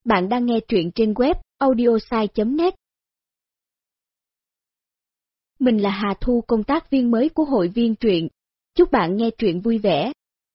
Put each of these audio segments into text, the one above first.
Bạn đang nghe truyện trên web audiosai.net. Mình là Hà Thu, công tác viên mới của hội viên truyện. Chúc bạn nghe truyện vui vẻ.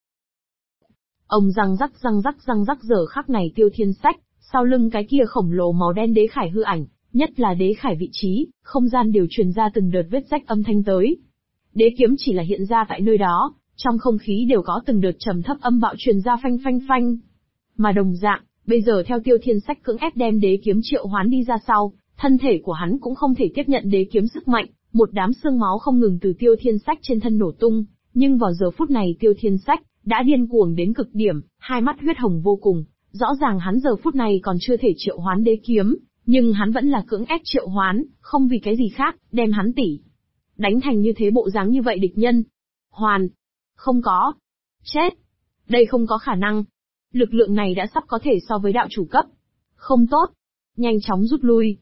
Ông răng rắc giờ khắc này Tiêu Thiên Sách, sau lưng cái kia khổng lồ màu đen đế khải hư ảnh, nhất là đế khải vị trí, không gian đều truyền ra từng đợt vết rách âm thanh tới. Đế kiếm chỉ là hiện ra tại nơi đó, trong không khí đều có từng đợt trầm thấp âm bạo truyền ra phanh phanh phanh. Mà đồng dạng, bây giờ theo Tiêu Thiên Sách cưỡng ép đem đế kiếm triệu hoán đi ra sau, thân thể của hắn cũng không thể tiếp nhận đế kiếm sức mạnh, một đám xương máu không ngừng từ Tiêu Thiên Sách trên thân nổ tung, nhưng vào giờ phút này Tiêu Thiên Sách đã điên cuồng đến cực điểm, hai mắt huyết hồng vô cùng, rõ ràng hắn giờ phút này còn chưa thể triệu hoán đế kiếm, nhưng hắn vẫn là cưỡng ép triệu hoán, không vì cái gì khác, đem hắn đánh thành như thế bộ dáng như vậy địch nhân. Không có. Chết. Đây không có khả năng. Lực lượng này đã sắp có thể so với đạo chủ cấp. Không tốt. Nhanh chóng rút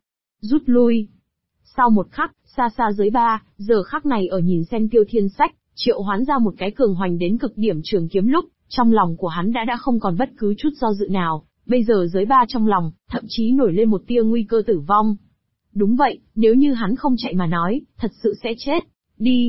lui. Sau một khắc, xa dưới ba, giờ khắc này ở nhìn xem Tiêu Thiên Sách, triệu hoán ra một cái cường hoành đến cực điểm trường kiếm lúc, trong lòng của hắn đã không còn bất cứ chút do dự nào, bây giờ dưới ba trong lòng, thậm chí nổi lên một tia nguy cơ tử vong. Đúng vậy, nếu như hắn không chạy mà nói, thật sự sẽ chết. Đi.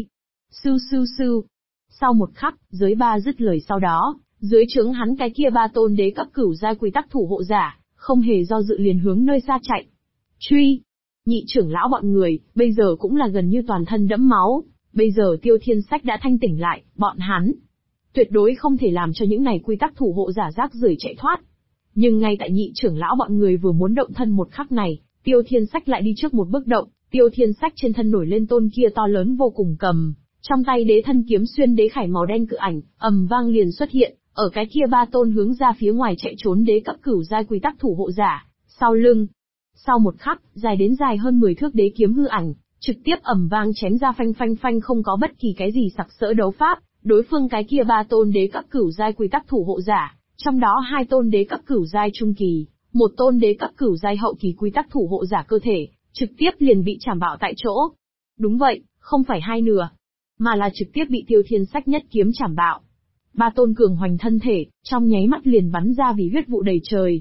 Sưu. Sau một khắc, dưới ba dứt lời sau đó, dưới trướng hắn cái kia ba tôn đế cấp cửu giai quy tắc thủ hộ giả, không hề do dự liền hướng nơi xa chạy. Truy. Nhị trưởng lão bọn người, bây giờ cũng là gần như toàn thân đẫm máu, bây giờ Tiêu Thiên Sách đã thanh tỉnh lại, bọn hắn tuyệt đối không thể làm cho những này quy tắc thủ hộ giả rác rưởi chạy thoát. Nhưng ngay tại nhị trưởng lão bọn người vừa muốn động thân một khắc này, Tiêu Thiên Sách lại đi trước một bước động, Tiêu Thiên Sách trên thân nổi lên tôn kia to lớn vô cùng cầm trong tay đế thân kiếm xuyên đế khải màu đen cự ảnh, ầm vang liền xuất hiện, ở cái kia ba tôn hướng ra phía ngoài chạy trốn đế cấp cửu giai quy tắc thủ hộ giả, sau lưng. Sau một khắc, dài hơn 10 thước đế kiếm hư ảnh, trực tiếp ầm vang chém ra phanh, không có bất kỳ cái gì sặc sỡ đấu pháp, đối phương cái kia ba tôn đế cấp cửu giai quy tắc thủ hộ giả, trong đó hai tôn đế cấp cửu giai trung kỳ, một tôn đế cấp cửu giai hậu kỳ quy tắc thủ hộ giả cơ thể, trực tiếp liền bị chảm bạo tại chỗ. Đúng vậy, không phải hai nửa, mà là trực tiếp bị Tiêu Thiên Sách nhất kiếm chảm bạo. Ba tôn cường hoành thân thể, trong nháy mắt liền bắn ra vì huyết vụ đầy trời.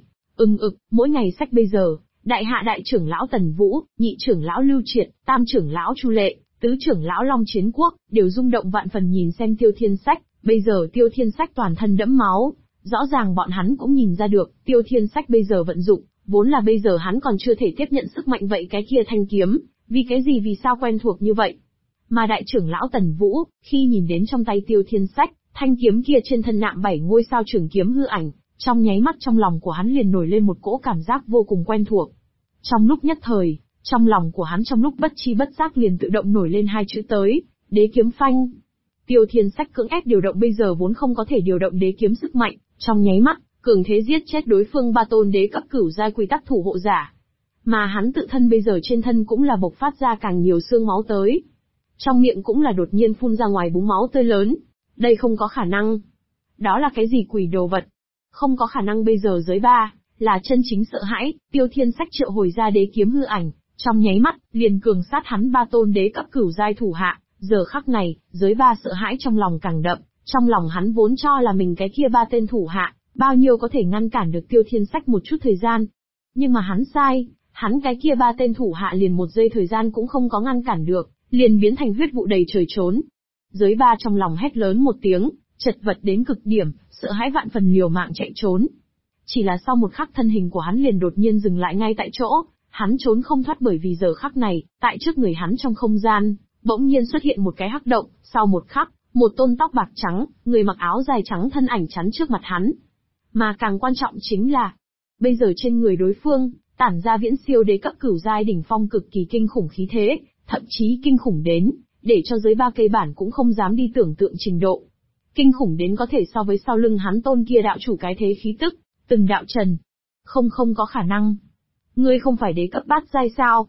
Mỗi ngày sách bây giờ, đại hạ đại trưởng lão Tần Vũ, nhị trưởng lão Lưu Triệt, tam trưởng lão Chu Lệ, tứ trưởng lão Long Chiến Quốc, đều rung động vạn phần nhìn xem Tiêu Thiên Sách, bây giờ Tiêu Thiên Sách toàn thân đẫm máu. Rõ ràng bọn hắn cũng nhìn ra được, Tiêu Thiên Sách bây giờ vận dụng, vốn là bây giờ hắn còn chưa thể tiếp nhận sức mạnh vậy cái kia thanh kiếm, vì sao quen thuộc như vậy. Mà đại trưởng lão Tần Vũ, khi nhìn đến trong tay Tiêu Thiên Sách, thanh kiếm kia trên thân nạm 7 ngôi sao trường kiếm hư ảnh, trong nháy mắt trong lòng của hắn liền nổi lên một cỗ cảm giác vô cùng quen thuộc. Trong lúc nhất thời, trong lòng của hắn trong lúc bất chi bất giác liền tự động nổi lên hai chữ tới, đế kiếm phanh. Tiêu Thiên Sách cưỡng ép điều động bây giờ vốn không có thể điều động đế kiếm sức mạnh, trong nháy mắt, cường thế giết chết đối phương ba tôn đế cấp cửu giai quy tắc thủ hộ giả. Mà hắn tự thân bây giờ trên thân cũng là bộc phát ra càng nhiều xương máu tới. Trong miệng cũng là đột nhiên phun ra ngoài búng máu tươi lớn. Đây không có khả năng. Đó là cái gì quỷ đồ vật? Không có khả năng bây giờ giới ba, là chân chính sợ hãi, Tiêu Thiên Sách triệu hồi ra đế kiếm hư ảnh, trong nháy mắt, liền cường sát hắn ba tôn đế cấp cửu giai thủ hạ, giờ khắc này, giới ba sợ hãi trong lòng càng đậm, trong lòng hắn vốn cho là mình cái kia ba tên thủ hạ, bao nhiêu có thể ngăn cản được Tiêu Thiên Sách một chút thời gian. Nhưng mà hắn sai, hắn cái kia ba tên thủ hạ liền một giây thời gian cũng không có ngăn cản được, liền biến thành huyết vụ đầy trời trốn. Giới ba trong lòng hét lớn một tiếng, chật vật đến cực điểm, sợ hãi vạn phần liều mạng chạy trốn. Chỉ là sau một khắc thân hình của hắn liền đột nhiên dừng lại ngay tại chỗ, hắn trốn không thoát bởi vì giờ khắc này, tại trước người hắn trong không gian, bỗng nhiên xuất hiện một cái hắc động, sau một khắc, một tôn tóc bạc trắng, người mặc áo dài trắng thân ảnh chắn trước mặt hắn. Mà càng quan trọng chính là, bây giờ trên người đối phương, tản ra viễn siêu đế cấp cửu giai đỉnh phong cực kỳ kinh khủng khí thế, thậm chí kinh khủng đến, để cho giới ba cây bản cũng không dám đi tưởng tượng trình độ. Kinh khủng đến có thể so với sau lưng hắn tôn kia đạo chủ cái thế khí tức, từng đạo trần. Không có khả năng. Ngươi không phải đế cấp bát giai sao?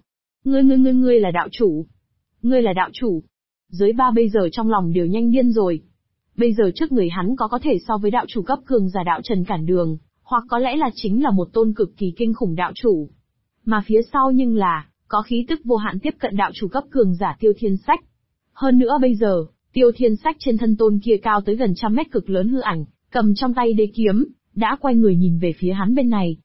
Ngươi là đạo chủ. Ngươi là đạo chủ. Giới ba bây giờ trong lòng đều nhanh điên rồi. Bây giờ trước người hắn có thể so với đạo chủ cấp cường giả đạo trần cản đường, hoặc có lẽ là chính là một tôn cực kỳ kinh khủng đạo chủ. Mà phía sau nhưng là, có khí tức vô hạn tiếp cận đạo chủ cấp cường giả Tiêu Thiên Sách. Hơn nữa bây giờ, Tiêu Thiên Sách trên thân tôn kia cao tới gần 100 mét cực lớn hư ảnh, cầm trong tay đế kiếm, đã quay người nhìn về phía hắn bên này.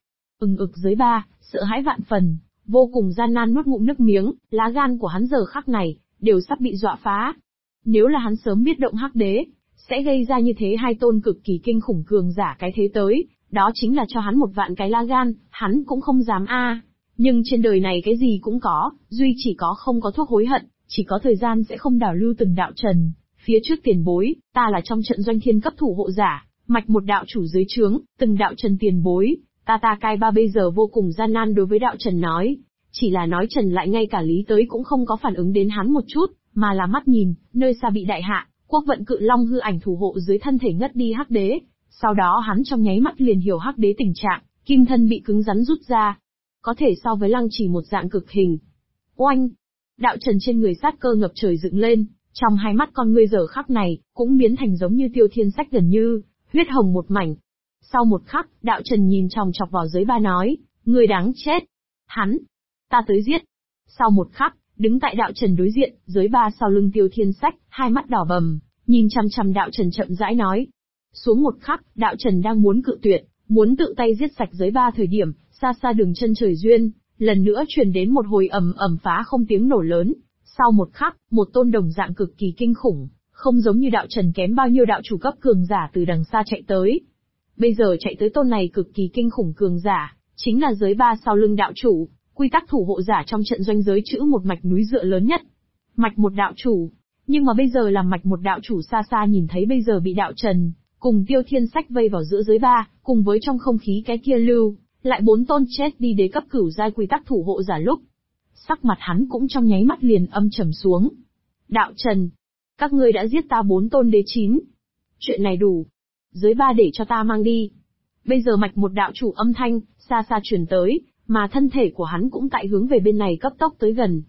Giới ba, sợ hãi vạn phần, vô cùng gian nan nuốt ngụm nước miếng, lá gan của hắn giờ khắc này, đều sắp bị dọa phá. Nếu là hắn sớm biết động hắc đế, sẽ gây ra như thế hai tôn cực kỳ kinh khủng cường giả cái thế tới, đó chính là cho hắn một vạn cái lá gan, hắn cũng không dám a. Nhưng trên đời này cái gì cũng có, duy chỉ có không có thuốc hối hận, chỉ có thời gian sẽ không đảo lưu từng đạo trần. Phía trước tiền bối, ta là trong trận doanh thiên cấp thủ hộ giả, mạch một đạo chủ dưới trướng, từng đạo trần tiền bối, ta cai ba bây giờ vô cùng gian nan đối với đạo trần nói. Chỉ là nói trần lại ngay cả lý tới cũng không có phản ứng đến hắn một chút, mà là mắt nhìn, nơi xa bị đại hạ, quốc vận cự long hư ảnh thủ hộ dưới thân thể ngất đi hắc đế. Sau đó hắn trong nháy mắt liền hiểu hắc đế tình trạng, kim thân bị cứng rắn rút ra. Có thể so với lăng chỉ một dạng cực hình. Oanh! Đạo trần trên người sát cơ ngập trời dựng lên, trong hai mắt con ngươi giờ khắc này, cũng biến thành giống như Tiêu Thiên Sách gần như, huyết hồng một mảnh. Sau một khắc, đạo trần nhìn chòng chọc vào giới ba nói, người đáng chết. Hắn! Ta tới giết. Sau một khắc, đứng tại đạo trần đối diện, giới ba sau lưng Tiêu Thiên Sách, hai mắt đỏ bầm, nhìn chằm chằm đạo trần chậm rãi nói. Xuống một khắc, đạo trần đang muốn cự tuyệt, muốn tự tay giết sạch giới ba thời điểm, xa xa đường chân trời duyên, lần nữa truyền đến một hồi ầm ầm phá không tiếng nổ lớn. Sau một khắc, một tôn đồng dạng cực kỳ kinh khủng, không giống như đạo trần kém bao nhiêu đạo chủ cấp cường giả từ đằng xa chạy tới. Bây giờ chạy tới tôn này cực kỳ kinh khủng cường giả, chính là giới ba sau lưng đạo chủ, quy tắc thủ hộ giả trong trận doanh giới chữ một mạch núi dựa lớn nhất. Mạch một đạo chủ. Nhưng mà bây giờ là mạch một đạo chủ xa xa nhìn thấy bây giờ bị đạo trần, cùng Tiêu Thiên Sách vây vào giữa giới ba, cùng với trong không khí cái kia lưu, lại bốn tôn chết đi đế cấp cửu giai quy tắc thủ hộ giả lúc. Sắc mặt hắn cũng trong nháy mắt liền âm trầm xuống. Đạo trần, các ngươi đã giết ta bốn tôn đế 9. Chuyện này đủ. Giới ba để cho ta mang đi. Bây giờ mạch một đạo chủ âm thanh, xa xa truyền tới, mà thân thể của hắn cũng tại hướng về bên này cấp tốc tới gần.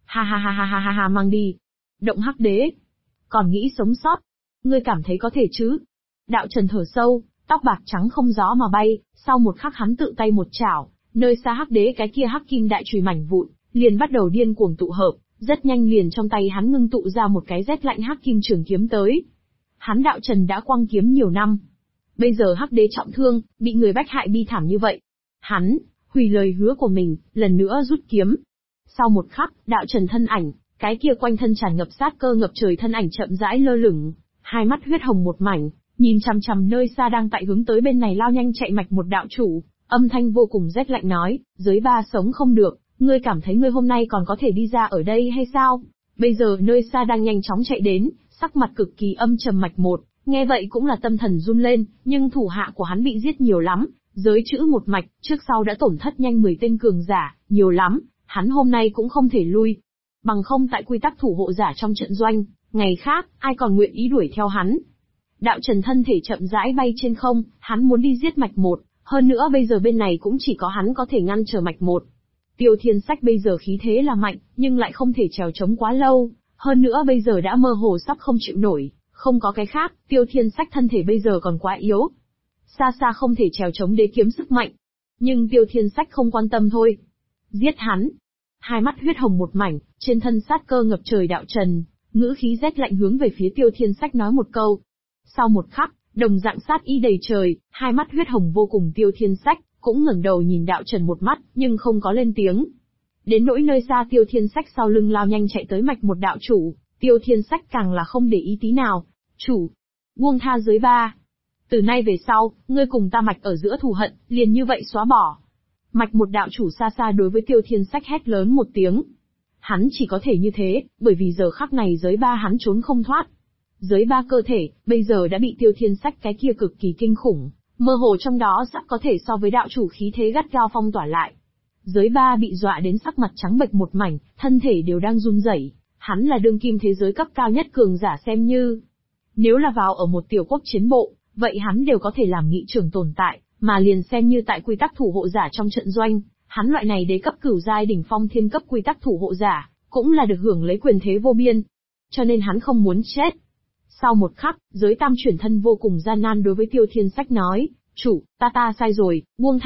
Ha, mang đi. Động hắc đế. Còn nghĩ sống sót. Ngươi cảm thấy có thể chứ? Đạo trần thở sâu, tóc bạc trắng không gió mà bay, sau một khắc hắn tự tay một chảo, nơi xa hắc đế cái kia hắc kim đại chùy mảnh vụn, liền bắt đầu điên cuồng tụ hợp, rất nhanh liền trong tay hắn ngưng tụ ra một cái rét lạnh hắc kim trường kiếm tới. Hắn đạo trần đã quăng kiếm nhiều năm. Bây giờ hắc đế trọng thương, bị người bách hại bi thảm như vậy. Hắn, hủy lời hứa của mình, lần nữa rút kiếm. Sau một khắc, đạo trần thân ảnh, cái kia quanh thân tràn ngập sát cơ ngập trời thân ảnh chậm rãi lơ lửng, hai mắt huyết hồng một mảnh, nhìn chằm chằm nơi xa đang tại hướng tới bên này lao nhanh chạy mạch một đạo chủ, âm thanh vô cùng rét lạnh nói, giới ba sống không được, ngươi cảm thấy ngươi hôm nay còn có thể đi ra ở đây hay sao? Bây giờ nơi xa đang nhanh chóng chạy đến, sắc mặt cực kỳ âm trầm mạch một, nghe vậy cũng là tâm thần run lên, nhưng thủ hạ của hắn bị giết nhiều lắm, giới chữ một mạch, trước sau đã tổn thất nhanh 10 tên cường giả, nhiều lắm, hắn hôm nay cũng không thể lui. Bằng không tại quy tắc thủ hộ giả trong trận doanh, ngày khác, ai còn nguyện ý đuổi theo hắn. Đạo trần thân thể chậm rãi bay trên không, hắn muốn đi giết mạch một, hơn nữa bây giờ bên này cũng chỉ có hắn có thể ngăn trở mạch một. Tiêu Thiên Sách bây giờ khí thế là mạnh, nhưng lại không thể trèo chống quá lâu, hơn nữa bây giờ đã mơ hồ sắp không chịu nổi, không có cái khác, Tiêu Thiên Sách thân thể bây giờ còn quá yếu. Xa xa không thể trèo chống đế kiếm sức mạnh. Nhưng Tiêu Thiên Sách không quan tâm thôi. Giết hắn. Hai mắt huyết hồng một mảnh, trên thân sát cơ ngập trời đạo trần, ngữ khí rét lạnh hướng về phía Tiêu Thiên Sách nói một câu. Sau một khắc, đồng dạng sát ý đầy trời, hai mắt huyết hồng vô cùng Tiêu Thiên Sách, cũng ngẩng đầu nhìn đạo trần một mắt, nhưng không có lên tiếng. Đến nỗi nơi xa Tiêu Thiên Sách sau lưng lao nhanh chạy tới mạch một đạo chủ, Tiêu Thiên Sách càng là không để ý tí nào. Chủ, buông tha giới ba. Từ nay về sau, ngươi cùng ta mạch ở giữa thù hận, liền như vậy xóa bỏ. Mạch một đạo chủ xa xa đối với Tiêu Thiên Sách hét lớn một tiếng. Hắn chỉ có thể như thế, bởi vì giờ khắc này giới ba hắn trốn không thoát. Giới ba cơ thể, bây giờ đã bị Tiêu Thiên Sách cái kia cực kỳ kinh khủng, mơ hồ trong đó sắp có thể so với đạo chủ khí thế gắt gao phong tỏa lại. Giới ba bị dọa đến sắc mặt trắng bệch một mảnh, thân thể đều đang run rẩy. Hắn là đương kim thế giới cấp cao nhất cường giả xem như. Nếu là vào ở một tiểu quốc chiến bộ, vậy hắn đều có thể làm nghị trưởng tồn tại, mà liền xem như tại quy tắc thủ hộ giả trong trận doanh, hắn loại này đế cấp cửu giai đỉnh phong thiên cấp quy tắc thủ hộ giả, cũng là được hưởng lấy quyền thế vô biên. Cho nên hắn không muốn chết. Sau một khắc, giới tam chuyển thân vô cùng gian nan đối với Tiêu Thiên Sách nói, chủ, ta sai rồi, buông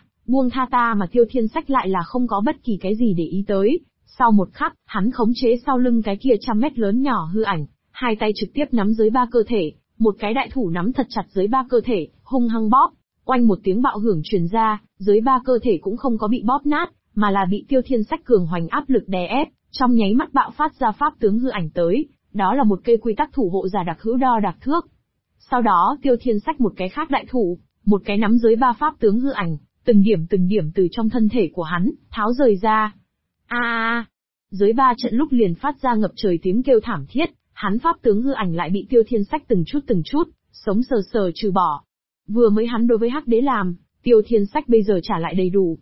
tha ta mà Tiêu Thiên Sách lại là không có bất kỳ cái gì để ý tới. Sau một khắc, hắn khống chế sau lưng cái kia 100 mét lớn nhỏ hư ảnh, hai tay trực tiếp nắm giới ba cơ thể, một cái đại thủ nắm thật chặt giới ba cơ thể, hung hăng bóp. Oanh một tiếng bạo hưởng truyền ra, dưới ba cơ thể cũng không có bị bóp nát, mà là bị Tiêu Thiên Sách cường hoành áp lực đè ép, trong nháy mắt bạo phát ra pháp tướng hư ảnh tới, đó là một cây quy tắc thủ hộ giả đặc hữu đo đạc thước. Sau đó Tiêu Thiên Sách một cái khác đại thủ, một cái nắm dưới ba pháp tướng hư ảnh, từng điểm từ trong thân thể của hắn, tháo rời ra. Dưới ba trận lúc liền phát ra ngập trời tiếng kêu thảm thiết, hắn pháp tướng hư ảnh lại bị Tiêu Thiên Sách từng chút, sống sờ sờ trừ bỏ. Vừa mới hắn đối với Hắc Đế làm, Tiêu Thiên Sách bây giờ trả lại đầy đủ.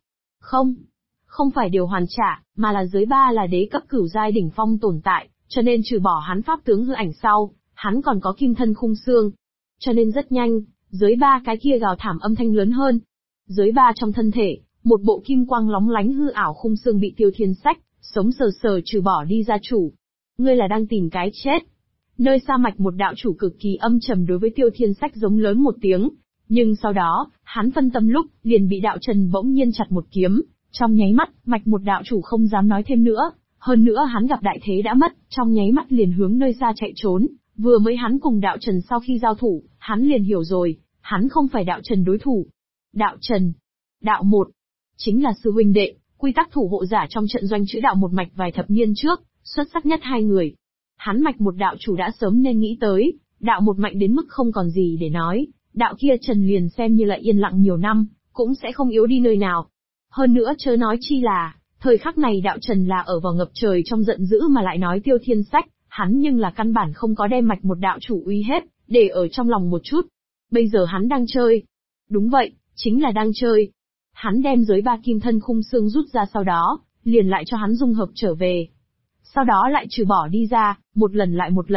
Không phải điều hoàn trả, mà là dưới ba là đế cấp cửu giai đỉnh phong tồn tại, cho nên trừ bỏ hắn pháp tướng hư ảnh sau, hắn còn có kim thân khung xương. Cho nên rất nhanh, dưới ba cái kia gào thảm âm thanh lớn hơn. Dưới ba trong thân thể, một bộ kim quang lóng lánh hư ảo khung xương bị Tiêu Thiên Sách, sống sờ sờ trừ bỏ đi ra chủ. Ngươi là đang tìm cái chết. Nơi xa mạch một đạo chủ cực kỳ âm trầm đối với Tiêu Thiên Sách giống lớn một tiếng, nhưng sau đó, hắn phân tâm lúc, liền bị đạo trần bỗng nhiên chặt một kiếm, trong nháy mắt, mạch một đạo chủ không dám nói thêm nữa, hơn nữa hắn gặp đại thế đã mất, trong nháy mắt liền hướng nơi xa chạy trốn, vừa mới hắn cùng đạo trần sau khi giao thủ, hắn liền hiểu rồi, hắn không phải đạo trần đối thủ. Đạo trần, đạo một, chính là sư huynh đệ, quy tắc thủ hộ giả trong trận doanh chữ đạo một mạch vài thập niên trước, xuất sắc nhất hai người. Hắn mạch một đạo chủ đã sớm nên nghĩ tới, đạo một mạnh đến mức không còn gì để nói, đạo kia trần liền xem như là yên lặng nhiều năm, cũng sẽ không yếu đi nơi nào. Hơn nữa chớ nói chi là, thời khắc này đạo trần là ở vào ngập trời trong giận dữ mà lại nói Tiêu Thiên Sách, hắn nhưng là căn bản không có đem mạch một đạo chủ uy hết, để ở trong lòng một chút. Bây giờ hắn đang chơi. Đúng vậy, chính là đang chơi. Hắn đem dưới ba kim thân khung xương rút ra sau đó, liền lại cho hắn dung hợp trở về. Sau đó lại trừ bỏ đi ra, một lần lại một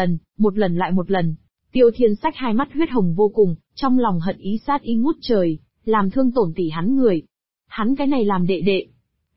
lần. Tiêu Thiên Sách hai mắt huyết hồng vô cùng, trong lòng hận ý sát ý ngút trời, làm thương tổn tỷ hắn người. Hắn cái này làm đệ đệ.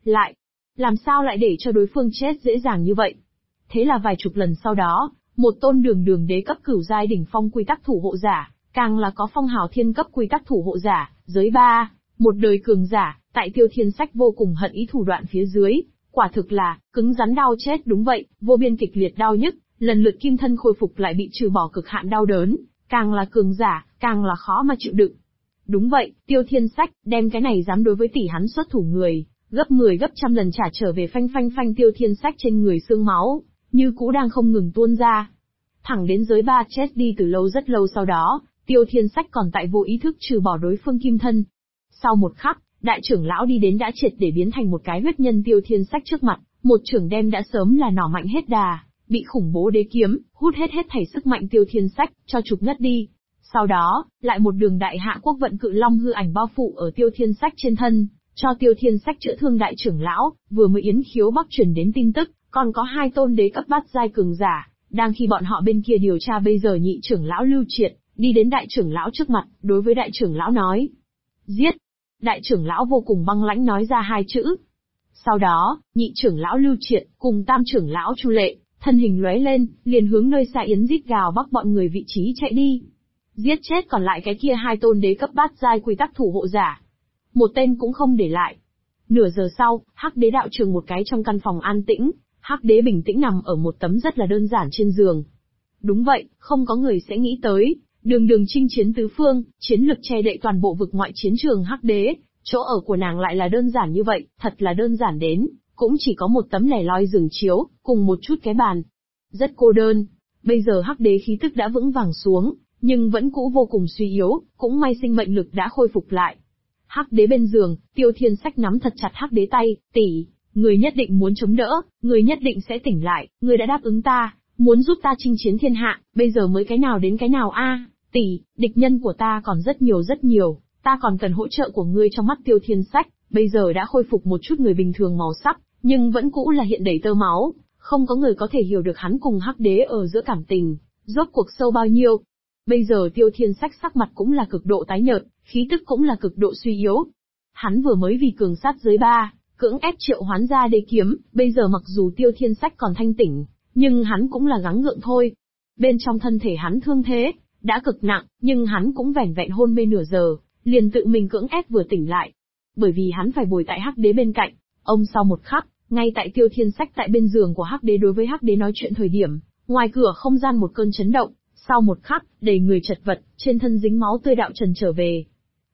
Làm sao lại để cho đối phương chết dễ dàng như vậy? Thế là vài chục lần sau đó, một tôn đường đế cấp cửu giai đỉnh phong quy tắc thủ hộ giả, càng là có phong hào thiên cấp quy tắc thủ hộ giả, giới ba, một đời cường giả, tại Tiêu Thiên Sách vô cùng hận ý thủ đoạn phía dưới, quả thực là, cứng rắn đau chết đúng vậy, vô biên kịch liệt đau nhức, lần lượt kim thân khôi phục lại bị trừ bỏ cực hạn đau đớn, càng là cường giả, càng là khó mà chịu đựng. Đúng vậy, Tiêu Thiên Sách, đem cái này dám đối với tỷ hắn xuất thủ người, gấp 10 gấp trăm lần trả trở về phanh Tiêu Thiên Sách trên người xương máu, như cũ đang không ngừng tuôn ra. Thẳng đến giới ba chết đi từ lâu rất lâu sau đó, Tiêu Thiên Sách còn tại vô ý thức trừ bỏ đối phương kim thân. Sau một khắc, đại trưởng lão đi đến đã triệt để biến thành một cái huyết nhân Tiêu Thiên Sách trước mặt, một trưởng đem đã sớm là nỏ mạnh hết đà, bị khủng bố đế kiếm, hút hết thảy sức mạnh Tiêu Thiên Sách, cho trục ngất đi. Sau đó, lại một đường đại hạ quốc vận cự long hư ảnh bao phủ ở Tiêu Thiên Sách trên thân, cho Tiêu Thiên Sách chữa thương đại trưởng lão, vừa mới yến khiếu bắc truyền đến tin tức, còn có hai tôn đế cấp bát giai cường giả, đang khi bọn họ bên kia điều tra bây giờ nhị trưởng lão Lưu Triệt, đi đến đại trưởng lão trước mặt, đối với đại trưởng lão nói. Giết! Đại trưởng lão vô cùng băng lãnh nói ra hai chữ. Sau đó, nhị trưởng lão Lưu Triệt, cùng tam trưởng lão Chu Lệ, thân hình lóe lên, liền hướng nơi xa yến rít gào bắc bọn người vị trí chạy đi. Giết chết còn lại cái kia hai tôn đế cấp bát giai quy tắc thủ hộ giả. Một tên cũng không để lại. Nửa giờ sau, Hắc Đế đạo trường một cái trong căn phòng an tĩnh, Hắc Đế bình tĩnh nằm ở một tấm rất là đơn giản trên giường. Đúng vậy, không có người sẽ nghĩ tới, đường chinh chiến tứ phương, chiến lực che đậy toàn bộ vực ngoại chiến trường Hắc Đế, chỗ ở của nàng lại là đơn giản như vậy, thật là đơn giản đến, cũng chỉ có một tấm lẻ loi giường chiếu, cùng một chút cái bàn. Rất cô đơn. Bây giờ Hắc Đế khí tức đã vững vàng xuống, nhưng vẫn cũ vô cùng suy yếu, cũng may sinh mệnh lực đã khôi phục lại. Hắc Đế bên giường, Tiêu Thiên Sách nắm thật chặt Hắc Đế tay, tỷ, người nhất định muốn chống đỡ, người nhất định sẽ tỉnh lại, người đã đáp ứng ta, muốn giúp ta chinh chiến thiên hạ, bây giờ mới cái nào đến cái nào a, tỷ, địch nhân của ta còn rất nhiều, ta còn cần hỗ trợ của ngươi. Trong mắt Tiêu Thiên Sách, bây giờ đã khôi phục một chút người bình thường màu sắc, nhưng vẫn cũ là hiện đầy tơ máu, không có người có thể hiểu được hắn cùng Hắc Đế ở giữa cảm tình, rốt cuộc sâu bao nhiêu. Bây giờ Tiêu Thiên Sách sắc mặt cũng là cực độ tái nhợt, khí tức cũng là cực độ suy yếu. Hắn vừa mới vì cường sát giới ba, cưỡng ép triệu hoán ra đế kiếm, bây giờ mặc dù Tiêu Thiên Sách còn thanh tỉnh, nhưng hắn cũng là gắng gượng thôi. Bên trong thân thể hắn thương thế, đã cực nặng, nhưng hắn cũng vẻn vẹn hôn mê nửa giờ, liền tự mình cưỡng ép vừa tỉnh lại. Bởi vì hắn phải bồi tại Hắc Đế bên cạnh, ông sau một khắc, ngay tại Tiêu Thiên Sách tại bên giường của Hắc Đế đối với Hắc Đế nói chuyện thời điểm, ngoài cửa không gian một cơn chấn động, sau một khắc, đầy người chật vật, trên thân dính máu tươi đạo trần trở về.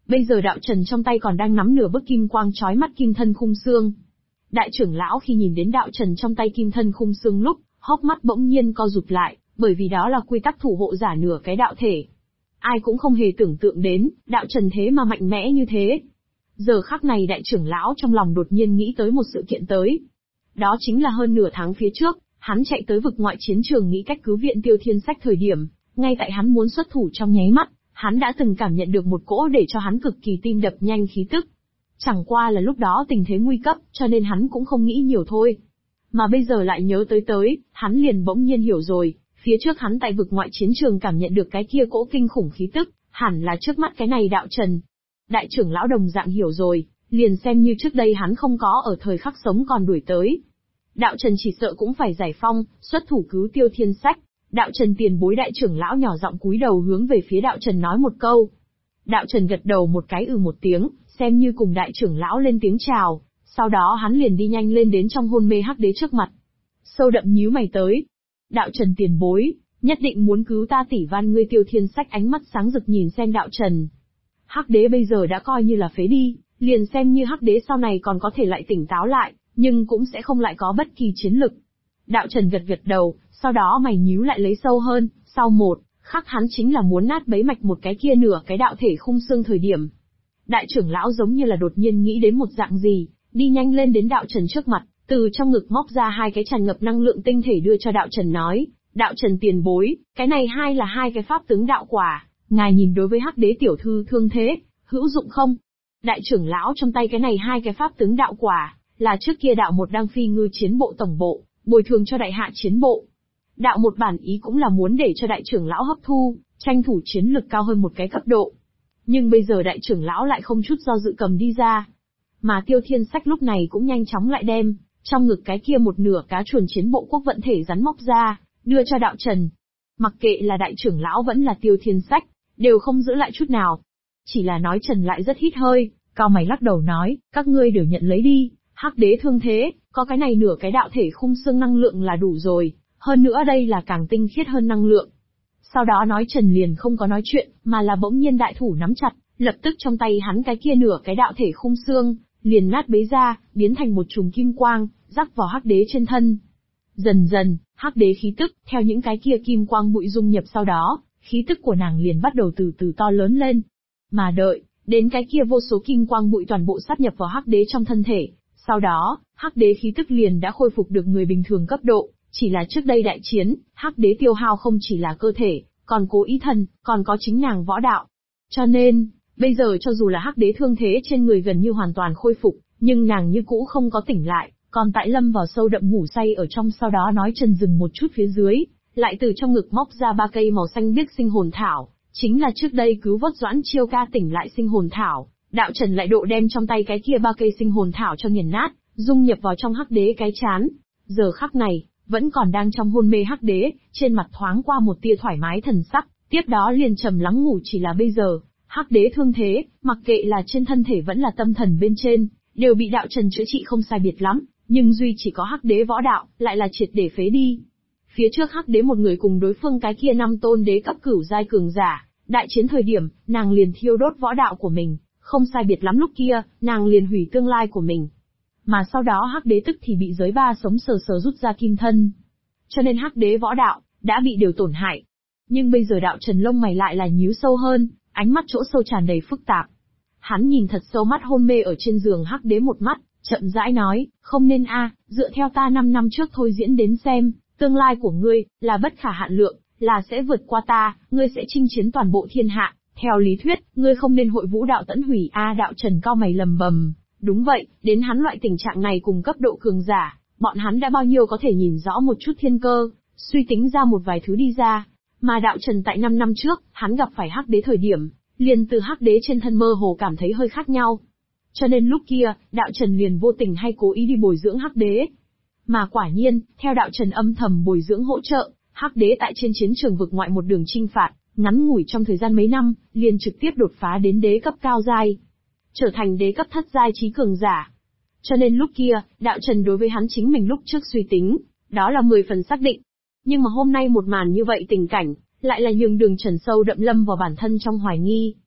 Bây giờ đạo trần trong tay còn đang nắm nửa bức kim quang chói mắt kim thân khung xương. Đại trưởng lão khi nhìn đến đạo trần trong tay kim thân khung xương lúc, hốc mắt bỗng nhiên co rụt lại, bởi vì đó là quy tắc thủ hộ giả nửa cái đạo thể. Ai cũng không hề tưởng tượng đến, đạo trần thế mà mạnh mẽ như thế. Giờ khắc này đại trưởng lão trong lòng đột nhiên nghĩ tới một sự kiện tới. Đó chính là hơn nửa tháng phía trước, hắn chạy tới vực ngoại chiến trường nghĩ cách cứu viện Tiêu Thiên Sách thời điểm, ngay tại hắn muốn xuất thủ trong nháy mắt, hắn đã từng cảm nhận được một cỗ để cho hắn cực kỳ tim đập nhanh khí tức. Chẳng qua là lúc đó tình thế nguy cấp, cho nên hắn cũng không nghĩ nhiều thôi. Mà bây giờ lại nhớ tới, hắn liền bỗng nhiên hiểu rồi, phía trước hắn tại vực ngoại chiến trường cảm nhận được cái kia cỗ kinh khủng khí tức, hẳn là trước mắt cái này đạo trần. Đại trưởng lão đồng dạng hiểu rồi, liền xem như trước đây hắn không có ở thời khắc sống còn đuổi tới. Đạo trần chỉ sợ cũng phải giải phong, xuất thủ cứu Tiêu Thiên Sách. Đạo trần tiền bối đại trưởng lão nhỏ giọng cúi đầu hướng về phía đạo trần nói một câu. Đạo trần gật đầu một cái một tiếng, xem như cùng đại trưởng lão lên tiếng chào, sau đó hắn liền đi nhanh lên đến trong hôn mê hắc đế trước mặt. Sâu đậm nhíu mày tới. Đạo trần tiền bối, nhất định muốn cứu ta tỷ van ngươi Tiêu Thiên Sách ánh mắt sáng rực nhìn xem đạo trần. Hắc đế bây giờ đã coi như là phế đi, liền xem như hắc đế sau này còn có thể lại tỉnh táo lại, nhưng cũng sẽ không lại có bất kỳ chiến lực. Đạo trần gật đầu, sau đó mày nhíu lại lấy sâu hơn, sau một khắc hắn chính là muốn nát bấy mạch một cái kia nửa cái đạo thể khung xương thời điểm. Đại trưởng lão giống như là đột nhiên nghĩ đến một dạng gì, đi nhanh lên đến đạo trần trước mặt, từ trong ngực móc ra hai cái tràn ngập năng lượng tinh thể đưa cho đạo trần nói, đạo trần tiền bối, cái này là hai cái pháp tướng đạo quả, ngài nhìn đối với hắc đế tiểu thư thương thế, hữu dụng không? Đại trưởng lão trong tay cái này hai cái pháp tướng đạo quả, là trước kia đạo một đang phi ngư chiến bộ tổng bộ, bồi thường cho đại hạ chiến bộ. Đạo một bản ý cũng là muốn để cho đại trưởng lão hấp thu, tranh thủ chiến lực cao hơn một cái cấp độ. Nhưng bây giờ đại trưởng lão lại không chút do dự cầm đi ra. Mà Tiêu Thiên Sách lúc này cũng nhanh chóng lại đem, trong ngực cái kia một nửa cá chuồn chiến bộ quốc vận thể rắn móc ra, đưa cho đạo trần. Mặc kệ là đại trưởng lão vẫn là Tiêu Thiên Sách, đều không giữ lại chút nào. Chỉ là nói trần lại rất hít hơi, cao mày lắc đầu nói, các ngươi đều nhận lấy đi, hắc đế thương thế, có cái này nửa cái đạo thể khung xương năng lượng là đủ rồi, hơn nữa đây là càng tinh khiết hơn năng lượng. Sau đó nói trần liền không có nói chuyện, mà là bỗng nhiên đại thủ nắm chặt, lập tức trong tay hắn cái kia nửa cái đạo thể khung xương, liền nát bấy ra, biến thành một chùm kim quang, rắc vào hắc đế trên thân. Dần dần, hắc đế khí tức, theo những cái kia kim quang bụi dung nhập sau đó, khí tức của nàng liền bắt đầu từ từ to lớn lên. Mà đợi, đến cái kia vô số kim quang bụi toàn bộ sát nhập vào hắc đế trong thân thể, sau đó, hắc đế khí tức liền đã khôi phục được người bình thường cấp độ, chỉ là trước đây đại chiến, hắc đế tiêu hao không chỉ là cơ thể, còn cố ý thần, còn có chính nàng võ đạo. Cho nên, bây giờ cho dù là hắc đế thương thế trên người gần như hoàn toàn khôi phục, nhưng nàng như cũ không có tỉnh lại, còn tại lâm vào sâu đậm ngủ say ở trong. Sau đó nói trần dừng một chút phía dưới, lại từ trong ngực móc ra 3 cây màu xanh biếc sinh hồn thảo, chính là trước đây cứu vớt Doãn Chiêu ca tỉnh lại sinh hồn thảo. Đạo trần lại độ đem trong tay cái kia 3 cây sinh hồn thảo cho nghiền nát, dung nhập vào trong hắc đế cái chán. Giờ khắc này, vẫn còn đang trong hôn mê hắc đế, trên mặt thoáng qua một tia thoải mái thần sắc, tiếp đó liền trầm lắng ngủ. Chỉ là bây giờ, hắc đế thương thế, mặc kệ là trên thân thể vẫn là tâm thần bên trên, đều bị đạo trần chữa trị không sai biệt lắm, nhưng duy chỉ có hắc đế võ đạo, lại là triệt để phế đi. Phía trước hắc đế một người cùng đối phương cái kia 5 tôn đế cấp cửu giai cường giả, đại chiến thời điểm, nàng liền thiêu đốt võ đạo của mình, không sai biệt lắm lúc kia, nàng liền hủy tương lai của mình. Mà sau đó hắc đế tức thì bị giới ba sống sờ sờ rút ra kim thân. Cho nên hắc đế võ đạo, đã bị đều tổn hại. Nhưng bây giờ đạo trần lông mày lại là nhíu sâu hơn, ánh mắt chỗ sâu tràn đầy phức tạp. Hắn nhìn thật sâu mắt hôn mê ở trên giường hắc đế một mắt, chậm rãi nói, không nên dựa theo ta 5 năm trước thôi diễn đến xem, tương lai của ngươi, là bất khả hạn lượng, là sẽ vượt qua ta, ngươi sẽ chinh chiến toàn bộ thiên hạ. Theo lý thuyết, ngươi không nên hội vũ đạo tẫn hủy đạo trần cao mày lầm bầm. Đúng vậy, đến hắn loại tình trạng này cùng cấp độ cường giả, bọn hắn đã bao nhiêu có thể nhìn rõ một chút thiên cơ, suy tính ra một vài thứ đi ra. Mà đạo trần tại 5 năm trước, hắn gặp phải hắc đế thời điểm, liền từ hắc đế trên thân mơ hồ cảm thấy hơi khác nhau. Cho nên lúc kia, đạo trần liền vô tình hay cố ý đi bồi dưỡng hắc đế. Mà quả nhiên, theo đạo trần âm thầm bồi dưỡng hỗ trợ, hắc đế tại trên chiến trường vực ngoại một đường chinh phạt, ngắn ngủi trong thời gian mấy năm, liền trực tiếp đột phá đến đế cấp cao giai, trở thành đế cấp thất giai trí cường giả. Cho nên lúc kia, đạo trần đối với hắn chính mình lúc trước suy tính, đó là 10 phần xác định. Nhưng mà hôm nay một màn như vậy tình cảnh, lại là nhường đường trần sâu đậm lâm vào bản thân trong hoài nghi.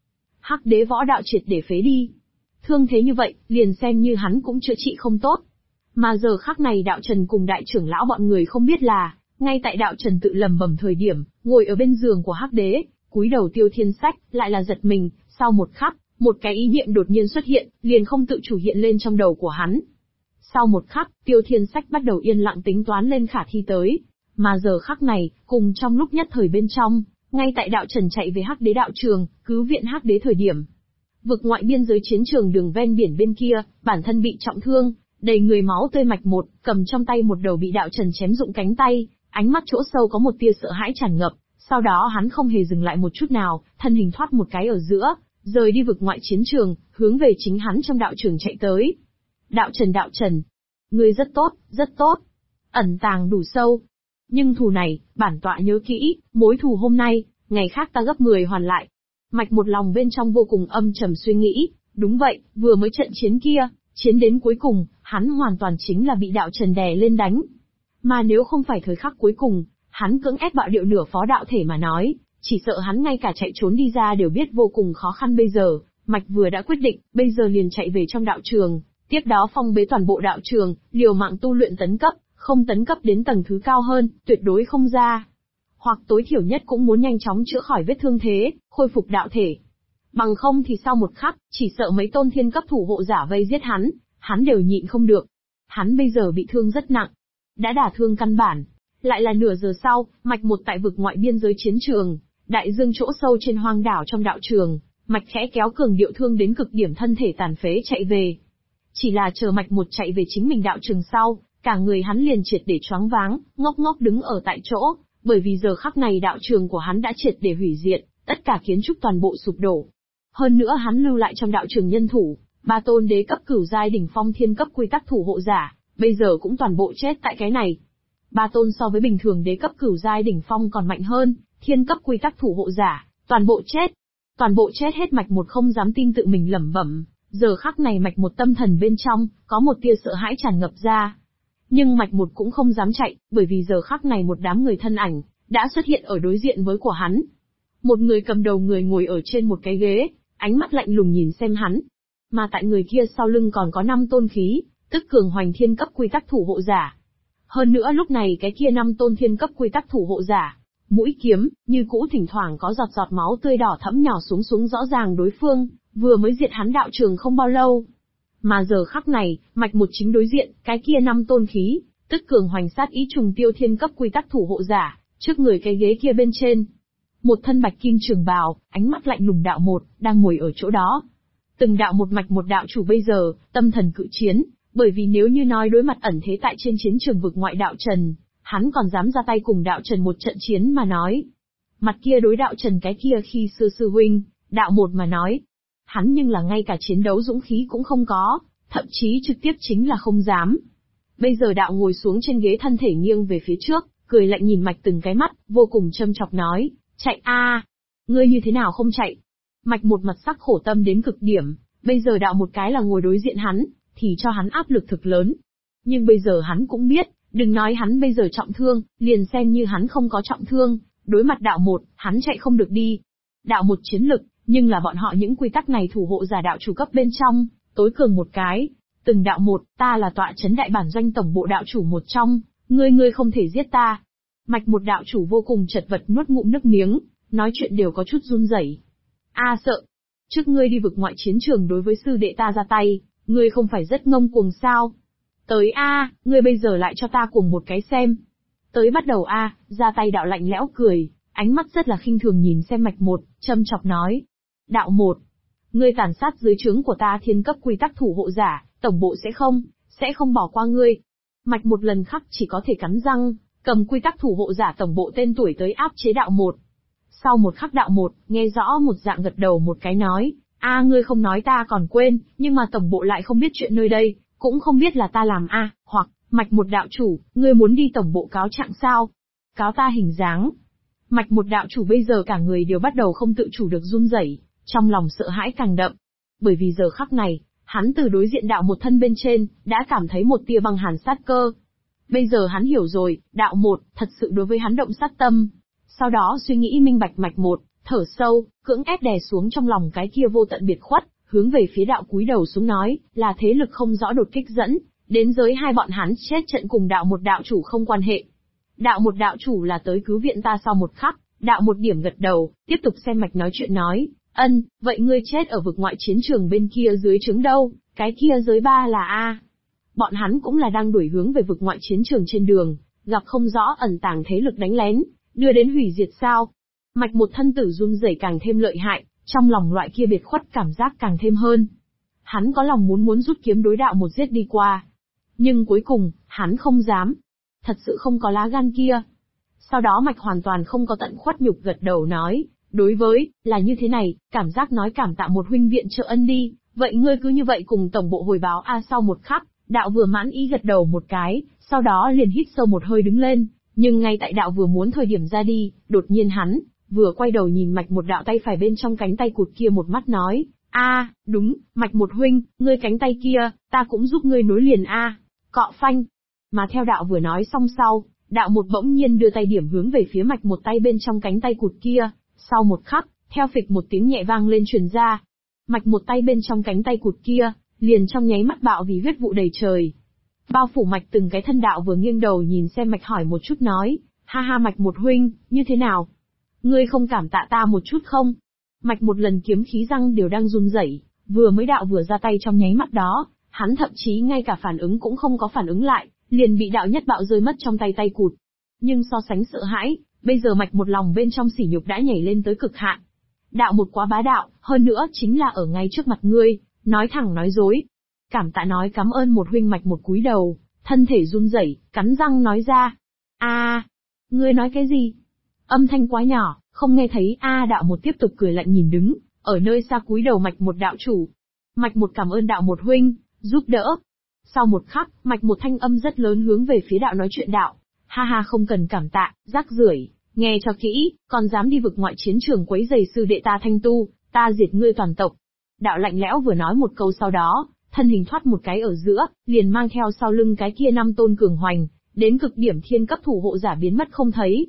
Hắc đế võ đạo triệt để phế đi. Thương thế như vậy, liền xem như hắn cũng chữa trị không tốt. Mà giờ khắc này đạo trần cùng đại trưởng lão bọn người không biết là, ngay tại đạo trần tự lầm bầm thời điểm, ngồi ở bên giường của Hắc đế, cúi đầu Tiêu Thiên Sách, lại là giật mình, sau một khắc, một cái ý niệm đột nhiên xuất hiện, liền không tự chủ hiện lên trong đầu của hắn. Sau một khắc, Tiêu Thiên Sách bắt đầu yên lặng tính toán lên khả thi tới. Mà giờ khắc này, cùng trong lúc nhất thời bên trong, ngay tại đạo trần chạy về Hắc đế đạo trường, cứu viện Hắc đế thời điểm. Vực ngoại biên giới chiến trường đường ven biển bên kia, bản thân bị trọng thương, đầy người máu tươi mạch một, cầm trong tay một đầu bị đạo trần chém rụng cánh tay, ánh mắt chỗ sâu có một tia sợ hãi tràn ngập, sau đó hắn không hề dừng lại một chút nào, thân hình thoát một cái ở giữa, rời đi vực ngoại chiến trường, hướng về chính hắn trong đạo trường chạy tới. Đạo Trần, ngươi rất tốt, rất tốt. Ẩn tàng đủ sâu. Nhưng thù này, bản tọa nhớ kỹ, mối thù hôm nay, ngày khác ta gấp 10 hoàn lại. Mạch một lòng bên trong vô cùng âm trầm suy nghĩ, đúng vậy, vừa mới trận chiến kia, chiến đến cuối cùng, hắn hoàn toàn chính là bị đạo trần đè lên đánh. Mà nếu không phải thời khắc cuối cùng, hắn cưỡng ép bạo điệu nửa phó đạo thể mà nói, chỉ sợ hắn ngay cả chạy trốn đi ra đều biết vô cùng khó khăn bây giờ, Mạch vừa đã quyết định, bây giờ liền chạy về trong đạo trường, tiếp đó phong bế toàn bộ đạo trường, liều mạng tu luyện tấn cấp, không tấn cấp đến tầng thứ cao hơn, tuyệt đối không ra. Hoặc tối thiểu nhất cũng muốn nhanh chóng chữa khỏi vết thương thế, khôi phục đạo thể. Bằng không thì sau một khắc, chỉ sợ mấy tôn thiên cấp thủ hộ giả vây giết hắn đều nhịn không được. Hắn bây giờ bị thương rất nặng, đã đả thương căn bản. Lại là nửa giờ sau, Mạch một tại vực ngoại biên giới chiến trường, đại dương chỗ sâu trên hoang đảo trong đạo trường, Mạch khẽ kéo cường điệu thương đến cực điểm thân thể tàn phế chạy về. Chỉ là chờ Mạch một chạy về chính mình đạo trường sau, cả người hắn liền triệt để choáng váng, ngốc ngốc đứng ở tại chỗ, bởi vì giờ khắc này đạo trường của hắn đã triệt để hủy diệt, tất cả kiến trúc toàn bộ sụp đổ. Hơn nữa hắn lưu lại trong đạo trường nhân thủ, 3 tôn đế cấp cửu giai đỉnh phong thiên cấp quy tắc thủ hộ giả, bây giờ cũng toàn bộ chết tại cái này. 3 tôn so với bình thường đế cấp cửu giai đỉnh phong còn mạnh hơn, thiên cấp quy tắc thủ hộ giả, toàn bộ chết. Toàn bộ chết hết. Mạch một không dám tin tự mình lẩm bẩm, giờ khắc này Mạch một tâm thần bên trong, có một tia sợ hãi tràn ngập ra. Nhưng Mạch một cũng không dám chạy, bởi vì giờ khắc này một đám người thân ảnh, đã xuất hiện ở đối diện với của hắn. Một người cầm đầu người ngồi ở trên một cái ghế, ánh mắt lạnh lùng nhìn xem hắn. Mà tại người kia sau lưng còn có 5 tôn khí, tức cường hoành thiên cấp quy tắc thủ hộ giả. Hơn nữa lúc này cái kia 5 tôn thiên cấp quy tắc thủ hộ giả, mũi kiếm, như cũ thỉnh thoảng có giọt giọt máu tươi đỏ thẫm nhỏ xuống rõ ràng đối phương, vừa mới diệt hắn đạo trường không bao lâu. Mà giờ khắc này, Mạch một chính đối diện, cái kia 5 tôn khí, tức cường hoành sát ý trùng tiêu thiên cấp quy tắc thủ hộ giả, trước người cái ghế kia bên trên. Một thân bạch kim trường bào, ánh mắt lạnh lùng đạo một, đang ngồi ở chỗ đó. Từng đạo một Mạch một đạo chủ bây giờ, tâm thần cự chiến, bởi vì nếu như nói đối mặt ẩn thế tại trên chiến trường vực ngoại đạo trần, hắn còn dám ra tay cùng đạo trần một trận chiến mà nói. Mặt kia đối đạo trần cái kia khi xưa sư huynh, đạo một mà nói. Hắn nhưng là ngay cả chiến đấu dũng khí cũng không có, thậm chí trực tiếp chính là không dám. Bây giờ đạo ngồi xuống trên ghế thân thể nghiêng về phía trước, cười lạnh nhìn Mạch từng cái mắt, vô cùng châm chọc nói, chạy a, ngươi như thế nào không chạy? Mạch một mặt sắc khổ tâm đến cực điểm, bây giờ đạo một cái là ngồi đối diện hắn, thì cho hắn áp lực thực lớn. Nhưng bây giờ hắn cũng biết, đừng nói hắn bây giờ trọng thương, liền xem như hắn không có trọng thương, đối mặt đạo một, hắn chạy không được đi. Đạo một chiến lực, nhưng là bọn họ những quy tắc này thủ hộ giả đạo chủ cấp bên trong, tối cường một cái. Từng đạo một, ta là tọa chấn đại bản doanh tổng bộ đạo chủ một trong, ngươi không thể giết ta. Mạch một đạo chủ vô cùng chật vật nuốt ngụm nước miếng, nói chuyện đều có chút run rẩy. A sợ, trước ngươi đi vực ngoại chiến trường đối với sư đệ ta ra tay, ngươi không phải rất ngông cuồng sao? Tới a, ngươi bây giờ lại cho ta cuồng một cái xem. Tới bắt đầu a, ra tay đạo lạnh lẽo cười, ánh mắt rất là khinh thường nhìn xem Mạch một, châm chọc nói. Đạo một, ngươi tàn sát dưới trướng của ta thiên cấp quy tắc thủ hộ giả, tổng bộ sẽ không bỏ qua ngươi. Mạch một lần khắc chỉ có thể cắn răng, cầm quy tắc thủ hộ giả tổng bộ tên tuổi tới áp chế đạo một. Sau một khắc đạo một, nghe rõ một dạng gật đầu một cái nói, ngươi không nói ta còn quên, nhưng mà tổng bộ lại không biết chuyện nơi đây, cũng không biết là ta làm hoặc, Mạch một đạo chủ, ngươi muốn đi tổng bộ cáo trạng sao? Cáo ta hình dáng. Mạch một đạo chủ bây giờ cả người đều bắt đầu không tự chủ được run rẩy, trong lòng sợ hãi càng đậm. Bởi vì giờ khắc này, hắn từ đối diện đạo một thân bên trên, đã cảm thấy một tia băng hàn sát cơ. Bây giờ hắn hiểu rồi, đạo một, thật sự đối với hắn động sát tâm. Sau đó suy nghĩ minh bạch Mạch một, thở sâu, cưỡng ép đè xuống trong lòng cái kia vô tận biệt khuất, hướng về phía đạo cúi đầu xuống nói, là thế lực không rõ đột kích dẫn, đến giới hai bọn hắn chết trận cùng đạo một đạo chủ không quan hệ. Đạo một đạo chủ là tới cứu viện ta sau một khắc, đạo một điểm gật đầu, tiếp tục xem mạch nói chuyện nói, vậy ngươi chết ở vực ngoại chiến trường bên kia dưới trướng đâu, cái kia giới ba là A. Bọn hắn cũng là đang đuổi hướng về vực ngoại chiến trường trên đường, gặp không rõ ẩn tàng thế lực đánh lén, đưa đến hủy diệt sao. Mạch một thân tử run rẩy càng thêm lợi hại, trong lòng loại kia biệt khuất cảm giác càng thêm hơn. Hắn có lòng muốn rút kiếm đối đạo một giết đi qua. Nhưng cuối cùng, hắn không dám. Thật sự không có lá gan kia. Sau đó Mạch hoàn toàn không có tận khuất nhục gật đầu nói, đối với, là như thế này, cảm giác nói cảm tạ một huynh viện trợ ân đi, vậy ngươi cứ như vậy cùng tổng bộ hồi báo A. Sau một khắc, đạo vừa mãn ý gật đầu một cái, sau đó liền hít sâu một hơi đứng lên, nhưng ngay tại đạo vừa muốn thời điểm ra đi, đột nhiên hắn, vừa quay đầu nhìn Mạch một đạo tay phải bên trong cánh tay cụt kia một mắt nói, đúng, Mạch một huynh, ngươi cánh tay kia, ta cũng giúp ngươi nối liền cọ phanh. Mà theo đạo vừa nói xong sau, đạo một bỗng nhiên đưa tay điểm hướng về phía Mạch một tay bên trong cánh tay cụt kia, sau một khắc, theo phịch một tiếng nhẹ vang lên truyền ra. Mạch một tay bên trong cánh tay cụt kia, liền trong nháy mắt bạo vì huyết vụ đầy trời. Bao phủ Mạch từng cái thân đạo vừa nghiêng đầu nhìn xem Mạch hỏi một chút nói, ha Mạch một huynh, như thế nào? Ngươi không cảm tạ ta một chút không? Mạch một lần kiếm khí răng đều đang run rẩy, vừa mới đạo vừa ra tay trong nháy mắt đó, hắn thậm chí ngay cả phản ứng cũng không có phản ứng lại, liền bị đạo nhất bạo rơi mất trong tay cụt. Nhưng so sánh sợ hãi, bây giờ Mạch một lòng bên trong sỉ nhục đã nhảy lên tới cực hạn. Đạo một quá bá đạo, hơn nữa chính là ở ngay trước mặt ngươi, nói thẳng nói dối. Cảm tạ nói cảm ơn một huynh. Mạch một cúi đầu, thân thể run rẩy, cắn răng nói ra. Ngươi nói cái gì? Âm thanh quá nhỏ, không nghe thấy. Đạo một tiếp tục cười lạnh nhìn đứng, ở nơi xa cúi đầu Mạch một đạo chủ. Mạch một cảm ơn đạo một huynh, giúp đỡ. Sau một khắc, Mạch một thanh âm rất lớn hướng về phía đạo nói chuyện đạo. Ha không cần cảm tạ, rác rưởi, nghe cho kỹ, còn dám đi vực ngoại chiến trường quấy rầy sư đệ ta Thanh Tu, ta diệt ngươi toàn tộc. Đạo lạnh lẽo vừa nói một câu sau đó, thân hình thoát một cái ở giữa, liền mang theo sau lưng cái kia 5 tôn cường hoành, đến cực điểm thiên cấp thủ hộ giả biến mất không thấy.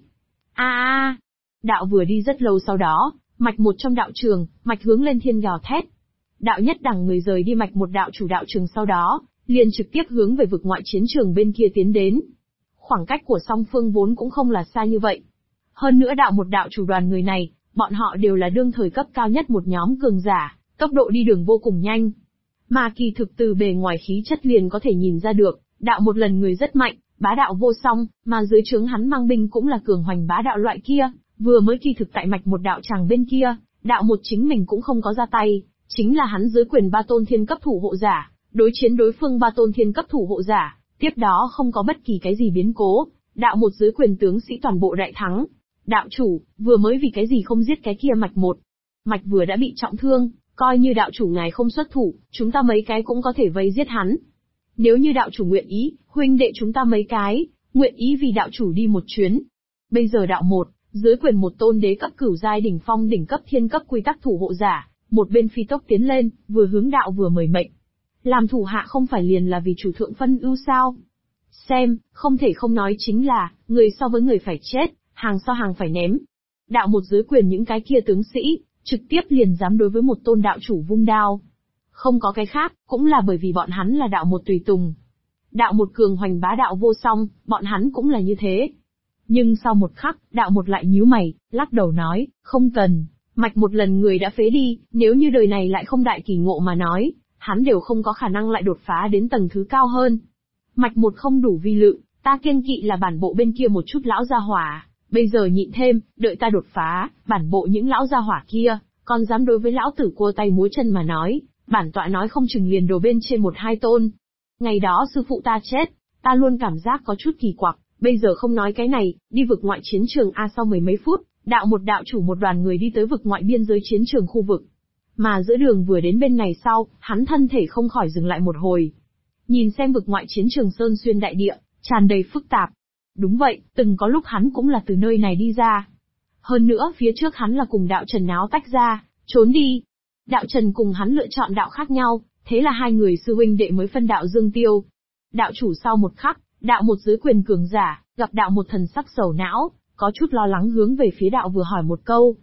Đạo vừa đi rất lâu sau đó, Mạch một trong đạo trường, Mạch hướng lên thiên gào thét. Đạo nhất đẳng người rời đi Mạch một đạo chủ đạo trường sau đó, liền trực tiếp hướng về vực ngoại chiến trường bên kia tiến đến. Khoảng cách của song phương vốn cũng không là xa như vậy. Hơn nữa đạo một đạo chủ đoàn người này, bọn họ đều là đương thời cấp cao nhất một nhóm cường giả, tốc độ đi đường vô cùng nhanh. Mà kỳ thực từ bề ngoài khí chất liền có thể nhìn ra được, đạo một lần người rất mạnh, bá đạo vô song, mà dưới trướng hắn mang binh cũng là cường hoành bá đạo loại kia, vừa mới kỳ thực tại Mạch một đạo tràng bên kia, đạo một chính mình cũng không có ra tay, chính là hắn dưới quyền 3 tôn thiên cấp thủ hộ giả, đối chiến đối phương 3 tôn thiên cấp thủ hộ giả, tiếp đó không có bất kỳ cái gì biến cố, đạo một dưới quyền tướng sĩ toàn bộ đại thắng. Đạo chủ, vừa mới vì cái gì không giết cái kia Mạch một? Mạch vừa đã bị trọng thương, coi như đạo chủ ngài không xuất thủ, chúng ta mấy cái cũng có thể vây giết hắn. Nếu như đạo chủ nguyện ý, huynh đệ chúng ta mấy cái, nguyện ý vì đạo chủ đi một chuyến. Bây giờ đạo một, dưới quyền một tôn đế cấp cửu giai đỉnh phong đỉnh cấp thiên cấp quy tắc thủ hộ giả, một bên phi tốc tiến lên, vừa hướng đạo vừa mời mệnh. Làm thủ hạ không phải liền là vì chủ thượng phân ưu sao? Xem, không thể không nói chính là, người so với người phải chết, hàng so hàng phải ném. Đạo một dưới quyền những cái kia tướng sĩ, trực tiếp liền dám đối với một tôn đạo chủ vung đao. Không có cái khác, cũng là bởi vì bọn hắn là đạo một tùy tùng. Đạo một cường hoành bá đạo vô song, bọn hắn cũng là như thế. Nhưng sau một khắc, đạo một lại nhíu mày, lắc đầu nói, không cần, Mạch một lần người đã phế đi, nếu như đời này lại không đại kỳ ngộ mà nói, hắn đều không có khả năng lại đột phá đến tầng thứ cao hơn. Mạch một không đủ vi lự, ta kiêng kỵ là bản bộ bên kia một chút lão gia hỏa, bây giờ nhịn thêm, đợi ta đột phá, bản bộ những lão gia hỏa kia, còn dám đối với lão tử cua tay múa chân mà nói, bản tọa nói không chừng liền đổ bên trên 1-2 tôn. Ngày đó sư phụ ta chết, ta luôn cảm giác có chút kỳ quặc, bây giờ không nói cái này, đi vực ngoại chiến trường sau mười mấy phút, đạo một đạo chủ một đoàn người đi tới vực ngoại biên giới chiến trường khu vực. Mà giữa đường vừa đến bên này sau, hắn thân thể không khỏi dừng lại một hồi. Nhìn xem vực ngoại chiến trường sơn xuyên đại địa, tràn đầy phức tạp. Đúng vậy, từng có lúc hắn cũng là từ nơi này đi ra. Hơn nữa phía trước hắn là cùng đạo Trần náo tách ra, trốn đi. Đạo Trần cùng hắn lựa chọn đạo khác nhau, thế là hai người sư huynh đệ mới phân đạo dương tiêu. Đạo chủ sau một khắc, đạo một dưới quyền cường giả, gặp đạo một thần sắc sầu não, có chút lo lắng hướng về phía đạo vừa hỏi một câu.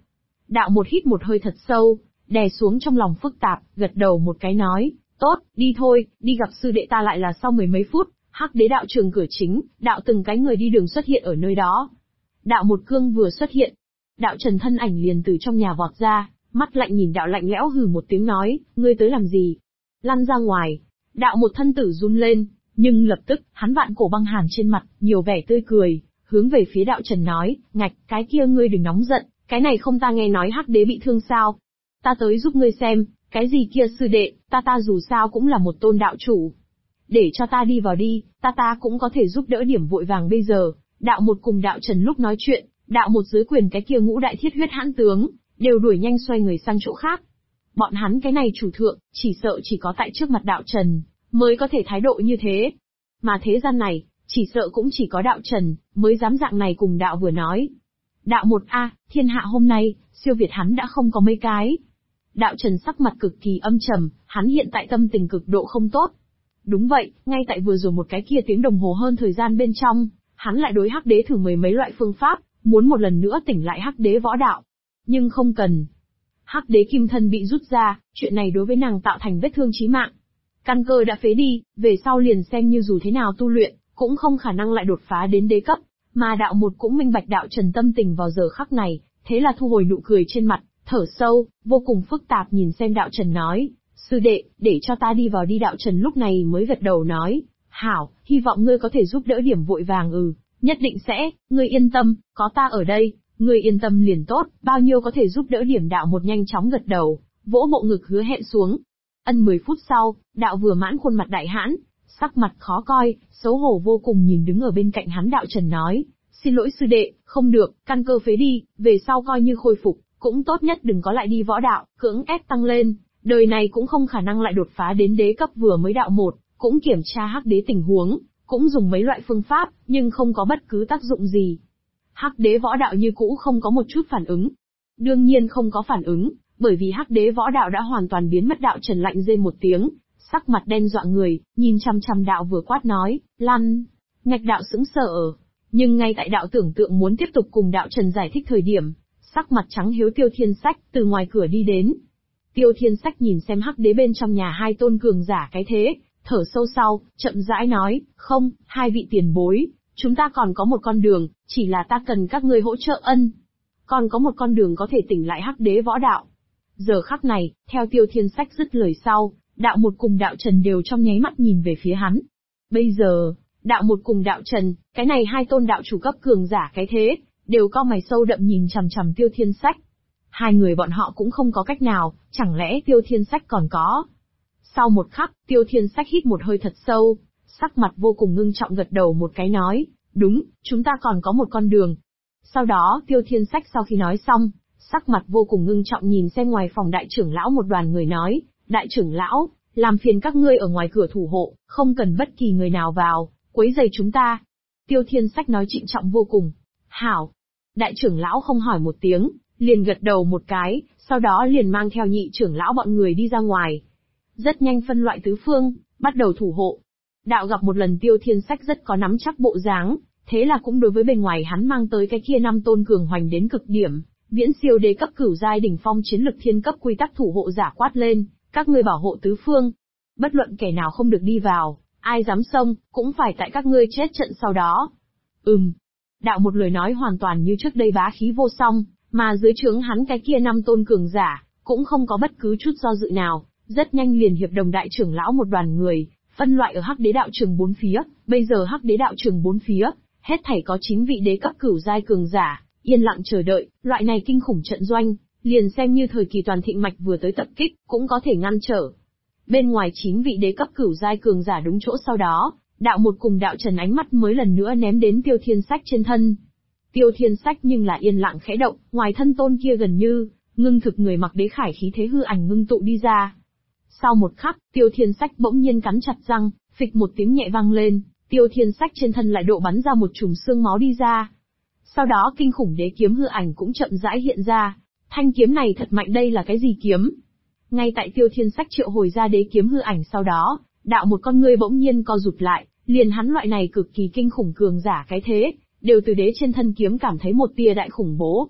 Đạo một hít một hơi thật sâu, đè xuống trong lòng phức tạp, gật đầu một cái nói, tốt, đi thôi, đi gặp sư đệ ta lại là sau mười mấy phút, Hắc Đế đạo trường cửa chính, đạo từng cái người đi đường xuất hiện ở nơi đó. Đạo một cương vừa xuất hiện, đạo Trần thân ảnh liền từ trong nhà vọt ra, mắt lạnh nhìn đạo lạnh lẽo hừ một tiếng nói, ngươi tới làm gì? Lăn ra ngoài. Đạo một thân tử run lên, nhưng lập tức, hắn vạn cổ băng hàn trên mặt, nhiều vẻ tươi cười, hướng về phía đạo Trần nói, ngạch, cái kia ngươi đừng nóng giận, cái này không ta nghe nói Hắc Đế bị thương sao? Ta tới giúp ngươi xem, cái gì kia sư đệ, ta dù sao cũng là một tôn đạo chủ. Để cho ta đi vào đi, ta cũng có thể giúp đỡ điểm vội vàng bây giờ. Đạo một cùng đạo Trần lúc nói chuyện, đạo một dưới quyền cái kia ngũ đại thiết huyết hãn tướng, đều đuổi nhanh xoay người sang chỗ khác. Bọn hắn cái này chủ thượng, chỉ sợ chỉ có tại trước mặt đạo Trần, mới có thể thái độ như thế. Mà thế gian này, chỉ sợ cũng chỉ có đạo Trần, mới dám dạng này cùng đạo vừa nói. Đạo một a, thiên hạ hôm nay, siêu việt hắn đã không có mấy cái. Đạo Trần sắc mặt cực kỳ âm trầm, hắn hiện tại tâm tình cực độ không tốt. Đúng vậy, ngay tại vừa rồi một cái kia tiếng đồng hồ hơn thời gian bên trong, hắn lại đối Hắc Đế thử mười mấy loại phương pháp, muốn một lần nữa tỉnh lại Hắc Đế võ đạo. Nhưng không cần. Hắc Đế kim thân bị rút ra, chuyện này đối với nàng tạo thành vết thương chí mạng. Căn cơ đã phế đi, về sau liền xem như dù thế nào tu luyện, cũng không khả năng lại đột phá đến đế cấp. Mà đạo một cũng minh bạch đạo Trần tâm tình vào giờ khắc này, thế là thu hồi nụ cười trên mặt, thở sâu, vô cùng phức tạp nhìn xem đạo Trần nói, sư đệ, để cho ta đi vào đi. Đạo Trần lúc này mới gật đầu nói, hảo, hy vọng ngươi có thể giúp đỡ điểm vội vàng. Nhất định sẽ, ngươi yên tâm, có ta ở đây, ngươi yên tâm liền tốt, bao nhiêu có thể giúp đỡ điểm. Đạo một nhanh chóng gật đầu, vỗ bộ ngực hứa hẹn xuống. 10 phút sau, đạo vừa mãn khuôn mặt đại hãn, sắc mặt khó coi, xấu hổ vô cùng nhìn đứng ở bên cạnh hắn đạo Trần nói, xin lỗi sư đệ, không được, căn cơ phế đi, về sau coi như khôi phục, cũng tốt nhất đừng có lại đi võ đạo, cưỡng ép tăng lên, đời này cũng không khả năng lại đột phá đến đế cấp. Vừa mới đạo một, cũng kiểm tra Hắc Đế tình huống, cũng dùng mấy loại phương pháp, nhưng không có bất cứ tác dụng gì. Hắc Đế võ đạo như cũ không có một chút phản ứng. Đương nhiên không có phản ứng, bởi vì Hắc Đế võ đạo đã hoàn toàn biến mất. Đạo Trần lạnh rên một tiếng, sắc mặt đen dọa người, nhìn chằm chằm đạo vừa quát nói, lăn. Ngạch đạo sững sờ, nhưng ngay tại đạo tưởng tượng muốn tiếp tục cùng đạo Trần giải thích thời điểm, sắc mặt trắng hiếu Tiêu Thiên Sách từ ngoài cửa đi đến. Tiêu Thiên Sách nhìn xem Hắc Đế bên trong nhà hai tôn cường giả cái thế, thở sâu sau, chậm rãi nói, không, hai vị tiền bối, chúng ta còn có một con đường, chỉ là ta cần các ngươi hỗ trợ còn có một con đường có thể tỉnh lại Hắc Đế võ đạo. Giờ khắc này, theo Tiêu Thiên Sách dứt lời sau, đạo một cùng đạo Trần đều trong nháy mắt nhìn về phía hắn. Bây giờ, đạo một cùng đạo Trần, cái này hai tôn đạo chủ cấp cường giả cái thế, đều cau mày sâu đậm nhìn chằm chằm Tiêu Thiên Sách. Hai người bọn họ cũng không có cách nào, chẳng lẽ Tiêu Thiên Sách còn có. Sau một khắc, Tiêu Thiên Sách hít một hơi thật sâu, sắc mặt vô cùng ngưng trọng gật đầu một cái nói, đúng, chúng ta còn có một con đường. Sau đó Tiêu Thiên Sách sau khi nói xong, sắc mặt vô cùng ngưng trọng nhìn xem ngoài phòng đại trưởng lão một đoàn người nói, đại trưởng lão, làm phiền các ngươi ở ngoài cửa thủ hộ, không cần bất kỳ người nào vào, quấy rầy chúng ta. Tiêu Thiên Sách nói trịnh trọng vô cùng. Hảo. Đại trưởng lão không hỏi một tiếng, liền gật đầu một cái, sau đó liền mang theo nhị trưởng lão bọn người đi ra ngoài. Rất nhanh phân loại tứ phương, bắt đầu thủ hộ. Đạo gặp một lần Tiêu Thiên Sách rất có nắm chắc bộ dáng, thế là cũng đối với bề ngoài hắn mang tới cái kia năm tôn cường hoành đến cực điểm, viễn siêu đế cấp cửu giai đỉnh phong chiến lực thiên cấp quy tắc thủ hộ giả quát lên, các ngươi bảo hộ tứ phương. Bất luận kẻ nào không được đi vào, ai dám xông, cũng phải tại các ngươi chết trận sau đó. Đạo một lời nói hoàn toàn như trước đây bá khí vô song, mà dưới trướng hắn cái kia năm tôn cường giả, cũng không có bất cứ chút do dự nào, rất nhanh liền hiệp đồng đại trưởng lão một đoàn người, phân loại ở Hắc Đế đạo trường bốn phía. Bây giờ Hắc Đế đạo trường bốn phía, hết thảy có 9 vị đế cấp cửu giai cường giả, yên lặng chờ đợi, loại này kinh khủng trận doanh, liền xem như thời kỳ toàn thịnh mạch vừa tới tập kích, cũng có thể ngăn trở. Bên ngoài 9 vị đế cấp cửu giai cường giả đúng chỗ sau đó, đạo một cùng đạo Trần ánh mắt mới lần nữa ném đến Tiêu Thiên Sách trên thân. Tiêu Thiên Sách nhưng là yên lặng khẽ động, ngoài thân tôn kia gần như ngưng thực người mặc đế khải khí thế hư ảnh ngưng tụ đi ra. Sau một khắc, Tiêu Thiên Sách bỗng nhiên cắn chặt răng, phịch một tiếng nhẹ vang lên, Tiêu Thiên Sách trên thân lại độ bắn ra một chùm xương máu đi ra. Sau đó kinh khủng đế kiếm hư ảnh cũng chậm rãi hiện ra. Thanh kiếm này thật mạnh, đây là cái gì kiếm? Ngay tại Tiêu Thiên Sách triệu hồi ra đế kiếm hư ảnh sau đó, đạo một con ngươi bỗng nhiên co rụt lại, liền hắn loại này cực kỳ kinh khủng cường giả cái thế, đều từ đế trên thân kiếm cảm thấy một tia đại khủng bố.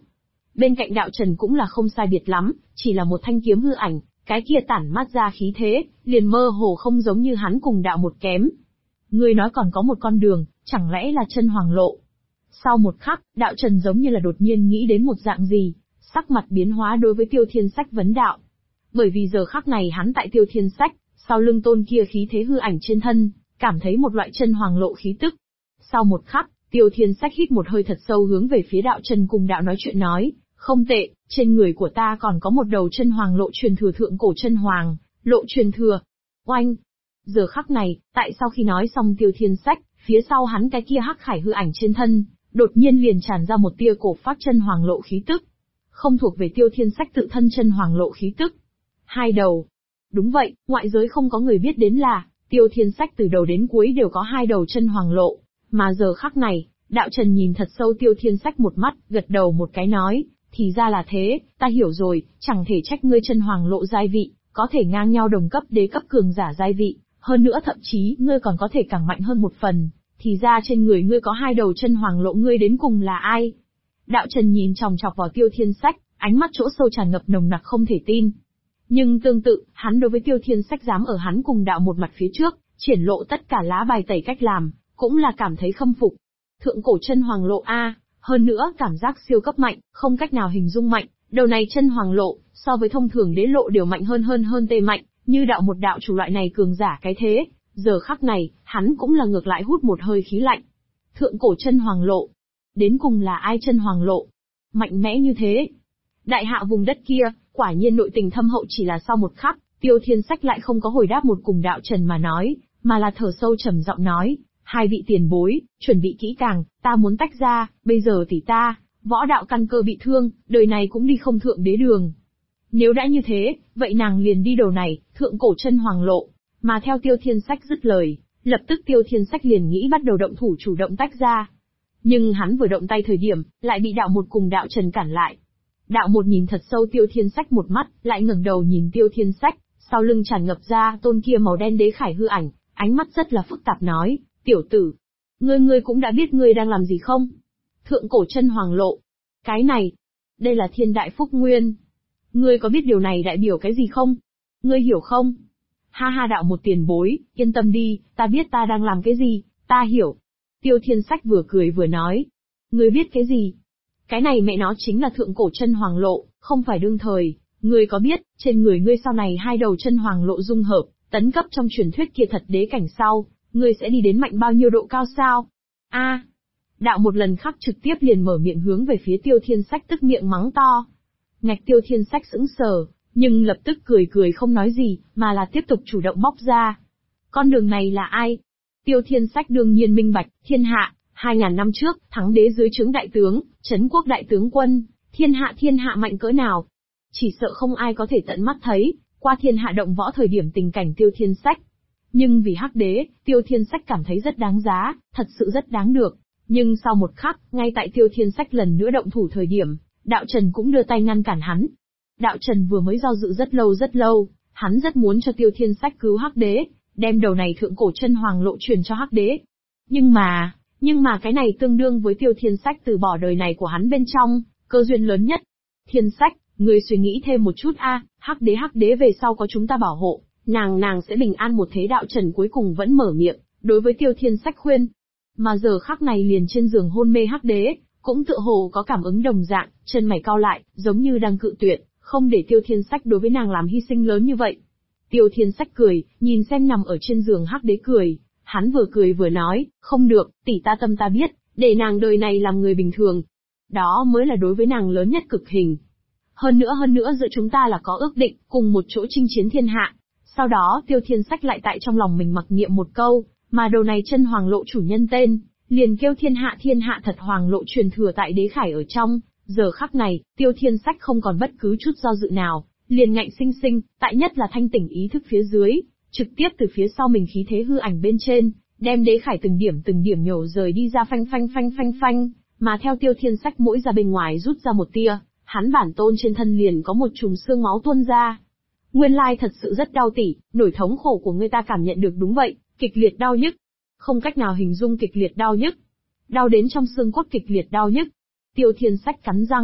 Bên cạnh đạo trần cũng là không sai biệt lắm, chỉ là một thanh kiếm hư ảnh, cái kia tản mát ra khí thế, liền mơ hồ không giống như hắn cùng đạo một kém. Ngươi nói còn có một con đường, chẳng lẽ là chân hoàng lộ? Sau một khắc, đạo trần giống như là đột nhiên nghĩ đến một dạng gì, sắc mặt biến hóa đối với Tiêu Thiên Sách vấn đạo. Bởi vì giờ khắc này hắn tại Tiêu Thiên Sách, sau lưng tôn kia khí thế hư ảnh trên thân, cảm thấy một loại chân hoàng lộ khí tức. Sau một khắc, Tiêu Thiên Sách hít một hơi thật sâu hướng về phía đạo trần cùng đạo nói chuyện nói, không tệ, trên người của ta còn có một đầu chân hoàng lộ truyền thừa thượng cổ chân hoàng, lộ truyền thừa. Oanh! Giờ khắc này, tại sau khi nói xong Tiêu Thiên Sách, phía sau hắn cái kia hắc khải hư ảnh trên thân, đột nhiên liền tràn ra một tia cổ phát chân hoàng lộ khí tức. Không thuộc về Tiêu Thiên Sách tự thân chân hoàng lộ khí tức. Hai đầu. Đúng vậy, ngoại giới không có người biết đến là, Tiêu Thiên Sách từ đầu đến cuối đều có hai đầu chân hoàng lộ. Mà giờ khắc này, đạo trần nhìn thật sâu Tiêu Thiên Sách một mắt, gật đầu một cái nói, thì ra là thế, ta hiểu rồi, chẳng thể trách ngươi chân hoàng lộ giai vị, có thể ngang nhau đồng cấp đế cấp cường giả giai vị, hơn nữa thậm chí ngươi còn có thể càng mạnh hơn một phần, thì ra trên người ngươi có hai đầu chân hoàng lộ, ngươi đến cùng là ai? Đạo trần nhìn chòng chọc vào Tiêu Thiên Sách, ánh mắt chỗ sâu tràn ngập nồng nặc không thể tin. Nhưng tương tự, hắn đối với Tiêu Thiên Sách dám ở hắn cùng đạo một mặt phía trước, triển lộ tất cả lá bài tẩy cách làm, cũng là cảm thấy khâm phục. Thượng cổ chân hoàng lộ A, hơn nữa cảm giác siêu cấp mạnh, không cách nào hình dung mạnh, đầu này chân hoàng lộ, so với thông thường đế lộ đều mạnh hơn tê mạnh, như đạo một đạo chủ loại này cường giả cái thế, giờ khắc này, hắn cũng là ngược lại hút một hơi khí lạnh. Thượng cổ chân hoàng lộ, đến cùng là ai chân hoàng lộ? Mạnh mẽ như thế. Đại hạ vùng đất kia, quả nhiên nội tình thâm hậu, chỉ là sau một khắc, Tiêu Thiên Sách lại không có hồi đáp một cùng đạo trần mà nói, mà là thở sâu trầm giọng nói, hai vị tiền bối, chuẩn bị kỹ càng, ta muốn tách ra, bây giờ tỷ ta, võ đạo căn cơ bị thương, đời này cũng đi không thượng đế đường. Nếu đã như thế, vậy nàng liền đi đầu này, thượng cổ chân hoàng lộ. Mà theo Tiêu Thiên Sách dứt lời, lập tức Tiêu Thiên Sách liền nghĩ bắt đầu động thủ chủ động tách ra. Nhưng hắn vừa động tay thời điểm, lại bị đạo một cùng đạo trần cản lại. Đạo một nhìn thật sâu Tiêu Thiên Sách một mắt, lại ngẩng đầu nhìn Tiêu Thiên Sách, sau lưng tràn ngập ra tôn kia màu đen đế khải hư ảnh, ánh mắt rất là phức tạp nói, tiểu tử, ngươi cũng đã biết ngươi đang làm gì không? Thượng cổ chân hoàng lộ. Cái này, đây là thiên đại phúc nguyên. Ngươi có biết điều này đại biểu cái gì không? Ngươi hiểu không? Ha ha, đạo một tiền bối, yên tâm đi, ta biết ta đang làm cái gì, ta hiểu. Tiêu Thiên Sách vừa cười vừa nói. Ngươi biết cái gì? Cái này mẹ nó chính là thượng cổ chân hoàng lộ, không phải đương thời. Ngươi có biết, trên người ngươi sau này hai đầu chân hoàng lộ dung hợp, tấn cấp trong truyền thuyết kia thật đế cảnh sau, ngươi sẽ đi đến mạnh bao nhiêu độ cao sao? A, đạo một lần khắc trực tiếp liền mở miệng hướng về phía Tiêu Thiên Sách, tức miệng mắng to. Ngạch Tiêu Thiên Sách sững sờ, nhưng lập tức cười không nói gì, mà là tiếp tục chủ động bóc ra. Con đường này là ai? Tiêu Thiên Sách đương nhiên minh bạch, thiên hạ, 2000 năm trước, thắng đế dưới trướng đại tướng, trấn quốc đại tướng quân, thiên hạ mạnh cỡ nào? Chỉ sợ không ai có thể tận mắt thấy, qua thiên hạ động võ thời điểm tình cảnh Tiêu Thiên Sách. Nhưng vì hắc đế, Tiêu Thiên Sách cảm thấy rất đáng giá, thật sự rất đáng được. Nhưng sau một khắc, ngay tại Tiêu Thiên Sách lần nữa động thủ thời điểm, đạo trần cũng đưa tay ngăn cản hắn. Đạo trần vừa mới do dự rất lâu, hắn rất muốn cho Tiêu Thiên Sách cứu hắc đế, đem đầu này thượng cổ chân hoàng lộ truyền cho hắc đế. Nhưng mà cái này tương đương với Tiêu Thiên Sách từ bỏ đời này của hắn bên trong, cơ duyên lớn nhất. Thiên Sách, ngươi suy nghĩ thêm một chút a, hắc đế về sau có chúng ta bảo hộ, nàng sẽ bình an một thế. Đạo trần cuối cùng vẫn mở miệng, đối với Tiêu Thiên Sách khuyên. Mà giờ khắc này liền trên giường hôn mê hắc đế, cũng tựa hồ có cảm ứng đồng dạng, chân mày cau lại, giống như đang cự tuyệt, không để Tiêu Thiên Sách đối với nàng làm hy sinh lớn như vậy. Tiêu Thiên Sách cười, nhìn xem nằm ở trên giường hắc đế cười, hắn vừa cười vừa nói, không được, tỷ ta tâm ta biết, để nàng đời này làm người bình thường. Đó mới là đối với nàng lớn nhất cực hình. Hơn nữa giữa chúng ta là có ước định, cùng một chỗ chinh chiến thiên hạ. Sau đó Tiêu Thiên Sách lại tại trong lòng mình mặc niệm một câu, mà đầu này chân hoàng lộ chủ nhân tên, liền kêu thiên hạ thật hoàng lộ truyền thừa tại đế khải ở trong. Giờ khắc này, Tiêu Thiên Sách không còn bất cứ chút do dự nào, liền ngạnh sinh sinh, tại nhất là thanh tỉnh ý thức phía dưới, trực tiếp từ phía sau mình khí thế hư ảnh bên trên, đem đế khải từng điểm nhổ rời đi ra phanh, mà theo Tiêu Thiên Sách mỗi ra bên ngoài rút ra một tia, hắn bản tôn trên thân liền có một chùm xương máu tuôn ra. Nguyên lai thật sự rất đau tỉ, nỗi thống khổ của ngươi ta cảm nhận được, đúng vậy, kịch liệt đau nhức. Không cách nào hình dung kịch liệt đau nhức. Đau đến trong xương cốt, kịch liệt đau nhức. Tiêu Thiên Sách cắn răng,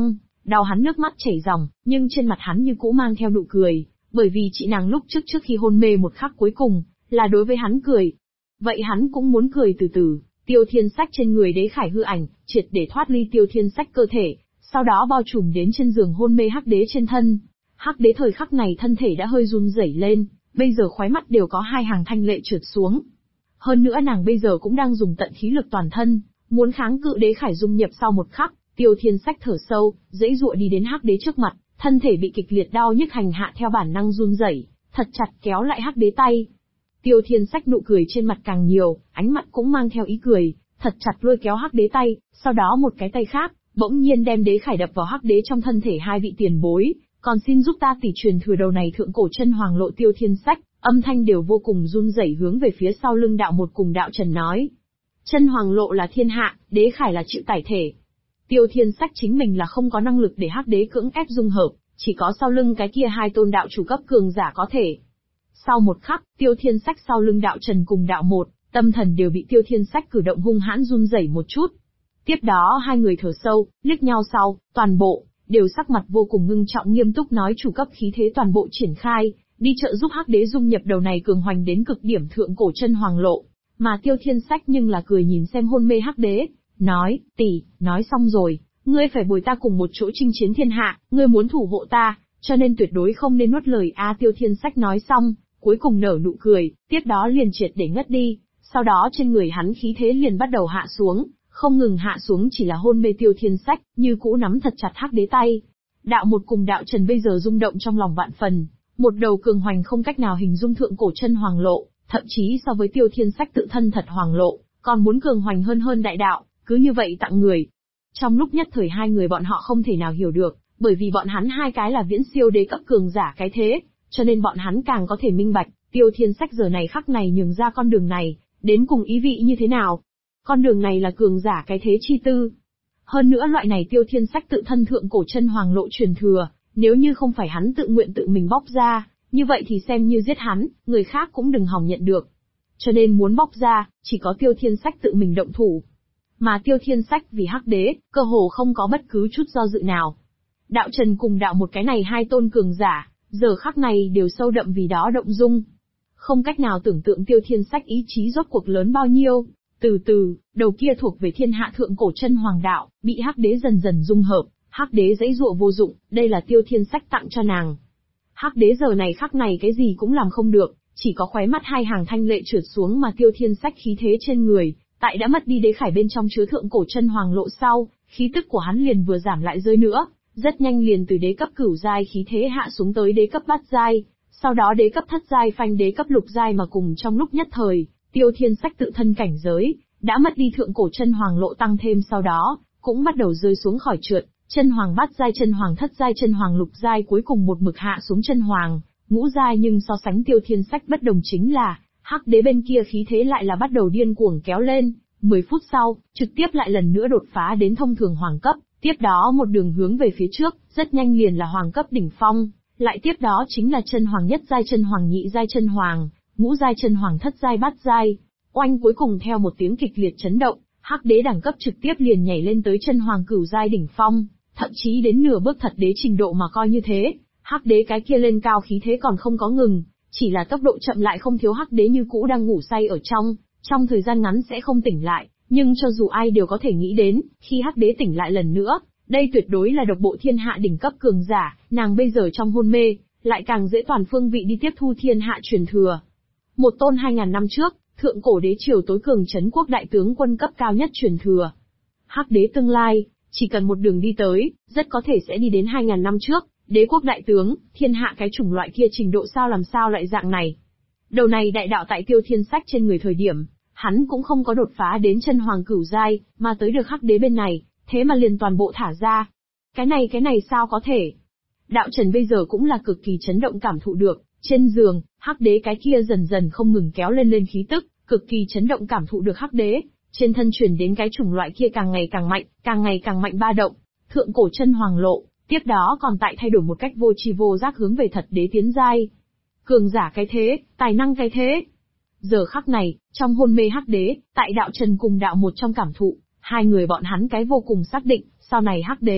Đau hắn nước mắt chảy ròng, nhưng trên mặt hắn như cũ mang theo nụ cười, bởi vì chị nàng lúc trước khi hôn mê một khắc cuối cùng, là đối với hắn cười. Vậy hắn cũng muốn cười từ từ. Tiêu Thiên Sách trên người Đế Khải hư ảnh, triệt để thoát ly Tiêu Thiên Sách cơ thể, sau đó bao trùm đến trên giường hôn mê Hắc Đế trên thân. Hắc Đế thời khắc này thân thể đã hơi run rẩy lên, bây giờ khóe mắt đều có hai hàng thanh lệ trượt xuống. Hơn nữa nàng bây giờ cũng đang dùng tận khí lực toàn thân, muốn kháng cự Đế Khải dung nhập sau một khắc. Tiêu Thiên Sách thở sâu, giãy giụa đi đến Hắc Đế trước mặt, thân thể bị kịch liệt đau nhức hành hạ theo bản năng run rẩy, thật chặt kéo lại Hắc Đế tay. Tiêu Thiên Sách nụ cười trên mặt càng nhiều, ánh mắt cũng mang theo ý cười, thật chặt lôi kéo Hắc Đế tay, sau đó một cái tay khác, bỗng nhiên đem Đế Khải đập vào Hắc Đế trong thân thể hai vị tiền bối, còn xin giúp ta tỷ truyền thừa đầu này thượng cổ chân hoàng lộ. Tiêu Thiên Sách, âm thanh đều vô cùng run rẩy hướng về phía sau lưng đạo một cùng đạo Trần nói. Chân hoàng lộ là thiên hạ, Đế Khải là chịu tải thể. Tiêu Thiên Sách chính mình là không có năng lực để Hắc Đế cưỡng ép dung hợp, chỉ có sau lưng cái kia hai tôn đạo chủ cấp cường giả có thể. Sau một khắc, Tiêu Thiên Sách sau lưng đạo Trần cùng đạo một, tâm thần đều bị Tiêu Thiên Sách cử động hung hãn run rẩy một chút. Tiếp đó hai người thở sâu, liếc nhau sau, toàn bộ đều sắc mặt vô cùng ngưng trọng nghiêm túc nói chủ cấp khí thế toàn bộ triển khai, đi trợ giúp Hắc Đế dung nhập đầu này cường hoành đến cực điểm thượng cổ chân hoàng lộ. Mà Tiêu Thiên Sách nhưng là cười nhìn xem hôn mê Hắc Đế, nói, tỷ, nói xong rồi, ngươi phải bồi ta cùng một chỗ chinh chiến thiên hạ, ngươi muốn thủ hộ ta, cho nên tuyệt đối không nên nuốt lời a. Tiêu Thiên Sách nói xong, cuối cùng nở nụ cười, tiếp đó liền triệt để ngất đi, sau đó trên người hắn khí thế liền bắt đầu hạ xuống, không ngừng hạ xuống chỉ là hôn mê. Tiêu Thiên Sách, như cũ nắm thật chặt Hắc Đế tay. Đạo một cùng đạo Trần bây giờ rung động trong lòng vạn phần, một đầu cường hoành không cách nào hình dung thượng cổ chân hoàng lộ, thậm chí so với Tiêu Thiên Sách tự thân thật hoàng lộ, còn muốn cường hoành hơn đại đạo, cứ như vậy tặng người. Trong lúc nhất thời hai người bọn họ không thể nào hiểu được, bởi vì bọn hắn hai cái là viễn siêu đế cấp cường giả cái thế, cho nên bọn hắn càng có thể minh bạch, Tiêu Thiên Sách giờ này khắc này nhường ra con đường này, đến cùng ý vị như thế nào. Con đường này là cường giả cái thế chi tư. Hơn nữa loại này Tiêu Thiên Sách tự thân thượng cổ chân hoàng lộ truyền thừa, nếu như không phải hắn tự nguyện tự mình bóc ra, như vậy thì xem như giết hắn, người khác cũng đừng hòng nhận được. Cho nên muốn bóc ra, chỉ có Tiêu Thiên Sách tự mình động thủ. Mà Tiêu Thiên Sách vì Hắc Đế, cơ hồ không có bất cứ chút do dự nào. Đạo Trần cùng đạo một cái này hai tôn cường giả, giờ khắc này đều sâu đậm vì đó động dung. Không cách nào tưởng tượng Tiêu Thiên Sách ý chí rốt cuộc lớn bao nhiêu. Từ từ, đầu kia thuộc về thiên hạ thượng cổ chân hoàng đạo, bị Hắc Đế dần dần dung hợp, Hắc Đế giãy giụa vô dụng, đây là Tiêu Thiên Sách tặng cho nàng. Hắc Đế giờ này khắc này cái gì cũng làm không được, chỉ có khóe mắt hai hàng thanh lệ trượt xuống. Mà Tiêu Thiên Sách khí thế trên người, tại đã mất đi Đế Khải bên trong chứa thượng cổ chân hoàng lộ sau, khí tức của hắn liền vừa giảm lại rơi nữa, rất nhanh liền từ đế cấp cửu giai khí thế hạ xuống tới đế cấp bát giai, sau đó đế cấp thất giai phanh đế cấp lục giai. Mà cùng trong lúc nhất thời, Tiêu Thiên Sách tự thân cảnh giới đã mất đi thượng cổ chân hoàng lộ tăng thêm, sau đó cũng bắt đầu rơi xuống khỏi trượt, chân hoàng bát giai, chân hoàng thất giai, chân hoàng lục giai, cuối cùng một mực hạ xuống chân hoàng ngũ giai. Nhưng so sánh Tiêu Thiên Sách bất đồng chính là, Hắc Đế bên kia khí thế lại là bắt đầu điên cuồng kéo lên, 10 phút sau, trực tiếp lại lần nữa đột phá đến thông thường hoàng cấp, tiếp đó một đường hướng về phía trước, rất nhanh liền là hoàng cấp đỉnh phong, lại tiếp đó chính là chân hoàng nhất giai, chân hoàng nhị giai, chân hoàng ngũ giai, chân hoàng thất giai, bát giai. Oanh, cuối cùng theo một tiếng kịch liệt chấn động, Hắc Đế đẳng cấp trực tiếp liền nhảy lên tới chân hoàng cửu giai đỉnh phong, thậm chí đến nửa bước thật đế trình độ. Mà coi như thế, Hắc Đế cái kia lên cao khí thế còn không có ngừng, chỉ là tốc độ chậm lại không thiếu. Hắc Đế như cũ đang ngủ say ở trong thời gian ngắn sẽ không tỉnh lại, nhưng cho dù ai đều có thể nghĩ đến, khi Hắc Đế tỉnh lại lần nữa, đây tuyệt đối là độc bộ thiên hạ đỉnh cấp cường giả, nàng bây giờ trong hôn mê, lại càng dễ toàn phương vị đi tiếp thu thiên hạ truyền thừa. Một tôn 2000 năm trước, thượng cổ đế triều tối cường trấn quốc đại tướng quân cấp cao nhất truyền thừa. Hắc Đế tương lai, chỉ cần một đường đi tới, rất có thể sẽ đi đến 2000 năm trước, đế quốc đại tướng, thiên hạ cái chủng loại kia trình độ sao làm sao lại dạng này. Đầu này đại đạo tại Tiêu Thiên Sách trên người thời điểm, hắn cũng không có đột phá đến chân hoàng cửu giai, mà tới được Hắc Đế bên này, thế mà liền toàn bộ thả ra. Cái này sao có thể? Đạo Trần bây giờ cũng là cực kỳ chấn động cảm thụ được, trên giường, Hắc Đế cái kia dần dần không ngừng kéo lên khí tức, cực kỳ chấn động cảm thụ được Hắc Đế, trên thân truyền đến cái chủng loại kia càng ngày càng mạnh ba động, thượng cổ chân hoàng lộ, tiếp đó còn tại thay đổi một cách vô tri vô giác hướng về thật đế tiến giai. Cường giả cái thế, tài năng cái thế. Giờ khắc này, trong hôn mê Hắc Đế, tại đạo Trần cùng đạo một trong cảm thụ, hai người bọn hắn cái vô cùng xác định, sau này Hắc Đế,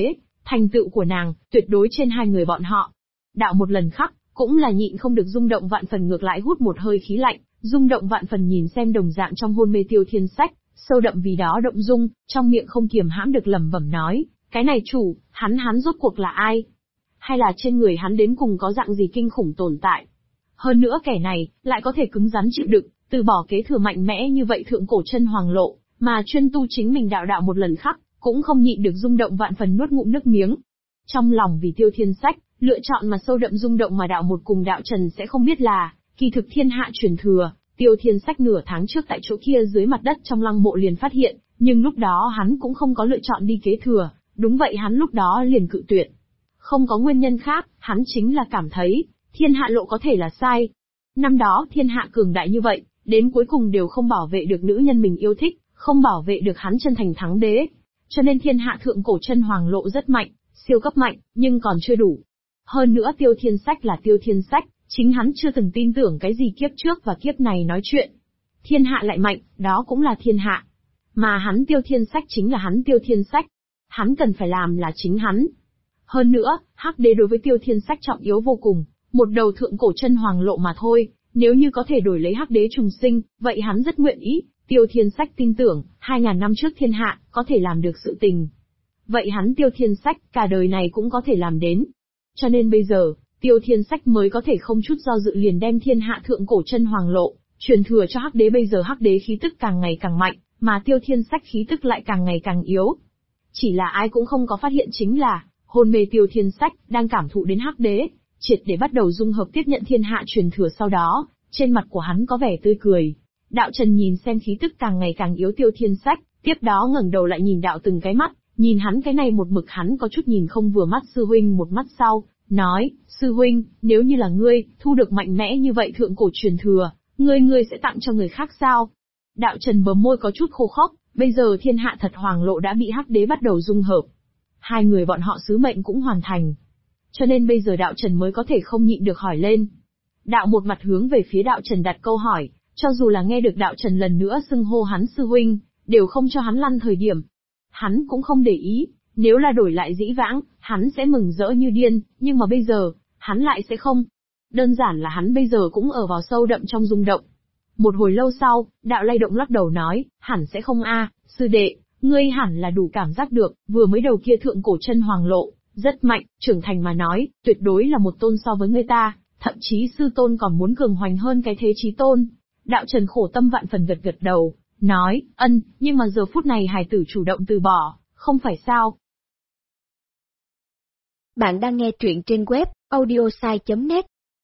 Thành tựu của nàng, tuyệt đối trên hai người bọn họ. Đạo một lần khắc, cũng là nhịn không được rung động vạn phần, ngược lại hút một hơi khí lạnh, rung động vạn phần nhìn xem đồng dạng trong hôn mê Tiêu Thiên Sách, sâu đậm vì đó động dung, trong miệng không kiềm hãm được lẩm bẩm nói, cái này chủ, hắn rốt cuộc là ai? Hay là trên người hắn đến cùng có dạng gì kinh khủng tồn tại? Hơn nữa kẻ này, lại có thể cứng rắn chịu đựng, từ bỏ kế thừa mạnh mẽ như vậy thượng cổ chân hoàng lộ, mà chuyên tu chính mình đạo một lần khắc, cũng không nhịn được rung động vạn phần nuốt ngụm nước miếng. Trong lòng vì Tiêu Thiên Sách, lựa chọn mà sâu đậm rung động mà đạo một cùng đạo Trần sẽ không biết là, kỳ thực thiên hạ truyền thừa, Tiêu Thiên Sách nửa tháng trước tại chỗ kia dưới mặt đất trong lăng mộ liền phát hiện, nhưng lúc đó hắn cũng không có lựa chọn đi kế thừa, đúng vậy hắn lúc đó liền cự tuyệt. Không có nguyên nhân khác, hắn chính là cảm thấy, thiên hạ lộ có thể là sai. Năm đó thiên hạ cường đại như vậy, đến cuối cùng đều không bảo vệ được nữ nhân mình yêu thích, không bảo vệ được hắn chân thành thắng đế. Cho nên thiên hạ thượng cổ chân hoàng lộ rất mạnh, siêu cấp mạnh, nhưng còn chưa đủ. Hơn nữa Tiêu Thiên Sách là Tiêu Thiên Sách, chính hắn chưa từng tin tưởng cái gì kiếp trước và kiếp này nói chuyện. Thiên hạ lại mạnh, đó cũng là thiên hạ. Mà hắn Tiêu Thiên Sách chính là hắn Tiêu Thiên Sách. Hắn cần phải làm là chính hắn. Hơn nữa, Hắc Đế đối với Tiêu Thiên Sách trọng yếu vô cùng, một đầu thượng cổ chân hoàng lộ mà thôi, nếu như có thể đổi lấy Hắc Đế trùng sinh, vậy hắn rất nguyện ý. Tiêu Thiên Sách tin tưởng, 2000 năm trước thiên hạ, có thể làm được sự tình. Vậy hắn Tiêu Thiên Sách, cả đời này cũng có thể làm đến. Cho nên bây giờ, Tiêu Thiên Sách mới có thể không chút do dự liền đem thiên hạ thượng cổ chân hoàng lộ, truyền thừa cho Hắc Đế. Bây giờ Hắc Đế khí tức càng ngày càng mạnh, mà Tiêu Thiên Sách khí tức lại càng ngày càng yếu. Chỉ là ai cũng không có phát hiện chính là, hôn mê Tiêu Thiên Sách, đang cảm thụ đến Hắc Đế, triệt để bắt đầu dung hợp tiếp nhận thiên hạ truyền thừa sau đó, trên mặt của hắn có vẻ tươi cười. Đạo Trần nhìn xem khí tức càng ngày càng yếu Tiêu Thiên Sách, tiếp đó ngẩng đầu lại nhìn đạo từng cái mắt, nhìn hắn cái này một mực hắn có chút nhìn không vừa mắt sư huynh một mắt sau, nói, sư huynh, nếu như là ngươi, thu được mạnh mẽ như vậy thượng cổ truyền thừa, ngươi sẽ tặng cho người khác sao? Đạo Trần bờ môi có chút khô khốc, bây giờ thiên hạ thật hoàng lộ đã bị Hắc Đế bắt đầu dung hợp. Hai người bọn họ sứ mệnh cũng hoàn thành. Cho nên bây giờ đạo Trần mới có thể không nhịn được hỏi lên. Đạo một mặt hướng về phía đạo Trần đặt câu hỏi, cho dù là nghe được đạo Trần lần nữa xưng hô hắn sư huynh, đều không cho hắn lăn thời điểm. Hắn cũng không để ý, nếu là đổi lại dĩ vãng, hắn sẽ mừng rỡ như điên, nhưng mà bây giờ, hắn lại sẽ không. Đơn giản là hắn bây giờ cũng ở vào sâu đậm trong rung động. Một hồi lâu sau, đạo lay động lắc đầu nói, hẳn sẽ không a, sư đệ, ngươi hẳn là đủ cảm giác được, vừa mới đầu kia thượng cổ chân hoàng lộ, rất mạnh, trưởng thành mà nói, tuyệt đối là một tôn so với người ta, thậm chí sư tôn còn muốn cường hoành hơn cái thế chí tôn. Đạo Trần khổ tâm vạn phần gật đầu, nói, nhưng mà giờ phút này hài tử chủ động từ bỏ, không phải sao? Bạn đang nghe truyện trên web, audiosai.net.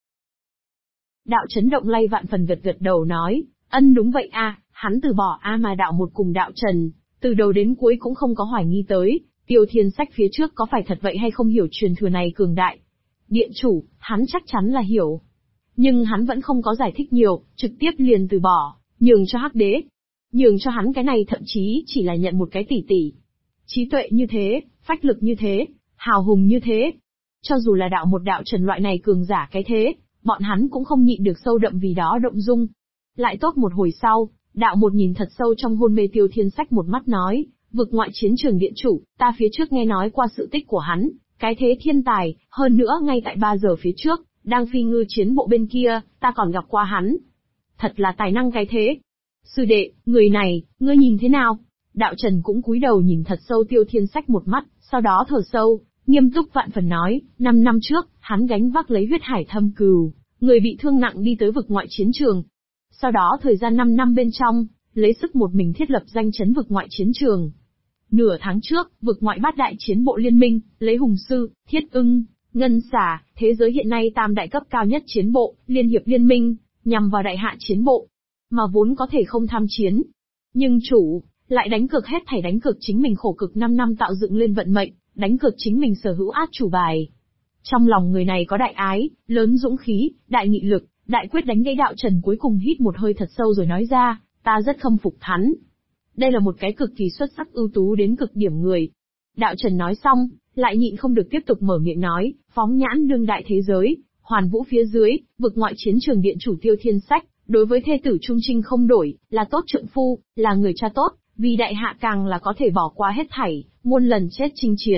Đạo chấn động lay vạn phần gật đầu nói, đúng vậy a, hắn từ bỏ a. Mà đạo một cùng đạo Trần, từ đầu đến cuối cũng không có hoài nghi tới, Tiêu Thiên Sách phía trước có phải thật vậy hay không hiểu truyền thừa này cường đại. Điện chủ, hắn chắc chắn là hiểu. Nhưng hắn vẫn không có giải thích nhiều, trực tiếp liền từ bỏ, nhường cho Hắc Đế. Nhường cho hắn cái này thậm chí chỉ là nhận một cái tỷ. Trí tuệ như thế, phách lực như thế, hào hùng như thế. Cho dù là đạo một đạo Trần loại này cường giả cái thế, bọn hắn cũng không nhịn được sâu đậm vì đó động dung. Lại tốt một hồi sau, đạo một nhìn thật sâu trong hôn mê Tiêu Thiên Sách một mắt nói, vực ngoại chiến trường điện chủ, ta phía trước nghe nói qua sự tích của hắn, cái thế thiên tài, hơn nữa ngay tại 3 giờ phía trước, đang phi ngư chiến bộ bên kia, ta còn gặp qua hắn. Thật là tài năng cái thế. Sư đệ, người này, ngươi nhìn thế nào? Đạo Trần cũng cúi đầu nhìn thật sâu Tiêu Thiên Sách một mắt, sau đó thở sâu, nghiêm túc vạn phần nói, 5 năm trước, hắn gánh vác lấy huyết hải thâm cừu, người bị thương nặng đi tới vực ngoại chiến trường. Sau đó thời gian 5 năm bên trong, lấy sức một mình thiết lập danh chấn vực ngoại chiến trường. Nửa tháng trước, vực ngoại bát đại chiến bộ liên minh, lấy Hùng Sư, Thiết Ưng, Ngân Xà, thế giới hiện nay tam đại cấp cao nhất chiến bộ, liên hiệp liên minh, nhằm vào đại hạ chiến bộ. Mà vốn có thể không tham chiến. Nhưng chủ, lại đánh cược hết thảy, đánh cược chính mình khổ cực 5 năm tạo dựng lên vận mệnh, đánh cược chính mình sở hữu át chủ bài. Trong lòng người này có đại ái, lớn dũng khí, đại nghị lực, đại quyết đánh gãy đạo Trần cuối cùng hít một hơi thật sâu rồi nói ra, ta rất khâm phục hắn. Đây là một cái cực kỳ xuất sắc ưu tú đến cực điểm người. Đạo Trần nói xong, lại nhịn không được tiếp tục mở miệng nói, phóng nhãn đương đại thế giới, hoàn vũ phía dưới, vực ngoại chiến trường điện chủ Tiêu Thiên Sách, đối với thê tử trung trinh không đổi, là tốt trượng phu, là người cha tốt, vì đại hạ càng là có thể bỏ qua hết thảy, muôn lần chết chinh chiến,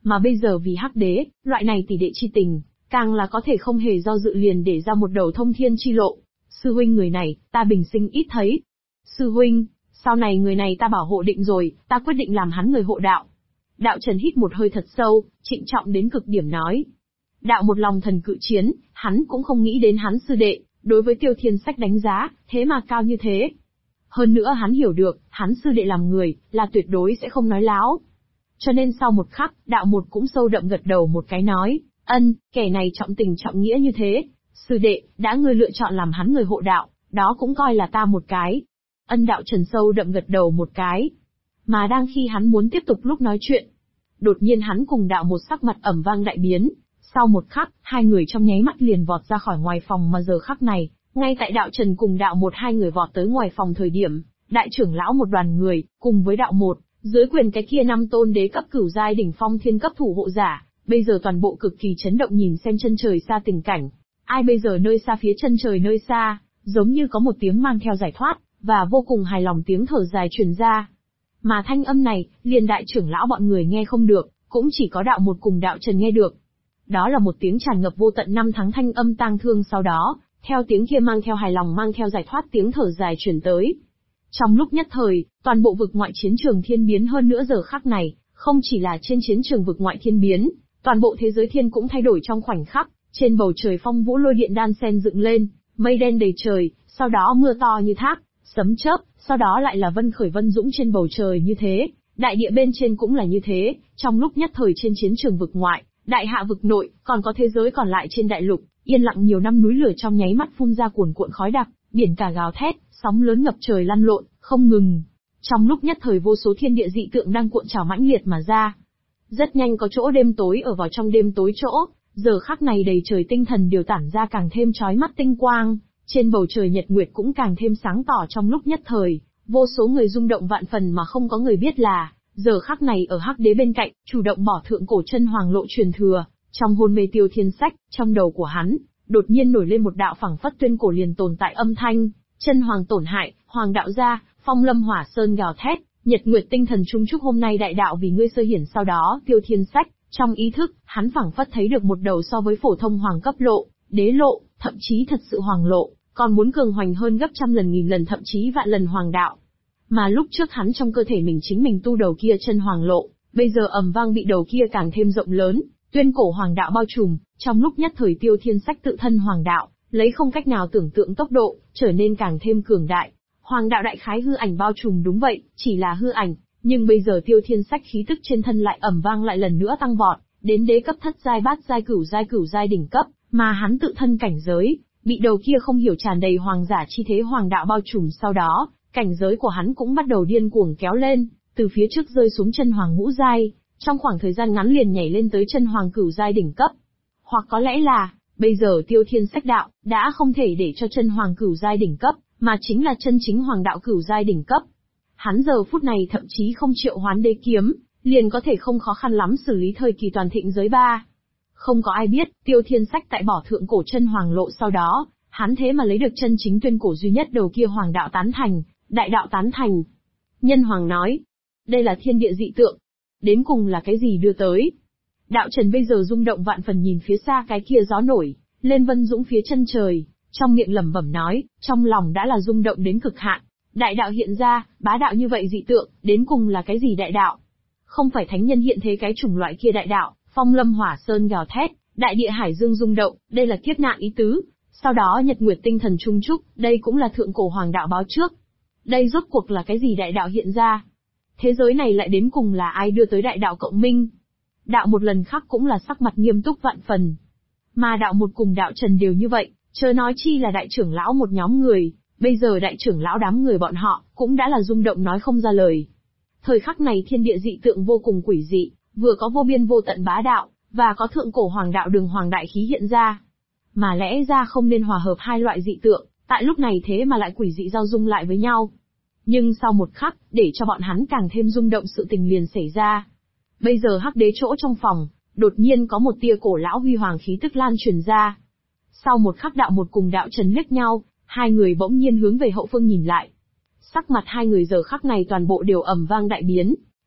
Mà bây giờ vì hắc đế, loại này tỷ đệ chi tình, càng là có thể không hề do dự liền để ra một đầu thông thiên chi lộ. Sư huynh, người này, ta bình sinh ít thấy. Sư huynh, sau này người này ta bảo hộ định rồi, ta quyết định làm hắn người hộ đạo. Đạo Trần hít một hơi thật sâu, trịnh trọng đến cực điểm nói. Đạo một lòng thần cự chiến, hắn cũng không nghĩ đến hắn sư đệ, đối với Tiêu Thiên Sách đánh giá, thế mà cao như thế. Hơn nữa hắn hiểu được, hắn sư đệ làm người, là tuyệt đối sẽ không nói láo. Cho nên sau một khắc, đạo một cũng sâu đậm gật đầu một cái nói, ân, kẻ này trọng tình trọng nghĩa như thế. Sư đệ, đã ngươi lựa chọn làm hắn người hộ đạo, đó cũng coi là ta một cái. Ân, đạo Trần sâu đậm gật đầu một cái. Mà đang khi hắn muốn tiếp tục lúc nói chuyện, đột nhiên hắn cùng đạo một sắc mặt ầm vang đại biến. Sau một khắc, hai người trong nháy mắt liền vọt ra khỏi ngoài phòng, mà giờ khắc này, ngay tại đạo Trần cùng đạo một hai người vọt tới ngoài phòng thời điểm, đại trưởng lão một đoàn người, cùng với đạo một, dưới quyền cái kia 5 tôn đế cấp cửu giai đỉnh phong thiên cấp thủ hộ giả, bây giờ toàn bộ cực kỳ chấn động nhìn xem chân trời xa tình cảnh. Ai bây giờ nơi xa phía chân trời nơi xa, giống như có một tiếng mang theo giải thoát, và vô cùng hài lòng tiếng thở dài truyền ra. Mà thanh âm này, liền đại trưởng lão bọn người nghe không được, cũng chỉ có đạo một cùng đạo Trần nghe được. Đó là một tiếng tràn ngập vô tận năm tháng thanh âm tang thương, sau đó, theo tiếng kia mang theo hài lòng mang theo giải thoát tiếng thở dài truyền tới. Trong lúc nhất thời, toàn bộ vực ngoại chiến trường thiên biến, hơn nữa giờ khắc này, không chỉ là trên chiến trường vực ngoại thiên biến, toàn bộ thế giới thiên cũng thay đổi trong khoảnh khắc, trên bầu trời phong vũ lôi điện đan xen dựng lên, mây đen đầy trời, sau đó mưa to như thác, sấm chớp, sau đó lại là vân khởi vân dũng trên bầu trời như thế, đại địa bên trên cũng là như thế, trong lúc nhất thời trên chiến trường vực ngoại, đại hạ vực nội, còn có thế giới còn lại trên đại lục, yên lặng nhiều năm, núi lửa trong nháy mắt phun ra cuồn cuộn khói đặc, biển cả gào thét, sóng lớn ngập trời lăn lộn, không ngừng. Trong lúc nhất thời vô số thiên địa dị tượng đang cuộn trào mãnh liệt mà ra. Rất nhanh có chỗ đêm tối ở vào trong đêm tối chỗ, giờ khắc này đầy trời tinh thần đều tản ra càng thêm chói mắt tinh quang, trên bầu trời nhật nguyệt cũng càng thêm sáng tỏ. Trong lúc nhất thời, vô số người rung động vạn phần mà không có người biết là, giờ khắc này ở hắc đế bên cạnh, chủ động bỏ thượng cổ chân hoàng lộ truyền thừa, trong hôn mê Tiêu Thiên Sách, trong đầu của hắn, đột nhiên nổi lên một đạo phảng phất tuyên cổ liền tồn tại âm thanh, chân hoàng tổn hại, hoàng đạo gia, phong lâm hỏa sơn gào thét, nhật nguyệt tinh thần trung chúc hôm nay đại đạo vì ngươi sơ hiển. Sau đó Tiêu Thiên Sách, trong ý thức, hắn phảng phất thấy được một đầu so với phổ thông hoàng cấp lộ, đế lộ, thậm chí thật sự hoàng lộ, còn muốn cường hoành hơn gấp trăm lần nghìn lần thậm chí vạn lần hoàng đạo. Mà lúc trước hắn trong cơ thể mình chính mình tu đầu kia chân hoàng lộ, bây giờ ầm vang bị đầu kia càng thêm rộng lớn, tuyên cổ hoàng đạo bao trùm, trong lúc nhất thời Tiêu Thiên Sách tự thân hoàng đạo, lấy không cách nào tưởng tượng tốc độ, trở nên càng thêm cường đại. Hoàng đạo đại khái hư ảnh bao trùm, đúng vậy, chỉ là hư ảnh, nhưng bây giờ Tiêu Thiên Sách khí tức trên thân lại ầm vang lại lần nữa tăng vọt, đến đế cấp thất giai bát giai cửu giai đỉnh cấp, mà hắn tự thân cảnh giới, bị đầu kia không hiểu tràn đầy hoàng giả chi thế hoàng đạo bao trùm. Sau đó, cảnh giới của hắn cũng bắt đầu điên cuồng kéo lên, từ phía trước rơi xuống chân hoàng ngũ giai, trong khoảng thời gian ngắn liền nhảy lên tới chân hoàng cửu giai đỉnh cấp. Hoặc có lẽ là, bây giờ Tiêu Thiên Sách đạo, đã không thể để cho chân hoàng cửu giai đỉnh cấp, mà chính là chân chính hoàng đạo cửu giai đỉnh cấp. Hắn giờ phút này thậm chí không triệu hoán đế kiếm, liền có thể không khó khăn lắm xử lý thời kỳ toàn thịnh giới 3. Không có ai biết, Tiêu Thiên Sách tại bỏ thượng cổ chân hoàng lộ sau đó, hắn thế mà lấy được chân chính tuyên cổ duy nhất đầu kia hoàng đạo tán thành, đại đạo tán thành. Nhân hoàng nói, đây là thiên địa dị tượng, đến cùng là cái gì đưa tới? Đạo Trần bây giờ rung động vạn phần nhìn phía xa cái kia gió nổi lên vân dũng phía chân trời, trong miệng lẩm bẩm nói, trong lòng đã là rung động đến cực hạn. Đại đạo hiện ra, bá đạo như vậy dị tượng, đến cùng là cái gì đại đạo? Không phải thánh nhân hiện thế cái chủng loại kia đại đạo, phong lâm hỏa sơn gào thét, đại địa hải dương rung động, đây là kiếp nạn ý tứ. Sau đó nhật nguyệt tinh thần trung trúc, đây cũng là thượng cổ hoàng đạo báo trước. Đây rốt cuộc là cái gì đại đạo hiện ra? Thế giới này lại đến cùng là ai đưa tới đại đạo cộng minh? Đạo một lần khác cũng là sắc mặt nghiêm túc vạn phần. Mà đạo một cùng đạo Trần đều như vậy, chớ nói chi là đại trưởng lão một nhóm người, bây giờ đại trưởng lão đám người bọn họ, cũng đã là rung động nói không ra lời. Thời khắc này thiên địa dị tượng vô cùng quỷ dị, vừa có vô biên vô tận bá đạo, và có thượng cổ hoàng đạo đường hoàng đại khí hiện ra. Mà lẽ ra không nên hòa hợp hai loại dị tượng, tại lúc này thế mà lại quỷ dị giao dung lại với nhau. Nhưng sau một khắc, để cho bọn hắn càng thêm rung động sự tình liền xảy ra. Bây giờ hắc đế chỗ trong phòng, đột nhiên có một tia cổ lão huy hoàng khí tức lan truyền ra. Sau một khắc đạo một cùng đạo Trần liếc nhau, hai người bỗng nhiên hướng về hậu phương nhìn lại. Sắc mặt hai người giờ khắc này toàn bộ đều ầm vang đại biến.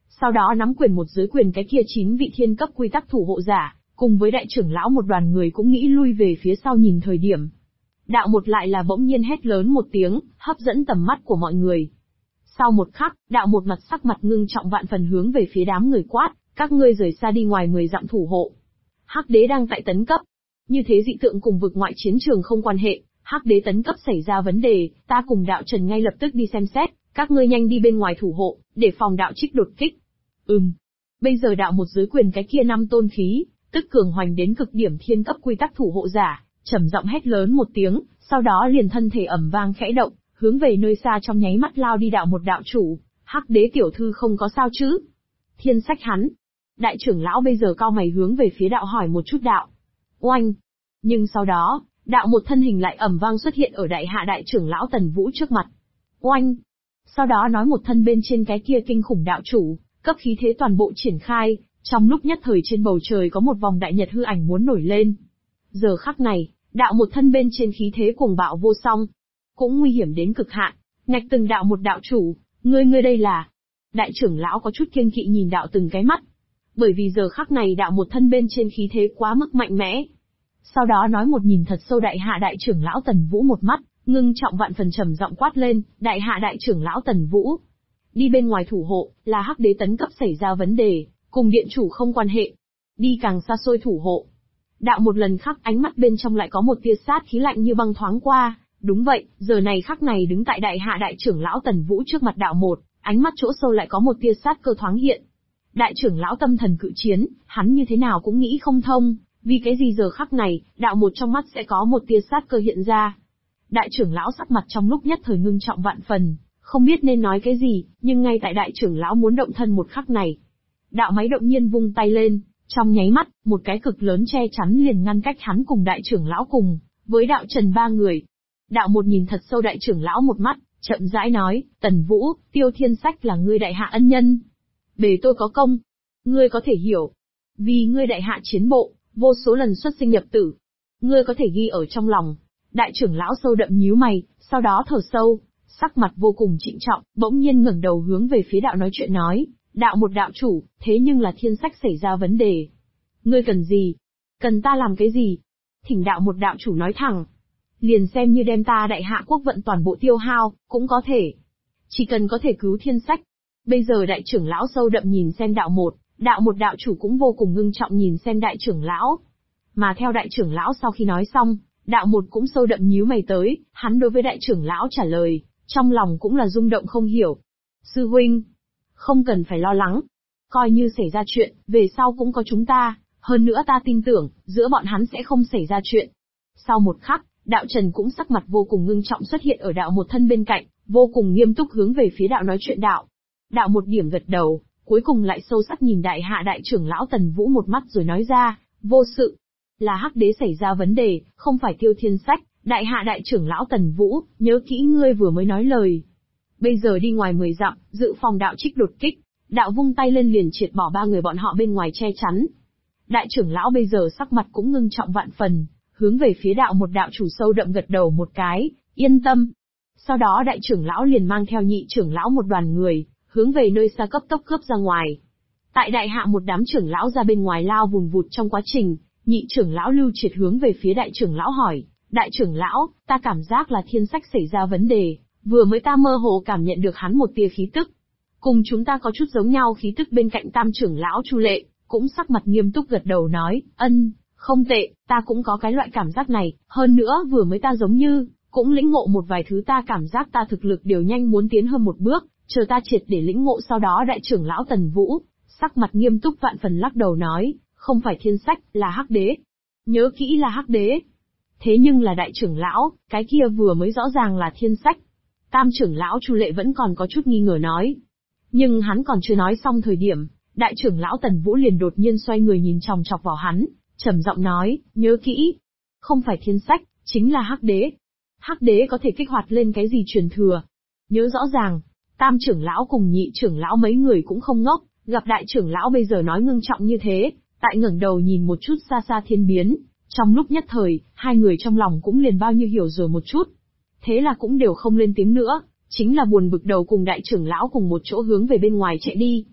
Sau đó nắm quyền một dưới quyền cái kia 9 vị thiên cấp quy tắc thủ hộ giả, cùng với đại trưởng lão một đoàn người cũng nghĩ lui về phía sau nhìn thời điểm. Đạo một lại là bỗng nhiên hét lớn một tiếng, hấp dẫn tầm mắt của mọi người. Sau một khắc, đạo một mặt sắc mặt ngưng trọng vạn phần hướng về phía đám người quát, các ngươi rời xa đi ngoài 10 dặm thủ hộ. Hắc đế đang tại tấn cấp. Như thế dị tượng cùng vực ngoại chiến trường không quan hệ, Hắc đế tấn cấp xảy ra vấn đề, ta cùng đạo Trần ngay lập tức đi xem xét, các ngươi nhanh đi bên ngoài thủ hộ, để phòng đạo Trích đột kích. Bây giờ đạo một dưới quyền cái kia 5 tôn khí, tức cường hoành đến cực điểm thiên cấp quy tắc thủ hộ giả, trầm giọng hét lớn một tiếng, sau đó liền thân thể ầm vang khẽ động, hướng về nơi xa trong nháy mắt lao đi đạo một đạo chủ, Hắc đế tiểu thư không có sao chứ? Thiên sách hắn. Đại trưởng lão bây giờ cao mày hướng về phía đạo hỏi một chút đạo. Oanh! Nhưng sau đó, đạo một thân hình lại ầm vang xuất hiện ở đại hạ đại trưởng lão Tần Vũ trước mặt. Oanh! Sau đó nói một thân bên trên cái kia kinh khủng đạo chủ, cấp khí thế toàn bộ triển khai, trong lúc nhất thời trên bầu trời có một vòng đại nhật hư ảnh muốn nổi lên. Giờ khắc này, đạo một thân bên trên khí thế cuồng bạo vô song, cũng nguy hiểm đến cực hạn, ngạch từng đạo một đạo chủ, ngươi đây là... Đại trưởng lão có chút kiêng kỵ nhìn đạo từng cái mắt, bởi vì giờ khắc này đạo một thân bên trên khí thế quá mức mạnh mẽ. Sau đó nói một nhìn thật sâu đại hạ đại trưởng lão Tần Vũ một mắt, ngưng trọng vạn phần trầm giọng quát lên, đại hạ đại trưởng lão Tần Vũ. Đi bên ngoài thủ hộ, là Hắc đế tấn cấp xảy ra vấn đề, cùng điện chủ không quan hệ. Đi càng xa xôi thủ hộ. Đạo một lần khắc ánh mắt bên trong lại có một tia sát khí lạnh như băng thoáng qua, đúng vậy, giờ này khắc này đứng tại đại hạ đại trưởng lão Tần Vũ trước mặt đạo một, ánh mắt chỗ sâu lại có một tia sát cơ thoáng hiện. Đại trưởng lão tâm thần cự chiến, hắn như thế nào cũng nghĩ không thông, vì cái gì giờ khắc này, đạo một trong mắt sẽ có một tia sát cơ hiện ra. Đại trưởng lão sắc mặt trong lúc nhất thời ngưng trọng vạn phần, không biết nên nói cái gì, nhưng ngay tại đại trưởng lão muốn động thân một khắc này, đạo máy động nhiên vung tay lên, trong nháy mắt, một cái cực lớn che chắn liền ngăn cách hắn cùng đại trưởng lão cùng với đạo Trần ba người. Đạo một nhìn thật sâu đại trưởng lão một mắt, chậm rãi nói, Tần Vũ, Tiêu Thiên Sách là ngươi đại hạ ân nhân. Bề tôi có công. Ngươi có thể hiểu. Vì ngươi đại hạ chiến bộ, vô số lần xuất sinh nhập tử. Ngươi có thể ghi ở trong lòng. Đại trưởng lão sâu đậm nhíu mày, sau đó thở sâu, sắc mặt vô cùng trịnh trọng, bỗng nhiên ngẩng đầu hướng về phía đạo nói chuyện nói, đạo một đạo chủ, thế nhưng là Thiên Sách xảy ra vấn đề. Ngươi cần gì? Cần ta làm cái gì? Thỉnh đạo một đạo chủ nói thẳng. Liền xem như đem ta đại hạ quốc vận toàn bộ tiêu hao, cũng có thể. Chỉ cần có thể cứu Thiên Sách. Bây giờ đại trưởng lão sâu đậm nhìn xem đạo một đạo chủ cũng vô cùng ngưng trọng nhìn xem đại trưởng lão. Mà theo đại trưởng lão sau khi nói xong, đạo một cũng sâu đậm nhíu mày tới, hắn đối với đại trưởng lão trả lời, trong lòng cũng là rung động không hiểu. Sư huynh, không cần phải lo lắng. Coi như xảy ra chuyện, về sau cũng có chúng ta, hơn nữa ta tin tưởng, giữa bọn hắn sẽ không xảy ra chuyện. Sau một khắc, đạo Trần cũng sắc mặt vô cùng ngưng trọng xuất hiện ở đạo một thân bên cạnh, vô cùng nghiêm túc hướng về phía đạo nói chuyện đạo. Đạo một điểm gật đầu, cuối cùng lại sâu sắc nhìn đại hạ đại trưởng lão Tần Vũ một mắt rồi nói ra, vô sự. Là Hắc đế xảy ra vấn đề, không phải Tiêu Thiên Sách, đại hạ đại trưởng lão Tần Vũ, nhớ kỹ ngươi vừa mới nói lời. Bây giờ đi ngoài 10 dặm, dự phòng đạo Trích đột kích, đạo vung tay lên liền triệt bỏ 3 người bọn họ bên ngoài che chắn. Đại trưởng lão bây giờ sắc mặt cũng ngưng trọng vạn phần, hướng về phía đạo một đạo chủ sâu đậm gật đầu một cái, yên tâm. Sau đó đại trưởng lão liền mang theo nhị trưởng lão một đoàn người, hướng về nơi xa cấp tốc cướp ra ngoài. Tại đại hạ một đám trưởng lão ra bên ngoài lao vùng vụt trong quá trình, nhị trưởng lão Lưu Triệt hướng về phía đại trưởng lão hỏi, đại trưởng lão, ta cảm giác là Thiên Sách xảy ra vấn đề, vừa mới ta mơ hồ cảm nhận được hắn một tia khí tức. Cùng chúng ta có chút giống nhau khí tức bên cạnh tam trưởng lão Chu Lệ, cũng sắc mặt nghiêm túc gật đầu nói, không tệ, ta cũng có cái loại cảm giác này, hơn nữa vừa mới ta giống như, cũng lĩnh ngộ một vài thứ ta cảm giác ta thực lực đều nhanh muốn tiến hơn một bước, chờ ta triệt để lĩnh ngộ sau đó đại trưởng lão Tần Vũ, sắc mặt nghiêm túc vạn phần lắc đầu nói, không phải Thiên Sách, là Hắc đế. Nhớ kỹ là Hắc đế. Thế nhưng là đại trưởng lão, cái kia vừa mới rõ ràng là Thiên Sách. Tam trưởng lão Chu Lệ vẫn còn có chút nghi ngờ nói. Nhưng hắn còn chưa nói xong thời điểm, đại trưởng lão Tần Vũ liền đột nhiên xoay người nhìn chòng chọc vào hắn, trầm giọng nói, nhớ kỹ. Không phải Thiên Sách, chính là Hắc đế. Hắc đế có thể kích hoạt lên cái gì truyền thừa. Nhớ rõ ràng, tam trưởng lão cùng nhị trưởng lão mấy người cũng không ngốc, gặp đại trưởng lão bây giờ nói ngưng trọng như thế, tại ngẩng đầu nhìn một chút xa xa thiên biến, trong lúc nhất thời, hai người trong lòng cũng liền bao nhiêu hiểu rồi một chút. Thế là cũng đều không lên tiếng nữa, chính là buồn bực đầu cùng đại trưởng lão cùng một chỗ hướng về bên ngoài chạy đi.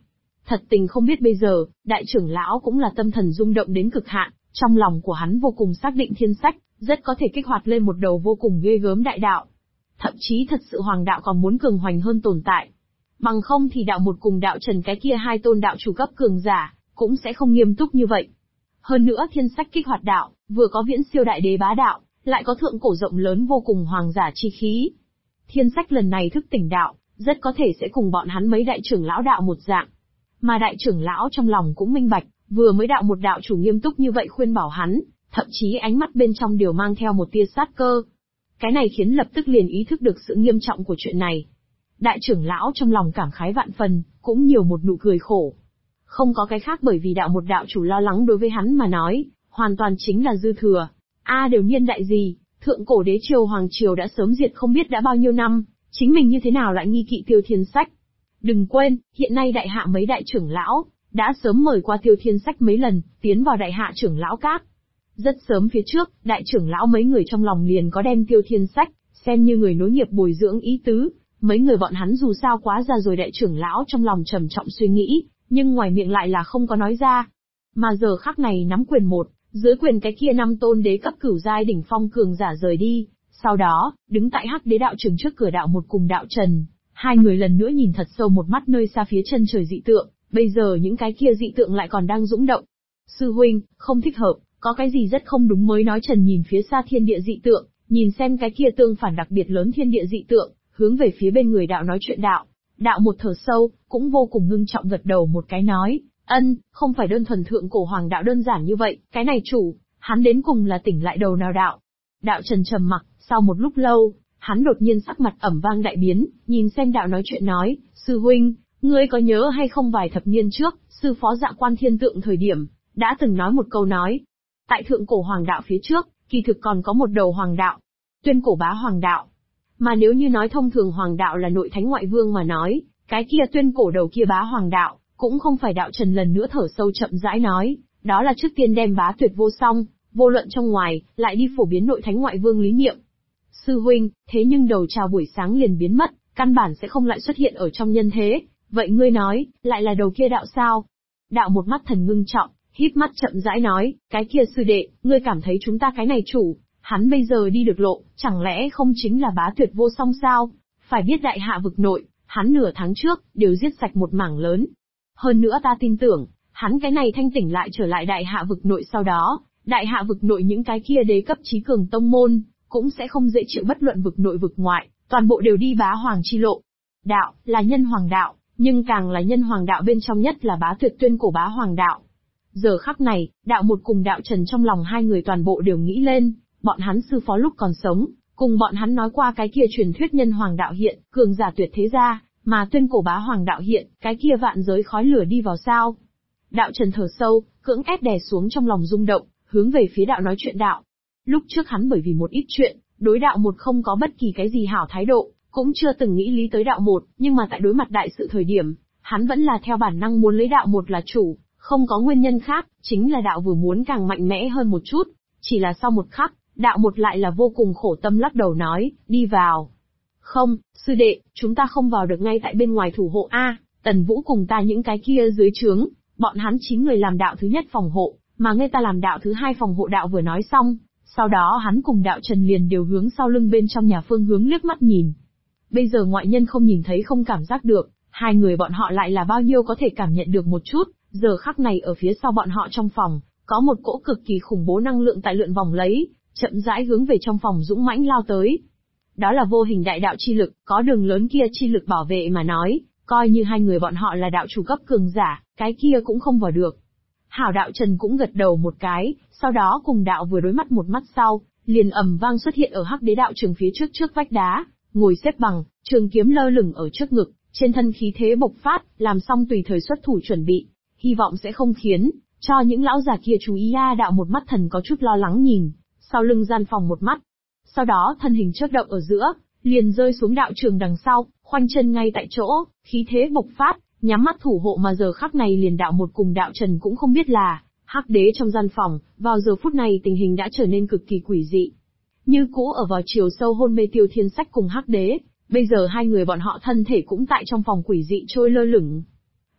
Thật tình không biết bây giờ, đại trưởng lão cũng là tâm thần rung động đến cực hạn, trong lòng của hắn vô cùng xác định thiên sách, rất có thể kích hoạt lên một đầu vô cùng ghê gớm đại đạo. Thậm chí thật sự hoàng đạo còn muốn cường hoành hơn tồn tại. Bằng không thì đạo một cùng đạo trần cái kia hai tôn đạo chủ cấp cường giả, cũng sẽ không nghiêm túc như vậy. Hơn nữa thiên sách kích hoạt đạo, vừa có viễn siêu đại đế bá đạo, lại có thượng cổ rộng lớn vô cùng hoàng giả chi khí. Thiên sách lần này thức tỉnh đạo, rất có thể sẽ cùng bọn hắn mấy đại trưởng lão đạo một dạng. Mà đại trưởng lão trong lòng cũng minh bạch, vừa mới đạo một đạo chủ nghiêm túc như vậy khuyên bảo hắn, thậm chí ánh mắt bên trong đều mang theo một tia sát cơ. Cái này khiến lập tức liền ý thức được sự nghiêm trọng của chuyện này. Đại trưởng lão trong lòng cảm khái vạn phần, cũng nhiều một nụ cười khổ. Không có cái khác bởi vì đạo một đạo chủ lo lắng đối với hắn mà nói, hoàn toàn chính là dư thừa. Đều niên đại gì, thượng cổ đế triều hoàng triều đã sớm diệt không biết đã bao nhiêu năm, chính mình như thế nào lại nghi kỵ Tiêu Thiên Sách. Đừng quên, hiện nay đại hạ mấy đại trưởng lão, đã sớm mời qua Tiêu Thiên Sách mấy lần, tiến vào đại hạ trưởng lão các. Rất sớm phía trước, đại trưởng lão mấy người trong lòng liền có đem Tiêu Thiên Sách, xem như người nối nghiệp bồi dưỡng ý tứ. Mấy người bọn hắn dù sao quá già rồi, đại trưởng lão trong lòng trầm trọng suy nghĩ, nhưng ngoài miệng lại là không có nói ra. Mà giờ khắc này nắm quyền một, dưới quyền cái kia 5 tôn đế cấp cửu giai đỉnh phong cường giả rời đi, sau đó, đứng tại Hắc Đế đạo trường trước cửa đạo một cùng đạo trần, hai người lần nữa nhìn thật sâu một mắt nơi xa phía chân trời dị tượng, bây giờ những cái kia dị tượng lại còn đang dũng động. Sư huynh, không thích hợp, có cái gì rất không đúng mới nói. Trần nhìn phía xa thiên địa dị tượng, nhìn xem cái kia tương phản đặc biệt lớn thiên địa dị tượng, hướng về phía bên người đạo nói chuyện đạo. Đạo một thở sâu, cũng vô cùng ngưng trọng gật đầu một cái nói, không phải đơn thuần thượng cổ hoàng đạo đơn giản như vậy, cái này chủ, hắn đến cùng là tỉnh lại đầu nào đạo. Đạo Trần trầm mặc, sau một lúc lâu, hắn đột nhiên sắc mặt ẩm vang đại biến, nhìn xem đạo nói chuyện nói, sư huynh, ngươi có nhớ hay không vài thập niên trước, sư phó Dạ Quan Thiên Tượng thời điểm, đã từng nói một câu nói. Tại thượng cổ hoàng đạo phía trước, kỳ thực còn có một đầu hoàng đạo, tuyên cổ bá hoàng đạo. Mà nếu như nói thông thường hoàng đạo là nội thánh ngoại vương mà nói, cái kia tuyên cổ đầu kia bá hoàng đạo, cũng không phải. Đạo Trần lần nữa thở sâu chậm rãi nói, đó là trước tiên đem bá tuyệt vô song, vô luận trong ngoài, lại đi phổ biến nội thánh ngoại vương lý niệm. Sư huynh, thế nhưng đầu chào buổi sáng liền biến mất, căn bản sẽ không lại xuất hiện ở trong nhân thế, vậy ngươi nói, lại là đầu kia đạo sao? Đạo một mắt thần ngưng trọng, híp mắt chậm rãi nói, cái kia sư đệ, ngươi cảm thấy chúng ta cái này chủ, hắn bây giờ đi được lộ, chẳng lẽ không chính là bá tuyệt vô song sao? Phải biết đại hạ vực nội, hắn nửa tháng trước, đều giết sạch một mảng lớn. Hơn nữa ta tin tưởng, hắn cái này thanh tỉnh lại trở lại đại hạ vực nội sau đó, đại hạ vực nội những cái kia đế cấp chí cường tông môn, cũng sẽ không dễ chịu bất luận vực nội vực ngoại, toàn bộ đều đi bá hoàng chi lộ. Đạo, là nhân hoàng đạo, nhưng càng là nhân hoàng đạo bên trong nhất là bá tuyệt tuyên cổ bá hoàng đạo. Giờ khắc này, đạo một cùng đạo Trần trong lòng hai người toàn bộ đều nghĩ lên, bọn hắn sư phó lúc còn sống, cùng bọn hắn nói qua cái kia truyền thuyết nhân hoàng đạo hiện, cường giả tuyệt thế gia, mà tuyên cổ bá hoàng đạo hiện, cái kia vạn giới khói lửa đi vào sao. Đạo Trần thở sâu, cưỡng ép đè xuống trong lòng rung động, hướng về phía đạo nói chuyện đạo. Lúc trước hắn bởi vì một ít chuyện, đối đạo một không có bất kỳ cái gì hảo thái độ, cũng chưa từng nghĩ lý tới đạo một, nhưng mà tại đối mặt đại sự thời điểm, hắn vẫn là theo bản năng muốn lấy đạo một là chủ, không có nguyên nhân khác, chính là đạo vừa muốn càng mạnh mẽ hơn một chút, chỉ là sau một khắc, đạo một lại là vô cùng khổ tâm lắc đầu nói, đi vào. Không, sư đệ, chúng ta không vào được, ngay tại bên ngoài thủ hộ a. Tần Vũ cùng ta những cái kia dưới trướng, bọn hắn 9 người làm đạo thứ nhất phòng hộ, mà ngươi ta làm đạo thứ hai phòng hộ. Đạo vừa nói xong, sau đó hắn cùng đạo Trần liền đều hướng sau lưng bên trong nhà phương hướng liếc mắt nhìn. Bây giờ ngoại nhân không nhìn thấy không cảm giác được, hai người bọn họ lại là bao nhiêu có thể cảm nhận được một chút, giờ khắc này ở phía sau bọn họ trong phòng, có một cỗ cực kỳ khủng bố năng lượng tại lượn vòng lấy, chậm rãi hướng về trong phòng dũng mãnh lao tới. Đó là vô hình đại đạo chi lực, có đường lớn kia chi lực bảo vệ mà nói, coi như hai người bọn họ là đạo chủ cấp cường giả, cái kia cũng không vào được. Hảo, đạo Trần cũng gật đầu một cái, sau đó cùng đạo vừa đối mắt một mắt sau, liền ầm vang xuất hiện ở Hắc Đế đạo trường phía trước vách đá, ngồi xếp bằng, trường kiếm lơ lửng ở trước ngực, trên thân khí thế bộc phát, làm xong tùy thời xuất thủ chuẩn bị, hy vọng sẽ không khiến cho những lão già kia chú ý. Đạo một mắt thần có chút lo lắng nhìn sau lưng gian phòng một mắt, sau đó thân hình chớp động ở giữa, liền rơi xuống đạo trường đằng sau, khoanh chân ngay tại chỗ, khí thế bộc phát, nhắm mắt thủ hộ. Mà giờ khắc này liền đạo một cùng đạo Trần cũng không biết là, Hắc Đế trong gian phòng, vào giờ phút này tình hình đã trở nên cực kỳ quỷ dị. Như cũ ở vào chiều sâu hôn mê Tiêu Thiên Sách cùng Hắc Đế, bây giờ hai người bọn họ thân thể cũng tại trong phòng quỷ dị trôi lơ lửng.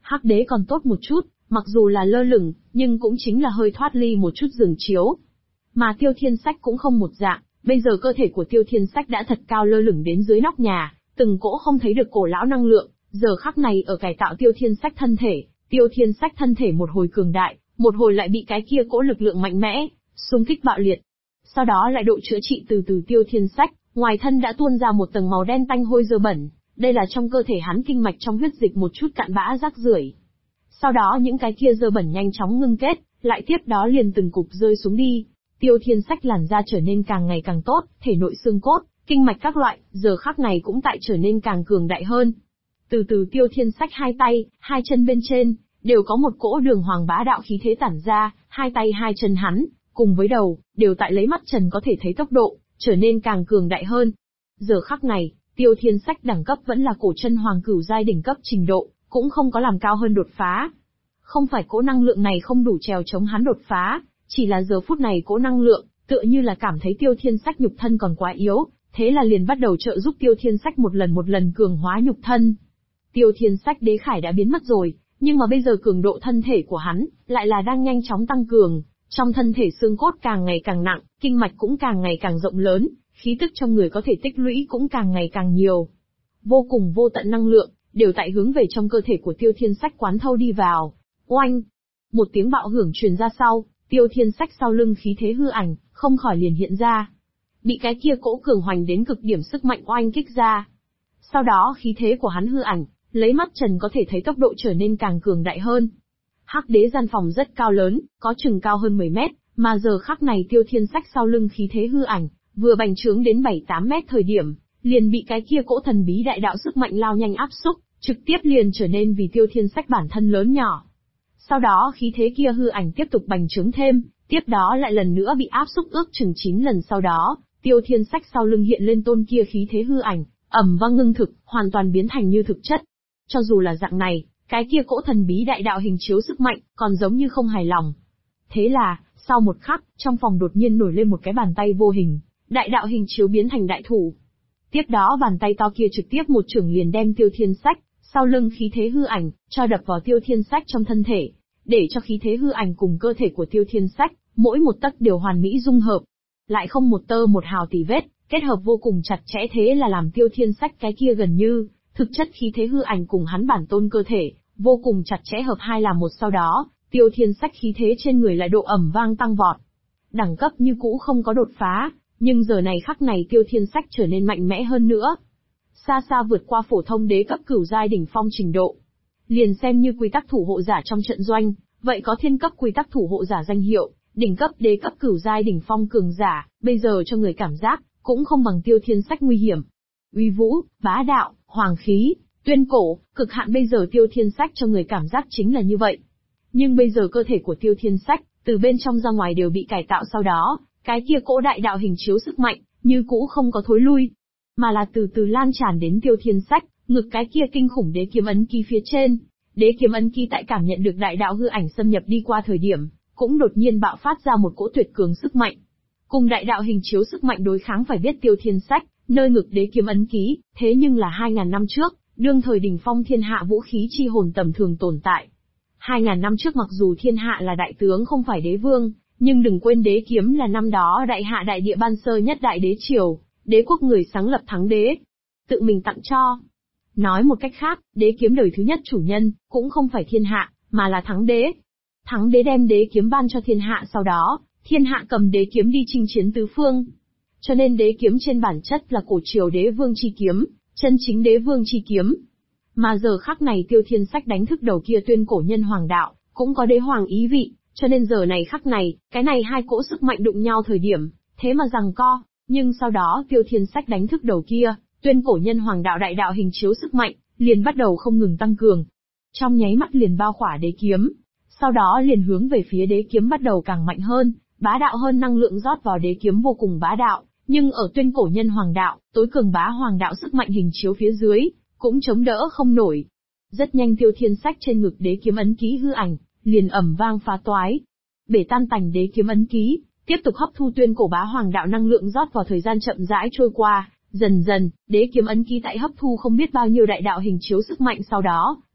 Hắc đế còn tốt một chút, mặc dù là lơ lửng, nhưng cũng chính là hơi thoát ly một chút giường chiếu. Mà Tiêu Thiên Sách cũng không một dạng, bây giờ cơ thể của Tiêu Thiên Sách đã thật cao lơ lửng đến dưới nóc nhà, từng cỗ không thấy được cổ lão năng lượng, giờ khắc này ở cải tạo Tiêu Thiên Sách thân thể, Tiêu Thiên Sách thân thể một hồi cường đại, một hồi lại bị cái kia cỗ lực lượng mạnh mẽ, xung kích bạo liệt. Sau đó lại độ chữa trị từ từ Tiêu Thiên Sách, ngoài thân đã tuôn ra một tầng màu đen tanh hôi dơ bẩn, đây là trong cơ thể hắn kinh mạch trong huyết dịch một chút cặn bã rác rưởi. Sau đó những cái kia dơ bẩn nhanh chóng ngưng kết, lại tiếp đó liền từng cục rơi xuống đi. Tiêu Thiên Sách làn da trở nên càng ngày càng tốt, thể nội xương cốt, kinh mạch các loại, giờ khắc này cũng tại trở nên càng cường đại hơn. Từ từ Tiêu Thiên Sách hai tay, hai chân bên trên, đều có một cỗ đường hoàng bá đạo khí thế tản ra, hai tay hai chân hắn, cùng với đầu, đều tại lấy mắt trần có thể thấy tốc độ, trở nên càng cường đại hơn. Giờ khắc này, Tiêu Thiên Sách đẳng cấp vẫn là cổ chân hoàng cửu giai đỉnh cấp trình độ, cũng không có làm cao hơn đột phá. Không phải cỗ năng lượng này không đủ trèo chống hắn đột phá, chỉ là giờ phút này cỗ năng lượng, tựa như là cảm thấy Tiêu Thiên Sách nhục thân còn quá yếu, thế là liền bắt đầu trợ giúp Tiêu Thiên Sách một lần cường hóa nhục thân. Tiêu Thiên Sách đế khải đã biến mất rồi, nhưng mà bây giờ cường độ thân thể của hắn, lại là đang nhanh chóng tăng cường, trong thân thể xương cốt càng ngày càng nặng, kinh mạch cũng càng ngày càng rộng lớn, khí tức trong người có thể tích lũy cũng càng ngày càng nhiều. Vô cùng vô tận năng lượng, đều tại hướng về trong cơ thể của Tiêu Thiên Sách quán thâu đi vào. Oanh! Một tiếng bạo hưởng truyền ra sau, Tiêu Thiên Sách sau lưng khí thế hư ảnh, không khỏi liền hiện ra. Bị cái kia cỗ cường hoành đến cực điểm sức mạnh oanh kích ra. Sau đó khí thế của hắn hư ảnh, lấy mắt trần có thể thấy tốc độ trở nên càng cường đại hơn. Hắc đế gian phòng rất cao lớn, có chừng cao hơn 10 mét, mà giờ khắc này Tiêu Thiên Sách sau lưng khí thế hư ảnh, vừa bành trướng đến 7-8 mét thời điểm, liền bị cái kia cỗ thần bí đại đạo sức mạnh lao nhanh áp xúc, trực tiếp liền trở nên vì Tiêu Thiên Sách bản thân lớn nhỏ. Sau đó khí thế kia hư ảnh tiếp tục bành trướng thêm, tiếp đó lại lần nữa bị áp xúc ước chừng 9 lần sau đó, Tiêu Thiên Sách sau lưng hiện lên tôn kia khí thế hư ảnh, ầm vang ngưng thực, hoàn toàn biến thành như thực chất. Cho dù là dạng này, cái kia cỗ thần bí đại đạo hình chiếu sức mạnh, còn giống như không hài lòng. Thế là, sau một khắc, trong phòng đột nhiên nổi lên một cái bàn tay vô hình, đại đạo hình chiếu biến thành đại thủ. Tiếp đó bàn tay to kia trực tiếp một chưởng liền đem Tiêu Thiên Sách, sau lưng khí thế hư ảnh, cho đập vào Tiêu Thiên Sách trong thân thể, để cho khí thế hư ảnh cùng cơ thể của Tiêu Thiên Sách, mỗi một tấc đều hoàn mỹ dung hợp. Lại không một tơ một hào tì vết, kết hợp vô cùng chặt chẽ thế là làm Tiêu Thiên Sách cái kia gần như, thực chất khí thế hư ảnh cùng hắn bản tôn cơ thể, vô cùng chặt chẽ hợp hai làm một sau đó, Tiêu Thiên Sách khí thế trên người lại độ ầm vang tăng vọt. Đẳng cấp như cũ không có đột phá, nhưng giờ này khắc này Tiêu Thiên Sách trở nên mạnh mẽ hơn nữa. Xa xa vượt qua phổ thông đế cấp cửu giai đỉnh phong trình độ. Liền xem như quy tắc thủ hộ giả trong trận doanh, vậy có thiên cấp quy tắc thủ hộ giả danh hiệu, đỉnh cấp đế cấp cửu giai đỉnh phong cường giả, bây giờ cho người cảm giác, cũng không bằng Tiêu Thiên Sách nguy hiểm. Uy vũ, bá đạo, hoàng khí, tuyên cổ, cực hạn bây giờ Tiêu Thiên Sách cho người cảm giác chính là như vậy. Nhưng bây giờ cơ thể của Tiêu Thiên Sách, từ bên trong ra ngoài đều bị cải tạo sau đó, cái kia cỗ đại đạo hình chiếu sức mạnh, như cũ không có thối lui, mà là từ từ lan tràn đến Tiêu Thiên Sách, ngực cái kia kinh khủng đế kiếm ấn ký phía trên. Đế kiếm ấn ký tại cảm nhận được đại đạo hư ảnh xâm nhập đi qua thời điểm, cũng đột nhiên bạo phát ra một cỗ tuyệt cường sức mạnh. Cùng đại đạo hình chiếu sức mạnh đối kháng phải biết Tiêu Thiên Sách, nơi ngực đế kiếm ấn ký, thế nhưng là 2000 năm trước, đương thời đỉnh phong thiên hạ vũ khí chi hồn tầm thường tồn tại. 2000 năm trước mặc dù thiên hạ là đại tướng không phải đế vương, nhưng đừng quên đế kiếm là năm đó đại hạ đại địa ban sơ nhất đại đế triều, đế quốc người sáng lập thắng đế, tự mình tặng cho. Nói một cách khác, đế kiếm đời thứ nhất chủ nhân, cũng không phải thiên hạ, mà là thắng đế. Thắng đế đem đế kiếm ban cho thiên hạ sau đó, thiên hạ cầm đế kiếm đi chinh chiến tứ phương. Cho nên đế kiếm trên bản chất là cổ triều đế vương chi kiếm, chân chính đế vương chi kiếm. Mà giờ khắc này Tiêu Thiên Sách đánh thức đầu kia tuyên cổ nhân hoàng đạo, cũng có đế hoàng ý vị, cho nên giờ này khắc này, cái này hai cỗ sức mạnh đụng nhau thời điểm, thế mà giằng co, nhưng sau đó Tiêu Thiên Sách đánh thức đầu kia, tuyên cổ nhân hoàng đạo đại đạo hình chiếu sức mạnh, liền bắt đầu không ngừng tăng cường. Trong nháy mắt liền bao khỏa đế kiếm, sau đó liền hướng về phía đế kiếm bắt đầu càng mạnh hơn, bá đạo hơn năng lượng rót vào đế kiếm vô cùng bá đạo, nhưng ở tuyên cổ nhân hoàng đạo, tối cường bá hoàng đạo sức mạnh hình chiếu phía dưới, cũng chống đỡ không nổi. Rất nhanh Tiêu Thiên Sách trên ngực đế kiếm ấn ký hư ảnh, liền ầm vang phá toái. Bể tan tành đế kiếm ấn ký, tiếp tục hấp thu tuyên cổ bá hoàng đạo năng lượng rót vào thời gian chậm rãi trôi qua, dần dần, đế kiếm ấn ký tại hấp thu không biết bao nhiêu đại đạo hình chiếu sức mạnh sau đó,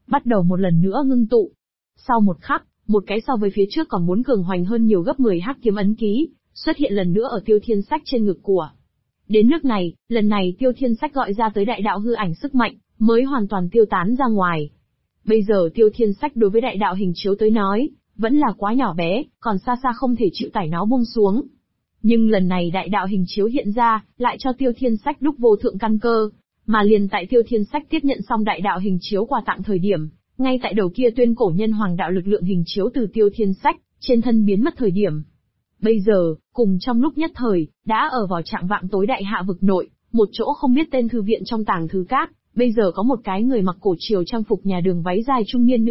bắt đầu một lần nữa ngưng tụ. Sau một khắc, một cái so với phía trước còn muốn cường hoành hơn nhiều gấp 10 hắc kiếm ấn ký, xuất hiện lần nữa ở Tiêu Thiên Sách trên ngực của. Đến nước này, lần này Tiêu Thiên Sách gọi ra tới đại đạo hư ảnh sức mạnh, mới hoàn toàn tiêu tán ra ngoài. Bây giờ Tiêu Thiên Sách đối với đại đạo hình chiếu tới nói, vẫn là quá nhỏ bé, còn xa xa không thể chịu tải nó buông xuống. Nhưng lần này đại đạo hình chiếu hiện ra, lại cho Tiêu Thiên Sách đúc vô thượng căn cơ, mà liền tại Tiêu Thiên Sách tiếp nhận xong đại đạo hình chiếu quà tặng thời điểm, ngay tại đầu kia tuyên cổ nhân hoàng đạo lực lượng hình chiếu từ Tiêu Thiên Sách, trên thân biến mất thời điểm. Bây giờ, cùng trong lúc nhất thời, đã ở vào trạng vạng tối đại hạ vực nội, một chỗ không biết tên thư viện trong tàng thư cát, bây giờ có một cái người mặc cổ triều trang phục nhà đường váy dài trung niên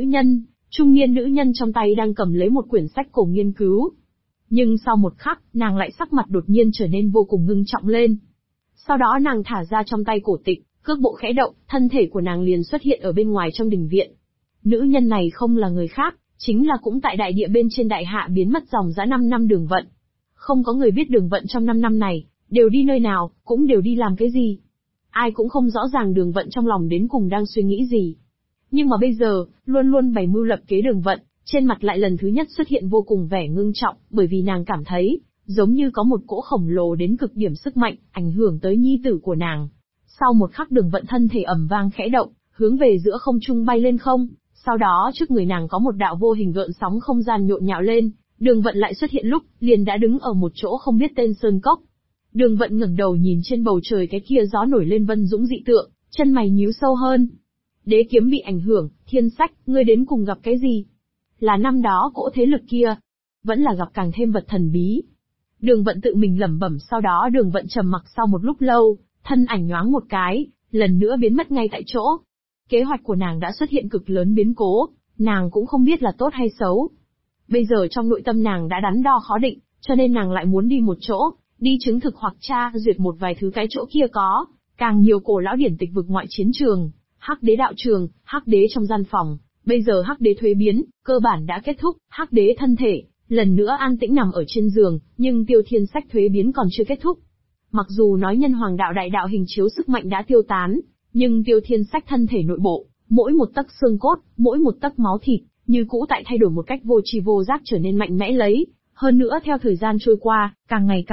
nữ nhân trong tay đang cầm lấy một quyển sách cổ nghiên cứu. Nhưng sau một khắc, nàng lại sắc mặt đột nhiên trở nên vô cùng ngưng trọng lên. Sau đó nàng thả ra trong tay cổ tịch, cước bộ khẽ động, thân thể của nàng liền xuất hiện ở bên ngoài trong đình viện. Nữ nhân này không là người khác, chính là cũng tại đại địa bên trên đại hạ biến mất dòng dã 5 năm Đường Vận. Không có người biết Đường Vận trong 5 năm này, đều đi nơi nào, cũng đều đi làm cái gì. Ai cũng không rõ ràng Đường Vận trong lòng đến cùng đang suy nghĩ gì. Nhưng mà bây giờ, luôn luôn bày mưu lập kế Đường Vận, trên mặt lại lần thứ nhất xuất hiện vô cùng vẻ ngưng trọng, bởi vì nàng cảm thấy, giống như có một cỗ khổng lồ đến cực điểm sức mạnh, ảnh hưởng tới nhi tử của nàng. Sau một khắc Đường Vận thân thể ầm vang khẽ động, hướng về giữa không trung bay lên không, sau đó trước người nàng có một đạo vô hình gợn sóng không gian nhộn nhạo lên, Đường Vận lại xuất hiện lúc, liền đã đứng ở một chỗ không biết tên sơn cốc. Đường Vận ngẩng đầu nhìn trên bầu trời cái kia gió nổi lên vân dũng dị tượng, chân mày nhíu sâu hơn. Đế kiếm bị ảnh hưởng, Thiên Sách, ngươi đến cùng gặp cái gì? Là năm đó cỗ thế lực kia, vẫn là gặp càng thêm vật thần bí. Đường Vận tự mình lẩm bẩm, sau đó Đường Vận trầm mặc sau một lúc lâu, thân ảnh nhoáng một cái, lần nữa biến mất ngay tại chỗ. Kế hoạch của nàng đã xuất hiện cực lớn biến cố, nàng cũng không biết là tốt hay xấu. Bây giờ trong nội tâm nàng đã đắn đo khó định, cho nên nàng lại muốn đi một chỗ, đi chứng thực hoặc tra duyệt một vài thứ cái chỗ kia có, càng nhiều cổ lão điển tịch vực ngoại chiến trường, Hắc Đế đạo trường, Hắc Đế trong gian phòng. Bây giờ Hắc Đế thuế biến, cơ bản đã kết thúc, Hắc Đế thân thể, lần nữa an tĩnh nằm ở trên giường, nhưng Tiêu Thiên Sách thuế biến còn chưa kết thúc. Mặc dù nói nhân hoàng đạo đại đạo hình chiếu sức mạnh đã tiêu tán, nhưng Tiêu Thiên Sách thân thể nội bộ, mỗi một tấc xương cốt, mỗi một tấc máu thịt, như cũ tại thay đổi một cách vô tri vô giác trở nên mạnh mẽ lấy. Hơn nữa theo thời gian trôi qua, càng ngày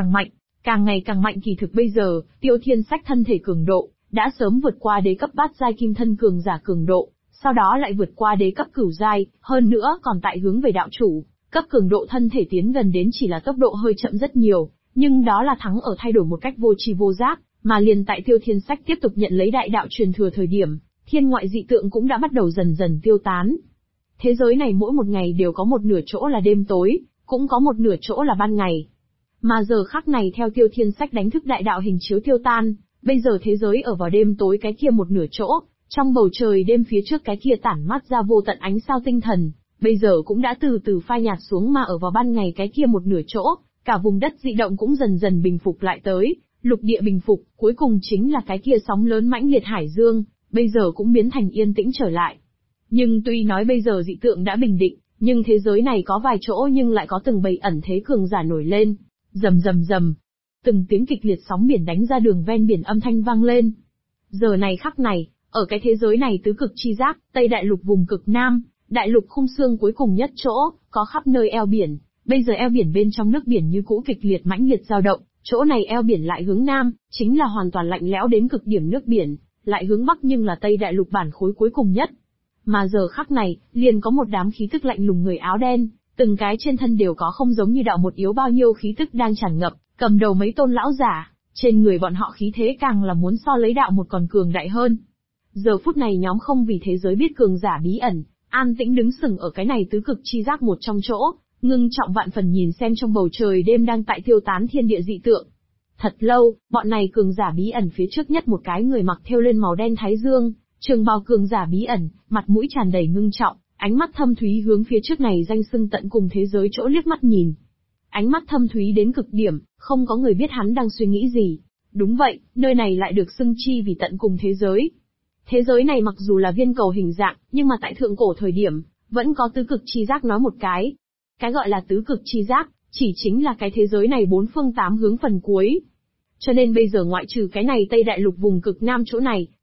càng mạnh kỳ thực bây giờ, Tiêu Thiên Sách thân thể cường độ, đã sớm vượt qua đế cấp bát giai kim thân cường giả cường độ, sau đó lại vượt qua đế cấp cửu giai, hơn nữa còn tại hướng về đạo chủ, cấp cường độ thân thể tiến gần đến chỉ là tốc độ hơi chậm rất nhiều, nhưng đó là thắng ở thay đổi một cách vô tri vô giác, mà liền tại Tiêu Thiên Sách tiếp tục nhận lấy đại đạo truyền thừa thời điểm, thiên ngoại dị tượng cũng đã bắt đầu dần dần tiêu tán. Thế giới này mỗi một ngày đều có một nửa chỗ là đêm tối, cũng có một nửa chỗ là ban ngày. Mà giờ khắc này theo Tiêu Thiên Sách đánh thức đại đạo hình chiếu tiêu tan, bây giờ thế giới ở vào đêm tối cái kia một nửa chỗ, trong bầu trời đêm phía trước cái kia tản mát ra vô tận ánh sao tinh thần, bây giờ cũng đã từ từ phai nhạt xuống, mà ở vào ban ngày cái kia một nửa chỗ, cả vùng đất dị động cũng dần dần bình phục lại tới, lục địa bình phục, cuối cùng chính là cái kia sóng lớn mãnh liệt hải dương, bây giờ cũng biến thành yên tĩnh trở lại. Nhưng tuy nói bây giờ dị tượng đã bình định, nhưng thế giới này có vài chỗ nhưng lại có từng bầy ẩn thế cường giả nổi lên, rầm rầm rầm. Từng tiếng kịch liệt sóng biển đánh ra đường ven biển âm thanh vang lên. Giờ này khắc này, ở cái thế giới này tứ cực chi giác, Tây Đại Lục vùng cực Nam, Đại Lục khung xương cuối cùng nhất chỗ, có khắp nơi eo biển, bây giờ eo biển bên trong nước biển như cũ kịch liệt mãnh liệt dao động, chỗ này eo biển lại hướng Nam, chính là hoàn toàn lạnh lẽo đến cực điểm nước biển, lại hướng Bắc nhưng là Tây Đại Lục bản khối cuối cùng nhất. Mà giờ khắc này, liền có một đám khí tức lạnh lùng người áo đen, từng cái trên thân đều có không giống như đạo một yếu bao nhiêu khí tức đang tràn ngập, cầm đầu mấy tôn lão giả, trên người bọn họ khí thế càng là muốn so lấy đạo một còn cường đại hơn. Giờ phút này nhóm không vì thế giới biết cường giả bí ẩn, an tĩnh đứng sừng ở cái này tứ cực chi giác một trong chỗ, ngưng trọng vạn phần nhìn xem trong bầu trời đêm đang tại tiêu tán thiên địa dị tượng. Thật lâu, bọn này cường giả bí ẩn phía trước nhất một cái người mặc thêu lên màu đen thái dương, trường bào cường giả bí ẩn, mặt mũi tràn đầy ngưng trọng, ánh mắt thâm thúy hướng phía trước này danh xưng tận cùng thế giới chỗ liếc mắt nhìn. Ánh mắt thâm thúy đến cực điểm, không có người biết hắn đang suy nghĩ gì. Đúng vậy, nơi này lại được xưng chi vì tận cùng thế giới. Thế giới này mặc dù là viên cầu hình dạng, nhưng mà tại thượng cổ thời điểm, vẫn có tứ cực chi giác nói một cái. Cái gọi là tứ cực chi giác, chỉ chính là cái thế giới này bốn phương tám hướng phần cuối. Cho nên bây giờ ngoại trừ cái này Tây Đại Lục vùng cực Nam chỗ này,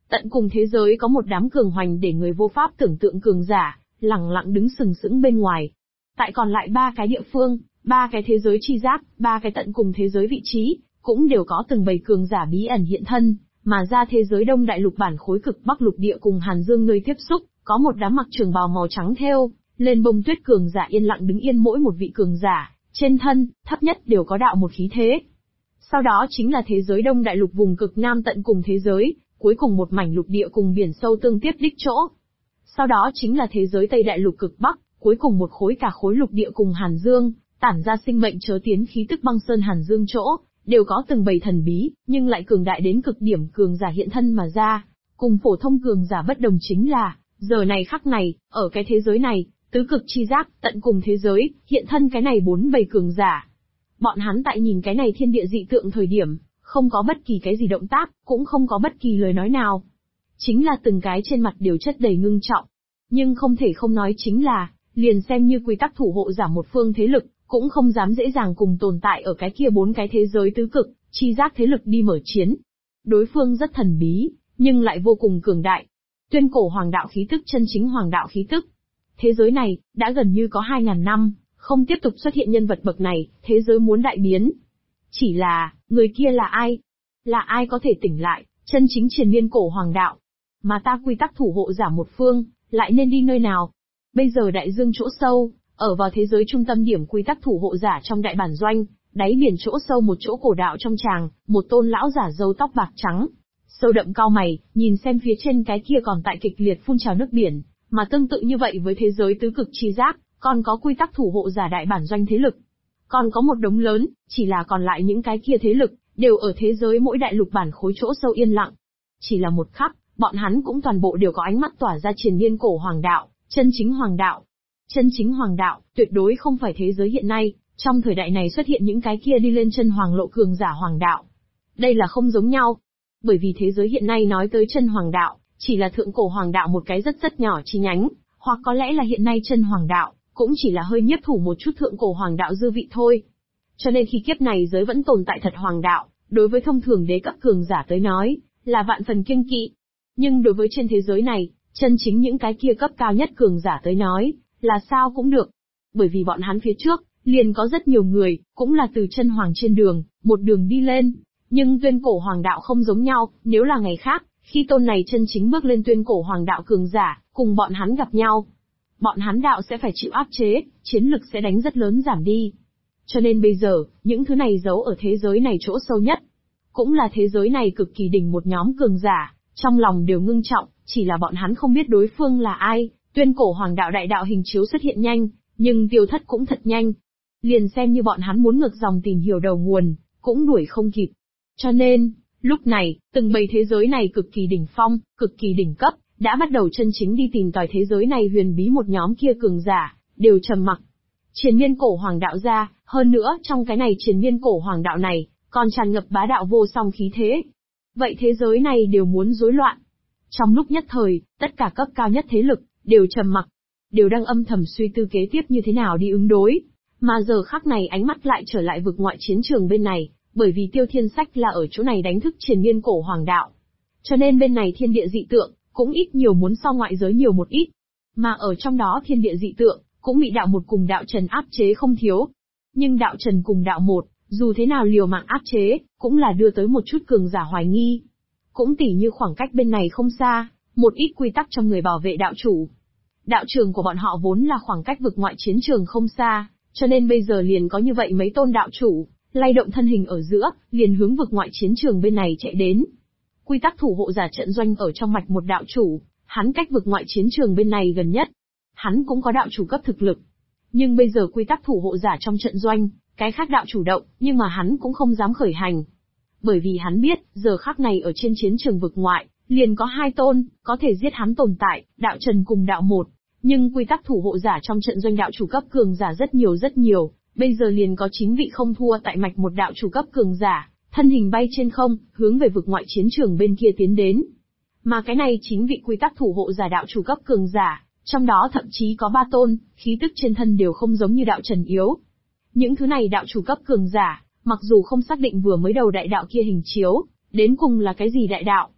Tận cùng thế giới có một đám cường hoành để người vô pháp tưởng tượng cường giả, lẳng lặng đứng sừng sững bên ngoài. Tại còn lại 3 cái địa phương, 3 cái thế giới chi giác, 3 cái tận cùng thế giới vị trí, cũng đều có từng bầy cường giả bí ẩn hiện thân, mà ra thế giới Đông Đại Lục bản khối cực Bắc Lục Địa cùng Hàn Dương nơi tiếp xúc, có một đám mặc trường bào màu trắng thêu lên bông tuyết cường giả yên lặng đứng yên, mỗi một vị cường giả, trên thân, thấp nhất đều có đạo một khí thế. Sau đó chính là thế giới Đông Đại Lục vùng cực Nam tận cùng thế giới, cuối cùng một mảnh lục địa cùng biển sâu tương tiếp đích chỗ. Sau đó chính là thế giới Tây Đại Lục cực Bắc, cuối cùng một khối cả khối lục địa cùng Hàn Dương, tản ra sinh mệnh chớ tiến khí tức băng sơn Hàn Dương chỗ, đều có từng bầy thần bí, nhưng lại cường đại đến cực điểm cường giả hiện thân mà ra. Cùng phổ thông cường giả bất đồng chính là, giờ này khắc này, ở cái thế giới này, tứ cực chi giác, tận cùng thế giới, hiện thân cái này 4 bầy cường giả. Bọn hắn tại nhìn cái này thiên địa dị tượng thời điểm, không có bất kỳ cái gì động tác, cũng không có bất kỳ lời nói nào. Chính là từng cái trên mặt đều chất đầy ngưng trọng. Nhưng không thể không nói chính là, liền xem như quy tắc thủ hộ giả một phương thế lực, cũng không dám dễ dàng cùng tồn tại ở cái kia 4 cái thế giới tứ cực, chi giác thế lực đi mở chiến. Đối phương rất thần bí, nhưng lại vô cùng cường đại. Tuyên cổ hoàng đạo khí tức, chân chính hoàng đạo khí tức. Thế giới này, đã gần như có 2.000 năm, không tiếp tục xuất hiện nhân vật bậc này, thế giới muốn đại biến. Chỉ là, người kia là ai? Là ai có thể tỉnh lại, chân chính triền miên cổ hoàng đạo? Mà ta quy tắc thủ hộ giả một phương, lại nên đi nơi nào? Bây giờ đại dương chỗ sâu, ở vào thế giới trung tâm điểm quy tắc thủ hộ giả trong đại bản doanh, đáy biển chỗ sâu một chỗ cổ đạo trong tràng, một tôn lão giả râu tóc bạc trắng. Sâu đậm cao mày, nhìn xem phía trên cái kia còn tại kịch liệt phun trào nước biển, mà tương tự như vậy với thế giới tứ cực chi giác, còn có quy tắc thủ hộ giả đại bản doanh thế lực. Còn có một đống lớn, chỉ là còn lại những cái kia thế lực, đều ở thế giới mỗi đại lục bản khối chỗ sâu yên lặng. Chỉ là một khắc, bọn hắn cũng toàn bộ đều có ánh mắt tỏa ra triền miên cổ hoàng đạo, chân chính hoàng đạo. Chân chính hoàng đạo, tuyệt đối không phải thế giới hiện nay, trong thời đại này xuất hiện những cái kia đi lên chân hoàng lộ cường giả hoàng đạo. Đây là không giống nhau. Bởi vì thế giới hiện nay nói tới chân hoàng đạo, chỉ là thượng cổ hoàng đạo một cái rất rất nhỏ chi nhánh, hoặc có lẽ là hiện nay chân hoàng đạo, cũng chỉ là hơi nhiếp thủ một chút thượng cổ hoàng đạo dư vị thôi. Cho nên khi kiếp này giới vẫn tồn tại thật hoàng đạo, đối với thông thường đế cấp cường giả tới nói, là vạn phần kiêng kỵ. Nhưng đối với trên thế giới này, chân chính những cái kia cấp cao nhất cường giả tới nói, là sao cũng được. Bởi vì bọn hắn phía trước, liền có rất nhiều người, cũng là từ chân hoàng trên đường, một đường đi lên. Nhưng tuyên cổ hoàng đạo không giống nhau, nếu là ngày khác, khi tôn này chân chính bước lên tuyên cổ hoàng đạo cường giả, cùng bọn hắn gặp nhau, bọn hắn đạo sẽ phải chịu áp chế, chiến lực sẽ đánh rất lớn giảm đi. Cho nên bây giờ, những thứ này giấu ở thế giới này chỗ sâu nhất. Cũng là thế giới này cực kỳ đỉnh một nhóm cường giả, trong lòng đều ngưng trọng, chỉ là bọn hắn không biết đối phương là ai. Tuyên cổ hoàng đạo đại đạo hình chiếu xuất hiện nhanh, nhưng tiêu thất cũng thật nhanh. Liền xem như bọn hắn muốn ngược dòng tìm hiểu đầu nguồn, cũng đuổi không kịp. Cho nên, lúc này, từng bầy thế giới này cực kỳ đỉnh phong, cực kỳ đỉnh cấp, đã bắt đầu chân chính đi tìm tòi thế giới này huyền bí một nhóm kia cường giả, đều trầm mặc. Triền miên cổ hoàng đạo ra, hơn nữa trong cái này triền miên cổ hoàng đạo này, còn tràn ngập bá đạo vô song khí thế. Vậy thế giới này đều muốn rối loạn. Trong lúc nhất thời, tất cả cấp cao nhất thế lực, đều trầm mặc, đều đang âm thầm suy tư kế tiếp như thế nào đi ứng đối. Mà giờ khắc này ánh mắt lại trở lại vực ngoại chiến trường bên này, bởi vì Tiêu Thiên Sách là ở chỗ này đánh thức triền miên cổ hoàng đạo. Cho nên bên này thiên địa dị tượng, cũng ít nhiều muốn so ngoại giới nhiều một ít. Mà ở trong đó thiên địa dị tượng, cũng bị đạo một cùng đạo trần áp chế không thiếu. Nhưng đạo trần cùng đạo một, dù thế nào liều mạng áp chế, cũng là đưa tới một chút cường giả hoài nghi. Cũng tỉ như khoảng cách bên này không xa, một ít quy tắc trong người bảo vệ đạo chủ. Đạo trường của bọn họ vốn là khoảng cách vực ngoại chiến trường không xa, cho nên bây giờ liền có như vậy mấy tôn đạo chủ, lay động thân hình ở giữa, liền hướng vực ngoại chiến trường bên này chạy đến. Quy tắc thủ hộ giả trận doanh ở trong mạch một đạo chủ, hắn cách vực ngoại chiến trường bên này gần nhất. Hắn cũng có đạo chủ cấp thực lực. Nhưng bây giờ quy tắc thủ hộ giả trong trận doanh, cái khác đạo chủ động, nhưng mà hắn cũng không dám khởi hành. Bởi vì hắn biết, giờ khắc này ở trên chiến trường vực ngoại, liền có 2 tôn, có thể giết hắn tồn tại, đạo trần cùng đạo một. Nhưng quy tắc thủ hộ giả trong trận doanh đạo chủ cấp cường giả rất nhiều, bây giờ liền có 9 vị không thua tại mạch một đạo chủ cấp cường giả, thân hình bay trên không, hướng về vực ngoại chiến trường bên kia tiến đến. Mà cái này 9 vị quy tắc thủ hộ giả đạo chủ cấp cường giả, trong đó thậm chí có 3 tôn, khí tức trên thân đều không giống như đạo trần yếu. Những thứ này đạo chủ cấp cường giả, mặc dù không xác định vừa mới đầu đại đạo kia hình chiếu, đến cùng là cái gì đại đạo.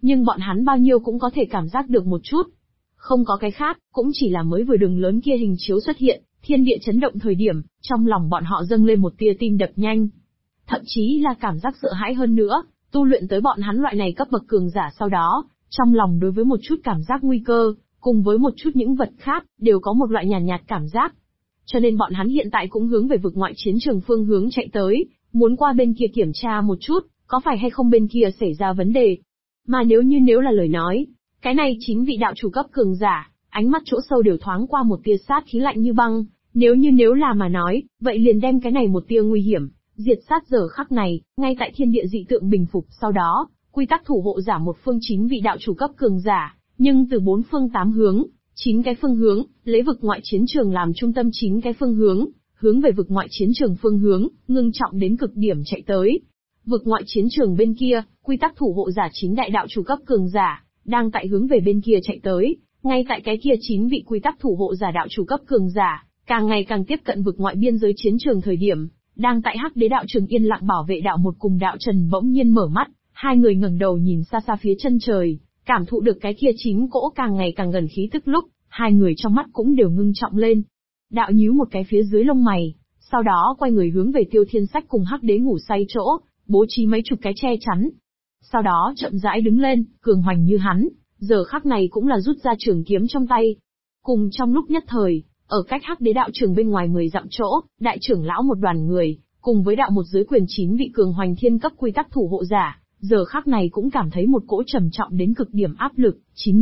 nhưng bọn hắn bao nhiêu cũng có thể cảm giác được một chút. Không có cái khác, cũng chỉ là mới vừa đường lớn kia hình chiếu xuất hiện, thiên địa chấn động thời điểm, trong lòng bọn họ dâng lên một tia tim đập nhanh. Thậm chí là cảm giác sợ hãi hơn nữa, tu luyện tới bọn hắn loại này cấp bậc cường giả sau đó, trong lòng đối với một chút cảm giác nguy cơ, cùng với một chút những vật khác, đều có một loại nhàn nhạt cảm giác. Cho nên bọn hắn hiện tại cũng hướng về vực ngoại chiến trường phương hướng chạy tới, muốn qua bên kia kiểm tra một chút, có phải hay không bên kia xảy ra vấn đề. Mà nếu là lời nói, cái này chính vị đạo chủ cấp cường giả, ánh mắt chỗ sâu đều thoáng qua một tia sát khí lạnh như băng, nếu là mà nói, vậy liền đem cái này một tia nguy hiểm, diệt sát giờ khắc này, ngay tại thiên địa dị tượng bình phục sau đó, quy tắc thủ hộ giả một phương chính vị đạo chủ cấp cường giả, nhưng từ 4 phương 8 hướng, 9 cái phương hướng, lấy vực ngoại chiến trường làm trung tâm 9 cái phương hướng về vực ngoại chiến trường phương hướng, ngưng trọng đến cực điểm chạy tới. Vực ngoại chiến trường bên kia, quy tắc thủ hộ giả 9 đại đạo chủ cấp cường giả, đang tại hướng về bên kia chạy tới, ngay tại cái kia 9 vị quy tắc thủ hộ giả đạo chủ cấp cường giả, càng ngày càng tiếp cận vực ngoại biên giới chiến trường thời điểm, đang tại Hắc Đế đạo trường yên lặng bảo vệ đạo một cùng đạo Trần bỗng nhiên mở mắt, hai người ngẩng đầu nhìn xa xa phía chân trời, cảm thụ được cái kia 9 cỗ càng ngày càng gần khí tức lúc, hai người trong mắt cũng đều ngưng trọng lên. Đạo nhíu một cái phía dưới lông mày, sau đó quay người hướng về Tiêu Thiên Sách cùng Hắc Đế ngủ say chỗ, bố trí mấy chục cái che chắn. Sau đó chậm rãi đứng lên, cường hoành như hắn, giờ khắc này cũng là rút ra trường kiếm trong tay. Cùng trong lúc nhất thời, ở cách Hắc Đế đạo trường bên ngoài 10 dặm chỗ, đại trưởng lão một đoàn người, cùng với đạo một dưới quyền 9 vị cường hoành thiên cấp quy tắc thủ hộ giả, giờ khắc này cũng cảm thấy một cỗ trầm trọng đến cực điểm áp lực. 9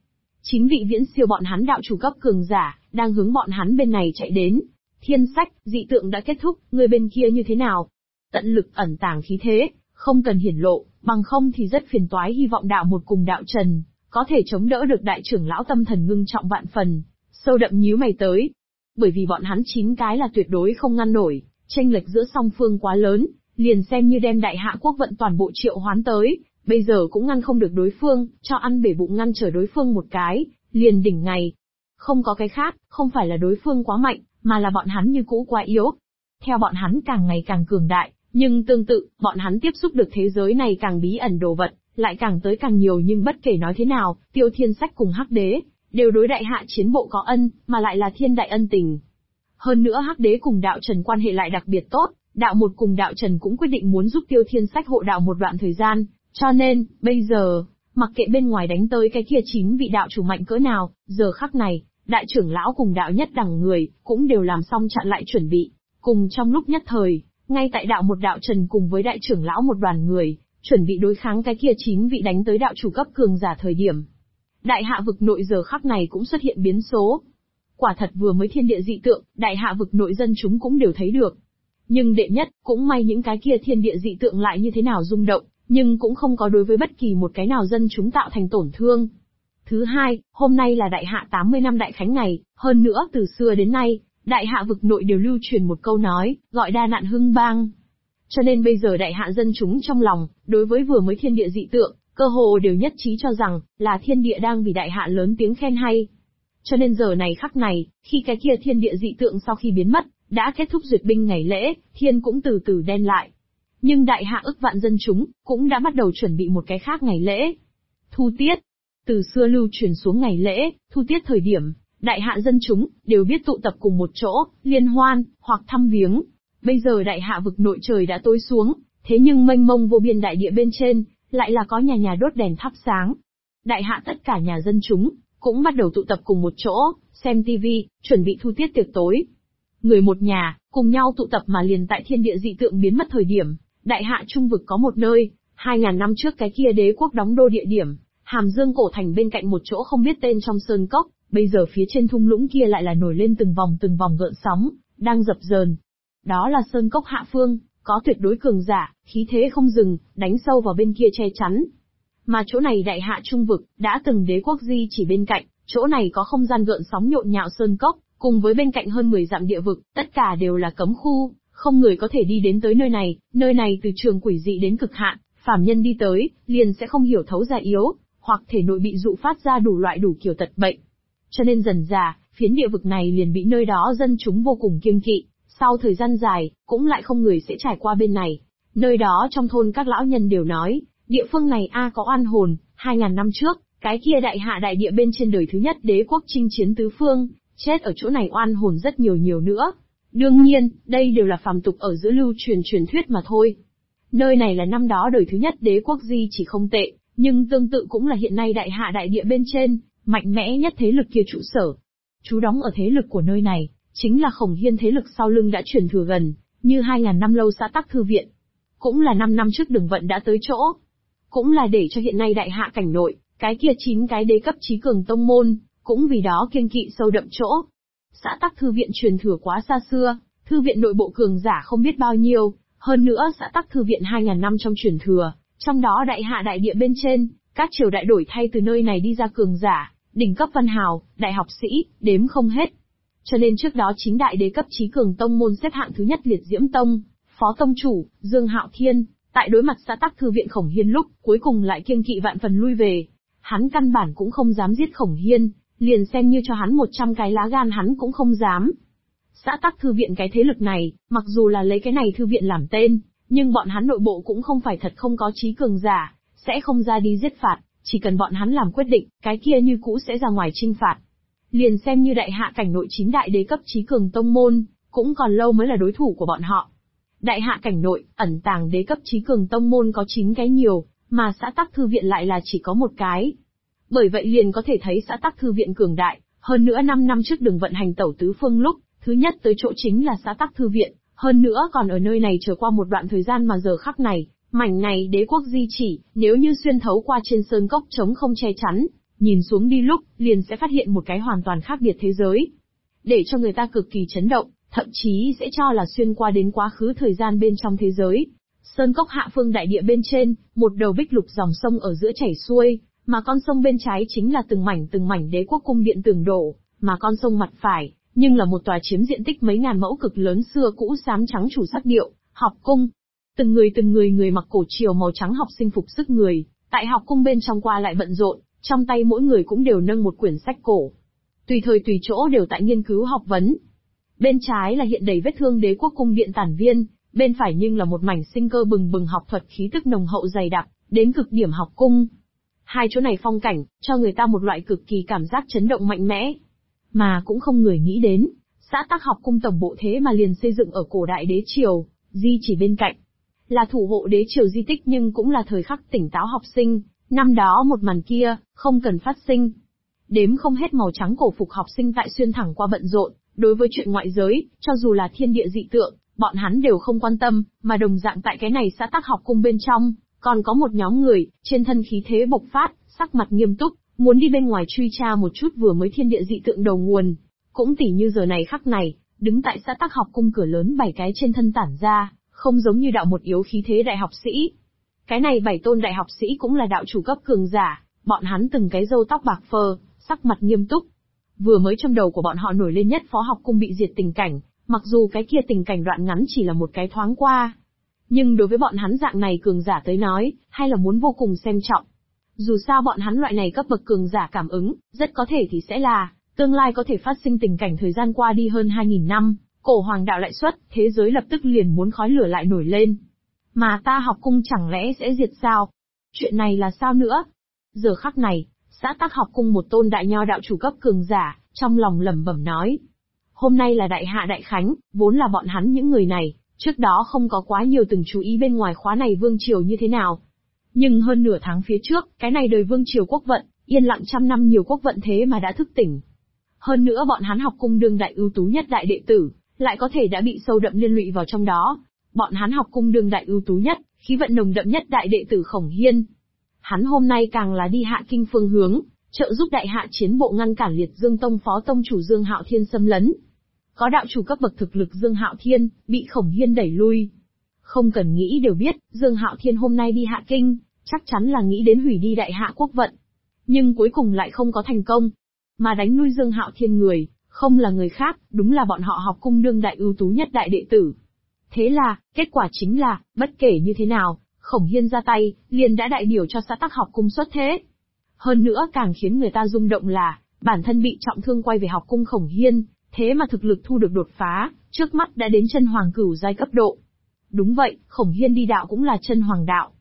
vị viễn siêu bọn hắn đạo chủ cấp cường giả, đang hướng bọn hắn bên này chạy đến. Thiên Sách, dị tượng đã kết thúc, người bên kia như thế nào? Tận lực ẩn tàng khí thế, không cần hiển lộ, bằng không thì rất phiền toái. Hy vọng đạo một cùng đạo Trần có thể chống đỡ được. Đại trưởng lão tâm thần ngưng trọng vạn phần, sâu đậm nhíu mày tới. Bởi vì bọn hắn 9 cái là tuyệt đối không ngăn nổi, chênh lệch giữa song phương quá lớn, liền xem như đem đại hạ quốc vận toàn bộ triệu hoán tới, bây giờ cũng ngăn không được đối phương, cho ăn bể bụng ngăn trở đối phương một cái, liền đỉnh ngày. Không có cái khác, không phải là đối phương quá mạnh, mà là bọn hắn như cũ quá yếu. Theo bọn hắn càng ngày càng cường đại, nhưng tương tự, bọn hắn tiếp xúc được thế giới này càng bí ẩn đồ vật, lại càng tới càng nhiều. Nhưng bất kể nói thế nào, Tiêu Thiên Sách cùng Hắc Đế đều đối đại hạ chiến bộ có ân, mà lại là thiên đại ân tình. Hơn nữa Hắc Đế cùng đạo Trần quan hệ lại đặc biệt tốt, đạo một cùng đạo Trần cũng quyết định muốn giúp Tiêu Thiên Sách hộ đạo một đoạn thời gian, cho nên, bây giờ, mặc kệ bên ngoài đánh tới cái kia 9 vị đạo chủ mạnh cỡ nào, giờ khắc này, đại trưởng lão cùng đạo nhất đẳng người, cũng đều làm xong chặn lại chuẩn bị. Cùng trong lúc nhất thời, ngay tại đạo một đạo Trần cùng với đại trưởng lão một đoàn người, chuẩn bị đối kháng cái kia 9 vị đánh tới đạo chủ cấp cường giả thời điểm. Đại hạ vực nội giờ khắc này cũng xuất hiện biến số. Quả thật vừa mới thiên địa dị tượng, đại hạ vực nội dân chúng cũng đều thấy được. Nhưng đệ nhất, cũng may những cái kia thiên địa dị tượng lại như thế nào rung động, nhưng cũng không có đối với bất kỳ một cái nào dân chúng tạo thành tổn thương. Thứ hai, hôm nay là đại hạ 80 năm đại khánh ngày, hơn nữa từ xưa đến nay, đại hạ vực nội đều lưu truyền một câu nói, gọi đa nạn hưng bang. Cho nên bây giờ đại hạ dân chúng trong lòng, đối với vừa mới thiên địa dị tượng, cơ hồ đều nhất trí cho rằng, là thiên địa đang vì đại hạ lớn tiếng khen hay. Cho nên giờ này khắc này, khi cái kia thiên địa dị tượng sau khi biến mất, đã kết thúc duyệt binh ngày lễ, thiên cũng từ từ đen lại. Nhưng đại hạ ức vạn dân chúng, cũng đã bắt đầu chuẩn bị một cái khác ngày lễ. Thu tiết. Từ xưa lưu truyền xuống ngày lễ, thu tiết thời điểm, đại hạ dân chúng, đều biết tụ tập cùng một chỗ, liên hoan, hoặc thăm viếng. Bây giờ đại hạ vực nội trời đã tối xuống, thế nhưng mênh mông vô biên đại địa bên trên, lại là có nhà nhà đốt đèn thắp sáng. Đại hạ tất cả nhà dân chúng, cũng bắt đầu tụ tập cùng một chỗ, xem tivi, chuẩn bị thu tiết tiệc tối. Người một nhà, cùng nhau tụ tập mà liền tại thiên địa dị tượng biến mất thời điểm, đại hạ trung vực có một nơi, 2000 năm trước cái kia đế quốc đóng đô địa điểm, Hàm Dương cổ thành bên cạnh một chỗ không biết tên trong sơn cốc, bây giờ phía trên thung lũng kia lại là nổi lên từng vòng gợn sóng, đang dập dờn. Đó là sơn cốc hạ phương, có tuyệt đối cường giả, khí thế không dừng, đánh sâu vào bên kia che chắn. Mà chỗ này đại hạ trung vực, đã từng đế quốc di chỉ bên cạnh, chỗ này có không gian gợn sóng nhộn nhạo sơn cốc, cùng với bên cạnh hơn 10 dặm địa vực, tất cả đều là cấm khu, không người có thể đi đến tới nơi này từ trường quỷ dị đến cực hạn, phàm nhân đi tới, liền sẽ không hiểu thấu già yếu, hoặc thể nội bị dụ phát ra đủ loại đủ kiểu tật bệnh. Cho nên dần dà, phiến địa vực này liền bị nơi đó dân chúng vô cùng kiêng kỵ, sau thời gian dài, cũng lại không người sẽ trải qua bên này. Nơi đó trong thôn các lão nhân đều nói, địa phương này có oan hồn, 2000 năm trước, cái kia đại hạ đại địa bên trên đời thứ nhất đế quốc chinh chiến tứ phương, chết ở chỗ này oan hồn rất nhiều nữa. Đương nhiên, đây đều là phàm tục ở giữa lưu truyền thuyết mà thôi. Nơi này là năm đó đời thứ nhất đế quốc di chỉ không tệ, nhưng tương tự cũng là hiện nay đại hạ đại địa bên trên, mạnh mẽ nhất thế lực kia trụ sở. Trú đóng ở thế lực của nơi này, chính là Khổng Hiên thế lực sau lưng đã truyền thừa gần, như 2000 năm lâu xã tắc thư viện. Cũng là 5 năm trước Đường Vận đã tới chỗ. Cũng là để cho hiện nay đại hạ cảnh nội, cái kia 9 cái đế cấp trí cường tông môn, cũng vì đó kiêng kỵ sâu đậm chỗ. Xã tắc thư viện truyền thừa quá xa xưa, thư viện nội bộ cường giả không biết bao nhiêu, hơn nữa xã tắc thư viện 2000 năm trong truyền thừa, trong đó đại hạ đại địa bên trên, các triều đại đổi thay từ nơi này đi ra cường giả, đỉnh cấp văn hào, đại học sĩ, đếm không hết. Cho nên trước đó 9 đại đế cấp trí cường tông môn xếp hạng thứ nhất Liệt Diễm Tông, phó tông chủ, Dương Hạo Thiên, tại đối mặt xã tắc thư viện Khổng Hiên lúc, cuối cùng lại kiêng kỵ vạn phần lui về. Hắn căn bản cũng không dám giết Khổng Hiên, liền xem như cho hắn 100 cái lá gan hắn cũng không dám. Xã tắc thư viện cái thế lực này, mặc dù là lấy cái này thư viện làm tên, nhưng bọn hắn nội bộ cũng không phải thật không có trí cường giả, sẽ không ra đi giết phạt, chỉ cần bọn hắn làm quyết định, cái kia như cũ sẽ ra ngoài chinh phạt. Liền xem như đại hạ cảnh nội 9 đại đế cấp trí cường tông môn, cũng còn lâu mới là đối thủ của bọn họ. Đại hạ cảnh nội, ẩn tàng đế cấp trí cường tông môn có 9 cái nhiều, mà xã tắc thư viện lại là chỉ có một cái. Bởi vậy liền có thể thấy xã tắc thư viện cường đại, hơn nữa 5 năm trước Đường Vận hành tẩu tứ phương lúc, thứ nhất tới chỗ chính là xã tắc thư viện, hơn nữa còn ở nơi này chờ qua một đoạn thời gian mà giờ khắc này, mảnh này đế quốc di chỉ, nếu như xuyên thấu qua trên sơn cốc trống không che chắn, nhìn xuống đi lúc, liền sẽ phát hiện một cái hoàn toàn khác biệt thế giới. Để cho người ta cực kỳ chấn động, thậm chí sẽ cho là xuyên qua đến quá khứ thời gian bên trong thế giới. Sơn cốc hạ phương đại địa bên trên, một đầu bích lục dòng sông ở giữa chảy xuôi, mà con sông bên trái chính là từng mảnh đế quốc cung điện tường đổ, mà con sông mặt phải, nhưng là một tòa chiếm diện tích mấy ngàn mẫu cực lớn xưa cũ xám trắng chủ sắc điệu, học cung. Từng người mặc cổ triều màu trắng học sinh phục sức người, tại học cung bên trong qua lại bận rộn, trong tay mỗi người cũng đều nâng một quyển sách cổ. Tùy thời tùy chỗ đều tại nghiên cứu học vấn. Bên trái là hiện đầy vết thương đế quốc cung điện tản viên, bên phải nhưng là một mảnh sinh cơ bừng bừng học thuật khí tức nồng hậu dày đặc, đến cực điểm học cung. Hai chỗ này phong cảnh, cho người ta một loại cực kỳ cảm giác chấn động mạnh mẽ. Mà cũng không người nghĩ đến, xã tắc học cung tổng bộ thế mà liền xây dựng ở cổ đại đế triều, di chỉ bên cạnh. Là thủ hộ đế triều di tích nhưng cũng là thời khắc tỉnh táo học sinh, năm đó một màn kia, không cần phát sinh. Đếm không hết màu trắng cổ phục học sinh tại xuyên thẳng qua bận rộn, đối với chuyện ngoại giới, cho dù là thiên địa dị tượng, bọn hắn đều không quan tâm, mà đồng dạng tại cái này xã tắc học cung bên trong, còn có một nhóm người, trên thân khí thế bộc phát, sắc mặt nghiêm túc, muốn đi bên ngoài truy tra một chút vừa mới thiên địa dị tượng đầu nguồn. Cũng tỉ như giờ này khắc này, đứng tại xã tắc học cung cửa lớn 7 cái trên thân tản ra, không giống như đạo một yếu khí thế đại học sĩ. Cái này 7 tôn đại học sĩ cũng là đạo chủ cấp cường giả, bọn hắn từng cái râu tóc bạc phơ, sắc mặt nghiêm túc. Vừa mới trong đầu của bọn họ nổi lên nhất phó học cung bị diệt tình cảnh, mặc dù cái kia tình cảnh đoạn ngắn chỉ là một cái thoáng qua. Nhưng đối với bọn hắn dạng này cường giả tới nói, hay là muốn vô cùng xem trọng. Dù sao bọn hắn loại này cấp bậc cường giả cảm ứng, rất có thể thì sẽ là, tương lai có thể phát sinh tình cảnh thời gian qua đi hơn 2000 năm, cổ hoàng đạo lại xuất, thế giới lập tức liền muốn khói lửa lại nổi lên. Mà ta học cung chẳng lẽ sẽ diệt sao? Chuyện này là sao nữa? Giờ khắc này, xã tắc học cung một tôn đại nho đạo chủ cấp cường giả, trong lòng lẩm bẩm nói. Hôm nay là đại hạ đại khánh, vốn là bọn hắn những người này, trước đó không có quá nhiều từng chú ý bên ngoài khóa này vương triều như thế nào. Nhưng hơn nửa tháng phía trước, cái này đời vương triều quốc vận, yên lặng trăm năm nhiều quốc vận thế mà đã thức tỉnh. Hơn nữa bọn hắn học cung đương đại ưu tú nhất đại đệ tử, lại có thể đã bị sâu đậm liên lụy vào trong đó. Bọn hắn học cung đương đại ưu tú nhất, khí vận nồng đậm nhất đại đệ tử Khổng Hiên. Hắn hôm nay càng là đi hạ kinh phương hướng, trợ giúp đại hạ chiến bộ ngăn cản Liệt Dương Tông phó tông chủ Dương Hạo Thiên xâm lấn. Có đạo chủ cấp bậc thực lực Dương Hạo Thiên, bị Khổng Hiên đẩy lui. Không cần nghĩ đều biết, Dương Hạo Thiên hôm nay đi hạ kinh, chắc chắn là nghĩ đến hủy đi đại hạ quốc vận. Nhưng cuối cùng lại không có thành công. Mà đánh lui Dương Hạo Thiên người, không là người khác, đúng là bọn họ học cung đương đại ưu tú nhất đại đệ tử. Thế là, kết quả chính là, bất kể như thế nào, Khổng Hiên ra tay, liền đã đại biểu cho xã tắc học cung xuất thế. Hơn nữa càng khiến người ta rung động là, bản thân bị trọng thương quay về học cung Khổng Hiên, thế mà thực lực thu được đột phá, trước mắt đã đến chân hoàng cửu giai cấp độ. Đúng vậy, Khổng Hiên đi đạo cũng là chân hoàng đạo.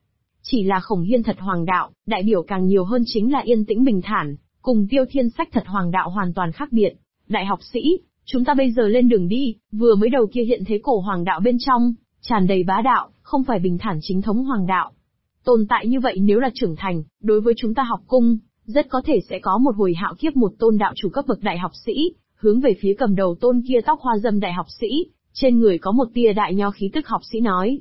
Chỉ là Khổng Hiên thật hoàng đạo, đại biểu càng nhiều hơn chính là yên tĩnh bình thản, cùng Tiêu Thiên Sách thật hoàng đạo hoàn toàn khác biệt. Đại học sĩ, chúng ta bây giờ lên đường đi, vừa mới đầu kia hiện thế cổ hoàng đạo bên trong, tràn đầy bá đạo, không phải bình thản chính thống hoàng đạo. Tồn tại như vậy nếu là trưởng thành, đối với chúng ta học cung, rất có thể sẽ có một hồi hạo kiếp một tôn đạo chủ cấp bậc đại học sĩ, hướng về phía cầm đầu tôn kia tóc hoa dâm đại học sĩ, trên người có một tia đại nho khí tức học sĩ nói.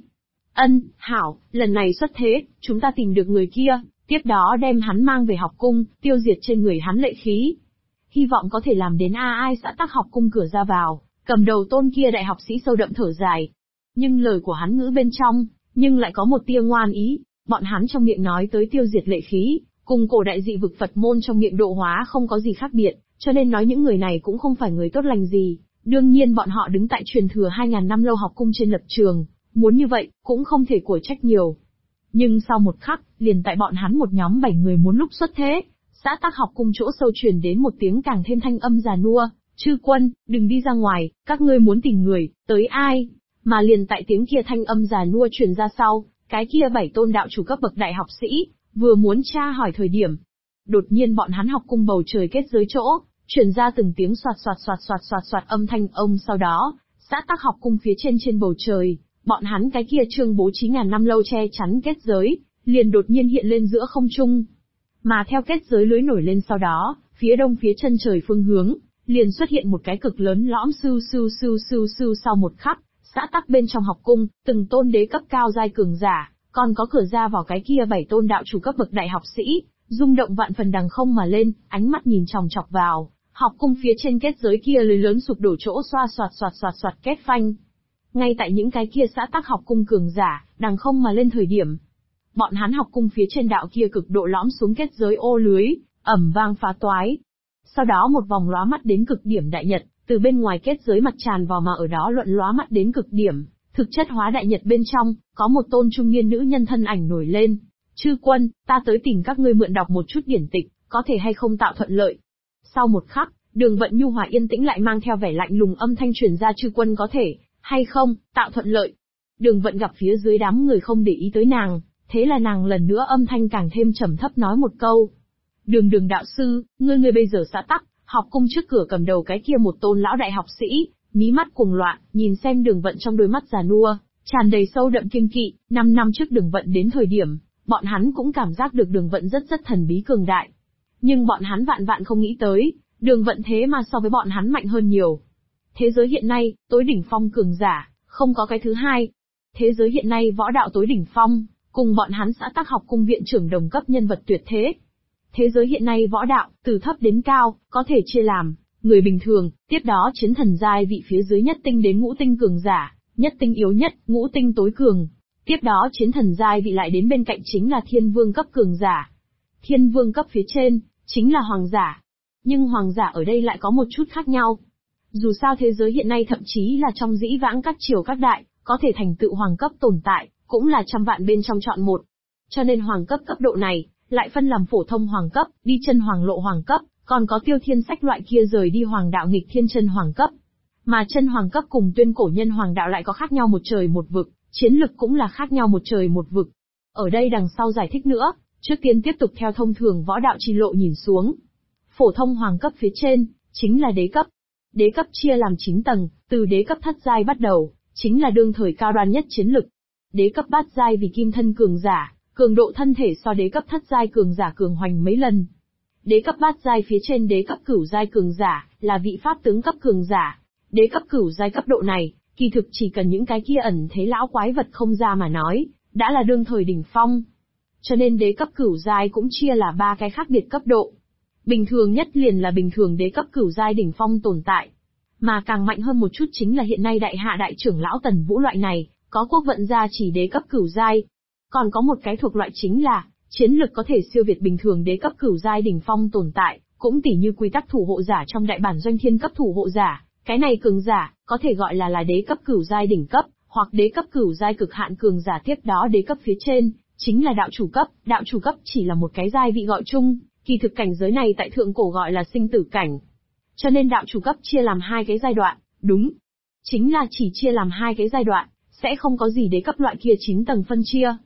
Hảo, lần này xuất thế, chúng ta tìm được người kia, tiếp đó đem hắn mang về học cung, tiêu diệt trên người hắn lệ khí. Hy vọng có thể làm đến ai xã tắc học cung cửa ra vào, cầm đầu tôn kia đại học sĩ sâu đậm thở dài. Nhưng lời của hắn ngữ bên trong, nhưng lại có một tia ngoan ý, bọn hắn trong miệng nói tới tiêu diệt lệ khí, cùng cổ đại dị vực Phật môn trong miệng độ hóa không có gì khác biệt, cho nên nói những người này cũng không phải người tốt lành gì. Đương nhiên bọn họ đứng tại truyền thừa 2000 năm lâu học cung trên lập trường, muốn như vậy, cũng không thể của trách nhiều. Nhưng sau một khắc, liền tại bọn hắn một nhóm 7 người muốn lúc xuất thế, xã tắc học cung chỗ sâu truyền đến một tiếng càng thêm thanh âm già nua, chư quân, đừng đi ra ngoài, các ngươi muốn tìm người, tới ai? Mà liền tại tiếng kia thanh âm già nua truyền ra sau, cái kia 7 tôn đạo chủ cấp bậc đại học sĩ, vừa muốn tra hỏi thời điểm. Đột nhiên bọn hắn học cung bầu trời kết giới chỗ, truyền ra từng tiếng soạt soạt soạt soạt soạt soạt âm thanh ông sau đó, xã tắc học cung phía trên bầu trời, bọn hắn cái kia trương bố trí ngàn năm lâu che chắn kết giới, liền đột nhiên hiện lên giữa không trung. Mà theo kết giới lưới nổi lên sau đó, phía đông phía chân trời phương hướng, liền xuất hiện một cái cực lớn lõm sưu sưu sưu sưu sưu sau một khắc, xã tắc bên trong học cung, từng tôn đế cấp cao giai cường giả, còn có cửa ra vào cái kia 7 tôn đạo chủ cấp bậc đại học sĩ, rung động vạn phần đằng không mà lên, ánh mắt nhìn chòng chọc vào, học cung phía trên kết giới kia lưới lớn sụp đổ chỗ xoa xoạt xoạt xoạt xoạt kết phanh. Ngay tại những cái kia xã tắc học cung cường giả, đằng không mà lên thời điểm, bọn hắn học cung phía trên đạo kia cực độ lõm xuống kết giới ô lưới, ầm vang phá toái. Sau đó một vòng lóa mắt đến cực điểm đại nhật, từ bên ngoài kết giới mặt tràn vào mà ở đó luận lóa mắt đến cực điểm, thực chất hóa đại nhật bên trong, có một tôn trung niên nữ nhân thân ảnh nổi lên. Chư quân, ta tới tìm các ngươi mượn đọc một chút điển tịch, có thể hay không tạo thuận lợi. Sau một khắc, Đường Vận nhu hòa yên tĩnh lại mang theo vẻ lạnh lùng âm thanh truyền ra chư quân có thể, hay không, tạo thuận lợi. Đường Vận gặp phía dưới đám người không để ý tới nàng, thế là nàng lần nữa âm thanh càng thêm trầm thấp nói một câu. Đường đạo sư, ngươi bây giờ xã tắc, học cung trước cửa cầm đầu cái kia một tôn lão đại học sĩ, mí mắt cuồng loạn, nhìn xem Đường Vận trong đôi mắt già nua, tràn đầy sâu đậm kiêng kỵ. 5 năm trước Đường Vận đến thời điểm, bọn hắn cũng cảm giác được Đường Vận rất thần bí cường đại. Nhưng bọn hắn vạn không nghĩ tới, Đường Vận thế mà so với bọn hắn mạnh hơn nhiều. Thế giới hiện nay, tối đỉnh phong cường giả, không có cái thứ hai. Thế giới hiện nay võ đạo tối đỉnh phong, cùng bọn hắn xã tắc học cung viện trưởng đồng cấp nhân vật tuyệt thế. Thế giới hiện nay võ đạo, từ thấp đến cao, có thể chia làm, người bình thường, tiếp đó chiến thần giai vị phía dưới nhất tinh đến ngũ tinh cường giả, nhất tinh yếu nhất, ngũ tinh tối cường. Tiếp đó chiến thần giai vị lại đến bên cạnh chính là thiên vương cấp cường giả. Thiên vương cấp phía trên, chính là hoàng giả. Nhưng hoàng giả ở đây lại có một chút khác nhau. Dù sao thế giới hiện nay thậm chí là trong dĩ vãng các triều các đại, có thể thành tựu hoàng cấp tồn tại, cũng là trăm vạn bên trong chọn một. Cho nên hoàng cấp cấp độ này, lại phân làm phổ thông hoàng cấp, đi chân hoàng lộ hoàng cấp, còn có Tiêu Thiên Sách loại kia rời đi hoàng đạo nghịch thiên chân hoàng cấp. Mà chân hoàng cấp cùng tuyên cổ nhân hoàng đạo lại có khác nhau một trời một vực, chiến lực cũng là khác nhau một trời một vực. Ở đây đằng sau giải thích nữa, trước tiên tiếp tục theo thông thường võ đạo chi lộ nhìn xuống. Phổ thông hoàng cấp phía trên, chính là đế cấp. Đế cấp chia làm 9 tầng, từ đế cấp thất giai bắt đầu, chính là đương thời cao đoan nhất chiến lực. Đế cấp bát giai vì kim thân cường giả, cường độ thân thể so đế cấp thất giai cường giả cường hoành mấy lần. Đế cấp bát giai phía trên đế cấp cửu giai cường giả, là vị pháp tướng cấp cường giả. Đế cấp cửu giai cấp độ này, kỳ thực chỉ cần những cái kia ẩn thế lão quái vật không ra mà nói, đã là đương thời đỉnh phong. Cho nên đế cấp cửu giai cũng chia là 3 cái khác biệt cấp độ. Bình thường nhất liền là bình thường đế cấp cửu giai đỉnh phong tồn tại. Mà càng mạnh hơn một chút chính là hiện nay đại hạ đại trưởng lão Tần Vũ loại này, có quốc vận gia chỉ đế cấp cửu giai. Còn có một cái thuộc loại chính là, chiến lực có thể siêu việt bình thường đế cấp cửu giai đỉnh phong tồn tại, cũng tỉ như quy tắc thủ hộ giả trong đại bản doanh thiên cấp thủ hộ giả, cái này cường giả, có thể gọi là đế cấp cửu giai đỉnh cấp, hoặc đế cấp cửu giai cực hạn cường giả tiếp đó đế cấp phía trên, chính là đạo chủ cấp chỉ là một cái giai vị gọi chung, kỳ thực cảnh giới này tại thượng cổ gọi là sinh tử cảnh. Cho nên đạo chủ cấp chia làm 2 cái giai đoạn, đúng. Chính là chỉ chia làm 2 cái giai đoạn, sẽ không có gì đế cấp loại kia 9 tầng phân chia.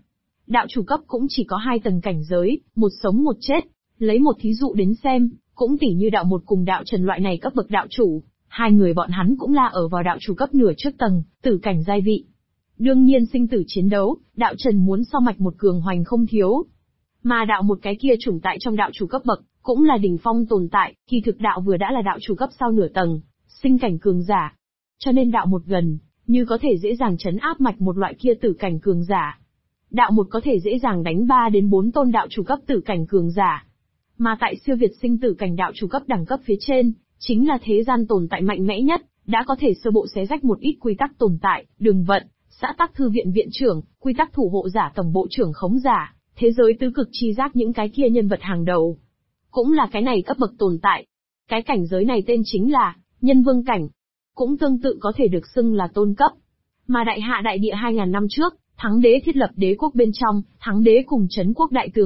Đạo chủ cấp cũng chỉ có 2 tầng cảnh giới, một sống một chết. Lấy một thí dụ đến xem, cũng tỉ như đạo một cùng đạo Trần loại này cấp bậc đạo chủ, 2 người bọn hắn cũng là ở vào đạo chủ cấp nửa trước tầng, tử cảnh giai vị. Đương nhiên sinh tử chiến đấu, đạo Trần muốn so mạch một cường hoành không thiếu. Mà đạo một cái kia chủng tại trong đạo chủ cấp bậc, cũng là đỉnh phong tồn tại, thì thực đạo vừa đã là đạo chủ cấp sau nửa tầng, sinh cảnh cường giả. Cho nên đạo một gần, như có thể dễ dàng trấn áp mạch một loại kia tử cảnh cường giả. Đạo một có thể dễ dàng đánh 3 đến 4 tôn đạo chủ cấp tử cảnh cường giả. Mà tại siêu việt sinh tử cảnh đạo chủ cấp đẳng cấp phía trên, chính là thế gian tồn tại mạnh mẽ nhất, đã có thể sơ bộ xé rách một ít quy tắc tồn tại, đường vận, xã tắc thư viện viện trưởng, quy tắc thủ hộ giả tổng bộ trưởng khống giả, thế giới tứ cực chi giác những cái kia nhân vật hàng đầu. Cũng là cái này cấp bậc tồn tại. Cái cảnh giới này tên chính là nhân vương cảnh. Cũng tương tự có thể được xưng là tôn cấp. Mà đại hạ đại địa 2000 năm trước, Thắng đế thiết lập đế quốc bên trong, Thắng đế cùng trấn quốc đại tường